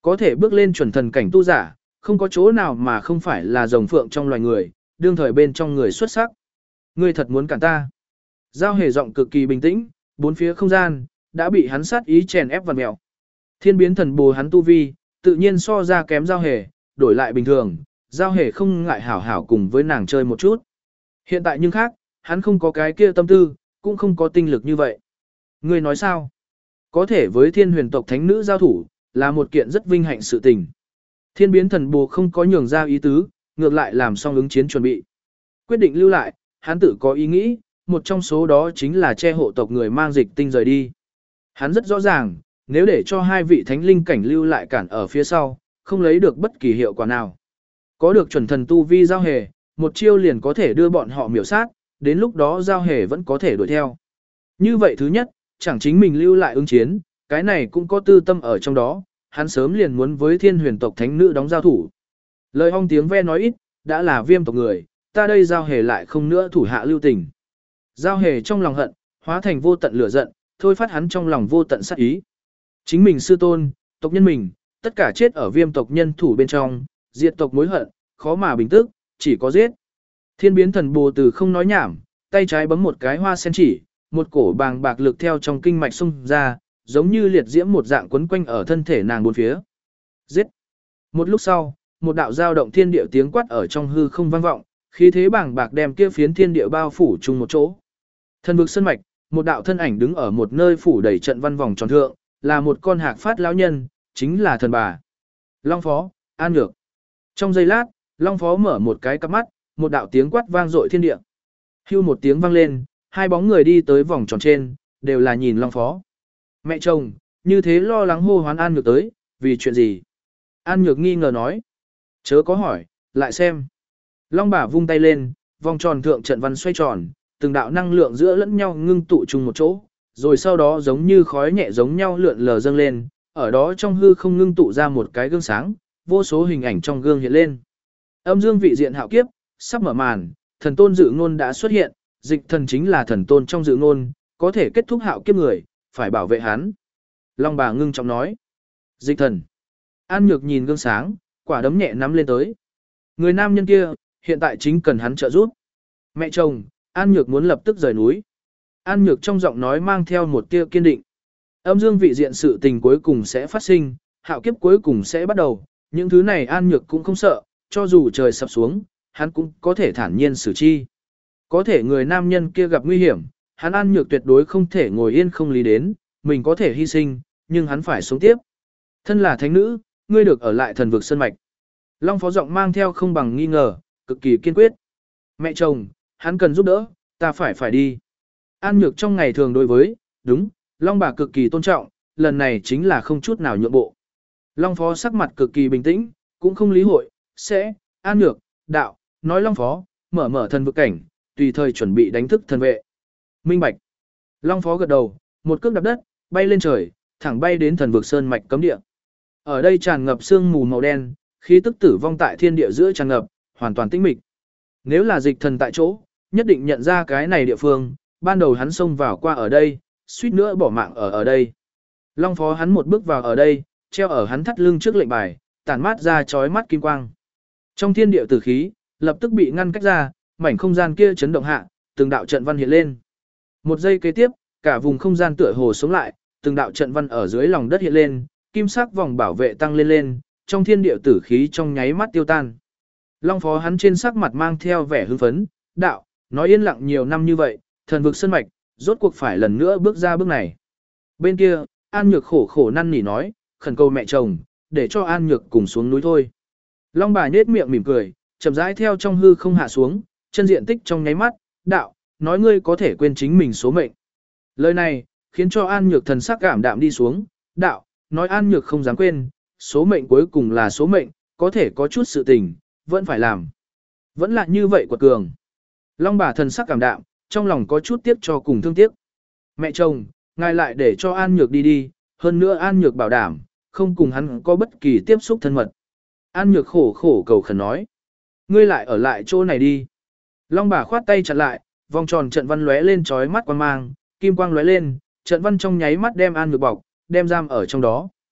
Có thể bước lên chuẩn thần cảnh tu giả, không có chỗ nào mà không phải là rồng phượng trong loài người, đương thời bên trong người xuất sắc. Ngươi thật muốn cản ta. Giao hề giọng cực kỳ bình tĩnh, bốn phía không gian, đã bị hắn sát ý chèn ép vằn mèo. Thiên biến thần bồ hắn tu vi, tự nhiên so ra kém giao hề, đổi lại bình thường, giao hề không ngại hảo hảo cùng với nàng chơi một chút. Hiện tại nhưng khác, hắn không có cái kia tâm tư, cũng không có tinh lực như vậy. Ngươi nói sao? Có thể với thiên huyền tộc thánh nữ giao thủ, là một kiện rất vinh hạnh sự tình. Thiên biến thần bồ không có nhường ra ý tứ, ngược lại làm xong ứng chiến chuẩn bị. Quyết định lưu lại, hắn tự có ý nghĩ, một trong số đó chính là che hộ tộc người mang dịch tinh rời đi. Hắn rất rõ ràng, nếu để cho hai vị thánh linh cảnh lưu lại cản ở phía sau, không lấy được bất kỳ hiệu quả nào. Có được chuẩn thần tu vi giao hề, một chiêu liền có thể đưa bọn họ miểu sát, đến lúc đó giao hề vẫn có thể đuổi theo. Như vậy thứ nhất, chẳng chính mình lưu lại ứng chiến, cái này cũng có tư tâm ở trong đó, hắn sớm liền muốn với thiên huyền tộc thánh nữ đóng giao thủ. Lời ong tiếng ve nói ít, đã là viêm tộc người, ta đây giao hề lại không nữa thủ hạ lưu tình. Giao hề trong lòng hận, hóa thành vô tận lửa giận, thôi phát hắn trong lòng vô tận sát ý. Chính mình sư tôn, tộc nhân mình, tất cả chết ở viêm tộc nhân thủ bên trong, diệt tộc mối hận, khó mà bình tức, chỉ có giết. Thiên biến thần bồ từ không nói nhảm, tay trái bấm một cái hoa sen chỉ, một cổ bàng bạc lực theo trong kinh mạch xung ra, giống như liệt diễm một dạng quấn quanh ở thân thể nàng bốn phía. Giết! Một lúc sau, một đạo dao động thiên địa tiếng quát ở trong hư không vang vọng, khí thế bàng bạc đem kia phiến thiên địa bao phủ chung một chỗ. Thần vực sơn mạch, một đạo thân ảnh đứng ở một nơi phủ đầy trận văn vòng tròn thượng, là một con hạc phát lão nhân, chính là thần bà. Long Phó, An Nhược. Trong giây lát, Long Phó mở một cái cặp mắt, một đạo tiếng quát vang dội thiên địa. Hưu một tiếng vang lên, hai bóng người đi tới vòng tròn trên, đều là nhìn Long Phó. Mẹ chồng, như thế lo lắng hô hoán An Nhược tới, vì chuyện gì? An Nhược nghi ngờ nói. Chớ có hỏi, lại xem. Long bà vung tay lên, vòng tròn thượng trận văn xoay tròn, từng đạo năng lượng giữa lẫn nhau ngưng tụ chung một chỗ, rồi sau đó giống như khói nhẹ giống nhau lượn lờ dâng lên, ở đó trong hư không ngưng tụ ra một cái gương sáng, vô số hình ảnh trong gương hiện lên. Âm dương vị diện hạo kiếp, sắp mở màn, thần tôn dự ngôn đã xuất hiện, dịch thần chính là thần tôn trong dự ngôn, có thể kết thúc hạo kiếp người, phải bảo vệ hắn. Long bà ngưng trọng nói. Dịch thần. An Nhược nhìn gương sáng, quả đấm nhẹ nắm lên tới. Người nam nhân kia, hiện tại chính cần hắn trợ giúp. Mẹ chồng, An Nhược muốn lập tức rời núi. An Nhược trong giọng nói mang theo một tia kiên định. Âm dương vị diện sự tình cuối cùng sẽ phát sinh, hạo kiếp cuối cùng sẽ bắt đầu, những thứ này An Nhược cũng không sợ, cho dù trời sập xuống, hắn cũng có thể thản nhiên xử chi. Có thể người nam nhân kia gặp nguy hiểm, hắn An Nhược tuyệt đối không thể ngồi yên không lý đến, mình có thể hy sinh, nhưng hắn phải sống tiếp. Thân là thánh nữ, ngươi được ở lại thần vực sơn mạch. Long Phó giọng mang theo không bằng nghi ngờ, cực kỳ kiên quyết. Mẹ chồng, hắn cần giúp đỡ, ta phải đi. An Nhược trong ngày thường đối với, đúng, Long bà cực kỳ tôn trọng, lần này chính là không chút nào nhượng bộ. Long Phó sắc mặt cực kỳ bình tĩnh, cũng không lý hội, sẽ, An Nhược, đạo, nói Long Phó, mở thần vực cảnh, tùy thời chuẩn bị đánh thức thần vệ. Minh bạch. Long Phó gật đầu, một cước đạp đất, bay lên trời, thẳng bay đến thần vực sơn mạch cấm địa. Ở đây tràn ngập sương mù màu đen, khí tức tử vong tại thiên địa giữa tràn ngập, hoàn toàn tĩnh mịch. Nếu là dịch thần tại chỗ, nhất định nhận ra cái này địa phương, ban đầu hắn xông vào qua ở đây, suýt nữa bỏ mạng ở đây. Long Phó hắn một bước vào ở đây, treo ở hắn thắt lưng trước lệnh bài, tản mát ra chói mắt kim quang. Trong thiên địa tử khí, lập tức bị ngăn cách ra, mảnh không gian kia chấn động hạ, từng đạo trận văn hiện lên. Một giây kế tiếp, cả vùng không gian tựa hồ sống lại, từng đạo trận văn ở dưới lòng đất hiện lên, kim sắc vòng bảo vệ tăng lên, trong thiên địa tử khí trong nháy mắt tiêu tan. Long Phó hắn trên sắc mặt mang theo vẻ hưng phấn, đạo, nói yên lặng nhiều năm như vậy, thần vực sơn mạch, rốt cuộc phải lần nữa bước ra bước này. Bên kia, An Nhược khổ khổ năn nỉ nói, khẩn cầu mẹ chồng, để cho An Nhược cùng xuống núi thôi. Long bà nhếch miệng mỉm cười, chậm rãi theo trong hư không hạ xuống, chân diện tích trong nháy mắt, đạo, nói ngươi có thể quên chính mình số mệnh. Lời này, khiến cho An Nhược thần sắc cảm đạm đi xuống, đạo, nói An Nhược không dám quên, số mệnh cuối cùng là số mệnh, có thể có chút sự tình, vẫn phải làm. Vẫn là như vậy quật cường. Long bà thần sắc cảm đạm, trong lòng có chút tiếc cho cùng thương tiếc. Mẹ chồng, ngài lại để cho An Nhược đi, hơn nữa An Nhược bảo đảm, không cùng hắn có bất kỳ tiếp xúc thân mật. An Nhược khổ khổ cầu khẩn nói. Ngươi lại ở lại chỗ này đi. Long bà khoát tay chặn lại, vòng tròn trận văn lóe lên chói mắt quang mang, kim quang lóe lên, trận văn trong nháy mắt đem An Nhược bọc, đem giam ở trong đó.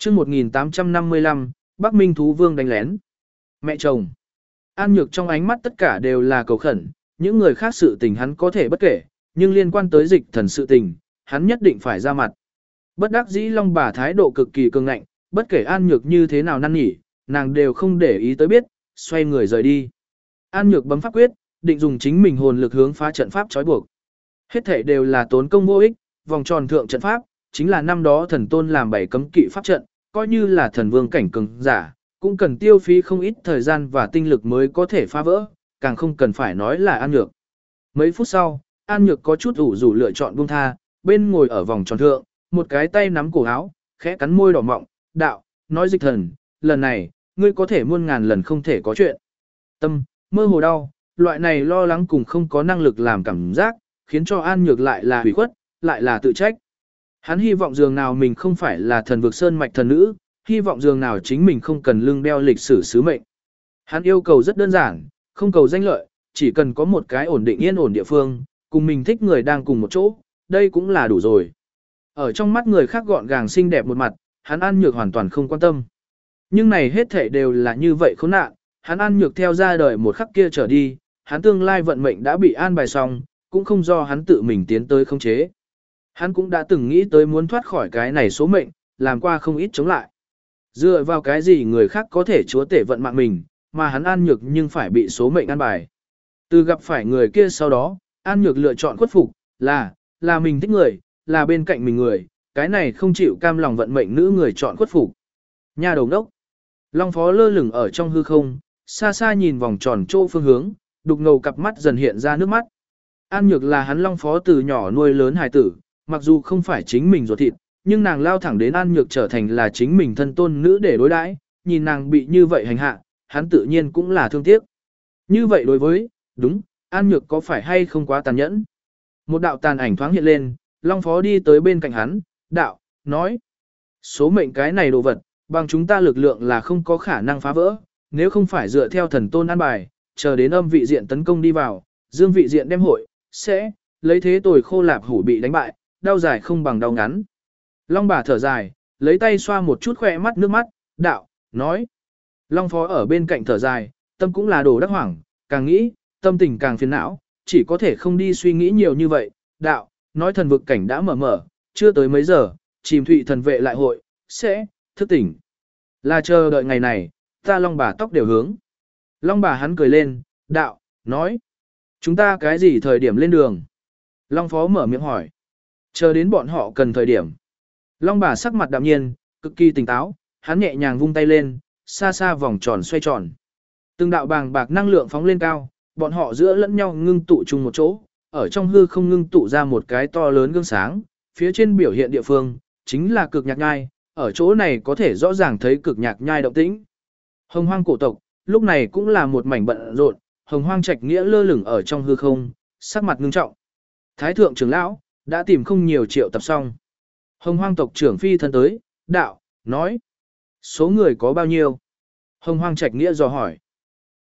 Chương 1855, Bắc Minh thú vương đánh lén. Mẹ chồng. An Nhược trong ánh mắt tất cả đều là cầu khẩn, những người khác sự tình hắn có thể bất kể, nhưng liên quan tới Dịch Thần sự tình, hắn nhất định phải ra mặt. Bất đắc dĩ Long bà thái độ cực kỳ cường ngạnh, bất kể An Nhược như thế nào năn nỉ, nàng đều không để ý tới biết, xoay người rời đi. An Nhược bấm pháp quyết, định dùng chính mình hồn lực hướng phá trận pháp trói buộc. Hết thảy đều là tốn công vô ích, vòng tròn thượng trận pháp, chính là năm đó thần tôn làm bảy cấm kỵ pháp trận, coi như là thần vương cảnh cường giả, cũng cần tiêu phí không ít thời gian và tinh lực mới có thể phá vỡ, càng không cần phải nói là An Nhược. Mấy phút sau, An Nhược có chút ủ rủ lựa chọn buông tha, bên ngồi ở vòng tròn thượng, một cái tay nắm cổ áo, khẽ cắn môi đỏ mọng, đạo, nói Dịch Thần, lần này, ngươi có thể muôn ngàn lần không thể có chuyện. Tâm, mơ hồ đau, loại này lo lắng cùng không có năng lực làm cảm giác, khiến cho An Nhược lại là hủy khuất, lại là tự trách. Hắn hy vọng dường nào mình không phải là thần vực sơn mạch thần nữ, hy vọng dường nào chính mình không cần lưng đeo lịch sử sứ mệnh. Hắn yêu cầu rất đơn giản, không cầu danh lợi, chỉ cần có một cái ổn định yên ổn địa phương, cùng mình thích người đang cùng một chỗ, đây cũng là đủ rồi. Ở trong mắt người khác gọn gàng xinh đẹp một mặt, hắn An Nhược hoàn toàn không quan tâm. Nhưng này hết thảy đều là như vậy khốn nạn, hắn An Nhược theo ra đời một khắc kia trở đi, hắn tương lai vận mệnh đã bị an bài xong, cũng không do hắn tự mình tiến tới khống chế. Hắn cũng đã từng nghĩ tới muốn thoát khỏi cái này số mệnh, làm qua không ít chống lại. Dựa vào cái gì người khác có thể chúa tể vận mạng mình, mà hắn An Nhược nhưng phải bị số mệnh an bài. Từ gặp phải người kia sau đó, An Nhược lựa chọn khuất phục, là mình thích người, là bên cạnh mình người, cái này không chịu cam lòng vận mệnh nữ người chọn khuất phục. Nhà đầu đốc. Long Phó lơ lửng ở trong hư không, xa xa nhìn vòng tròn chỗ phương hướng, đục ngầu cặp mắt dần hiện ra nước mắt. An Nhược là hắn Long Phó từ nhỏ nuôi lớn hài tử, mặc dù không phải chính mình ruột thịt, nhưng nàng lao thẳng đến An Nhược trở thành là chính mình thân tôn nữ để đối đãi, nhìn nàng bị như vậy hành hạ, hắn tự nhiên cũng là thương tiếc. Như vậy đối với, đúng, An Nhược có phải hay không quá tàn nhẫn? Một đạo tàn ảnh thoáng hiện lên, Long Phó đi tới bên cạnh hắn, đạo, nói. Số mệnh cái này đồ vật, bằng chúng ta lực lượng là không có khả năng phá vỡ, nếu không phải dựa theo thần tôn an bài, chờ đến âm vị diện tấn công đi vào, dương vị diện đem hội, sẽ, lấy thế tồi khô lạp hủ bị đánh bại, đau dài không bằng đau ngắn. Long bà thở dài, lấy tay xoa một chút khỏe mắt nước mắt, đạo, nói. Long Phó ở bên cạnh thở dài, tâm cũng là đồ đắc hoảng, càng nghĩ, tâm tình càng phiền não, chỉ có thể không đi suy nghĩ nhiều như vậy, đạo, nói thần vực cảnh đã mở, chưa tới mấy giờ, chìm thụy thần vệ lại hội, sẽ, thức tỉnh. Là chờ đợi ngày này, ta Long bà tóc đều hướng. Long bà hắn cười lên, đạo, nói. Chúng ta cái gì thời điểm lên đường? Long Phó mở miệng hỏi. Chờ đến bọn họ cần thời điểm. Long bà sắc mặt đạm nhiên, cực kỳ tỉnh táo, hắn nhẹ nhàng vung tay lên, xa xa vòng tròn xoay tròn. Từng đạo bàng bạc năng lượng phóng lên cao, bọn họ giữa lẫn nhau ngưng tụ chung một chỗ, ở trong hư không ngưng tụ ra một cái to lớn gương sáng, phía trên biểu hiện địa phương, chính là cực nhạc nhai, ở chỗ này có thể rõ ràng thấy cực nhạc nhai động tĩnh. Hồng Hoang cổ tộc, lúc này cũng là một mảnh bận rộn, Hồng Hoang Trạch Nghĩa lơ lửng ở trong hư không, sắc mặt ngưng trọng. Thái thượng trưởng lão đã tìm không nhiều triệu tập xong. Hồng Hoang tộc trưởng phi thân tới, đạo, nói. Số người có bao nhiêu? Hồng Hoang Trạch Nghĩa dò hỏi.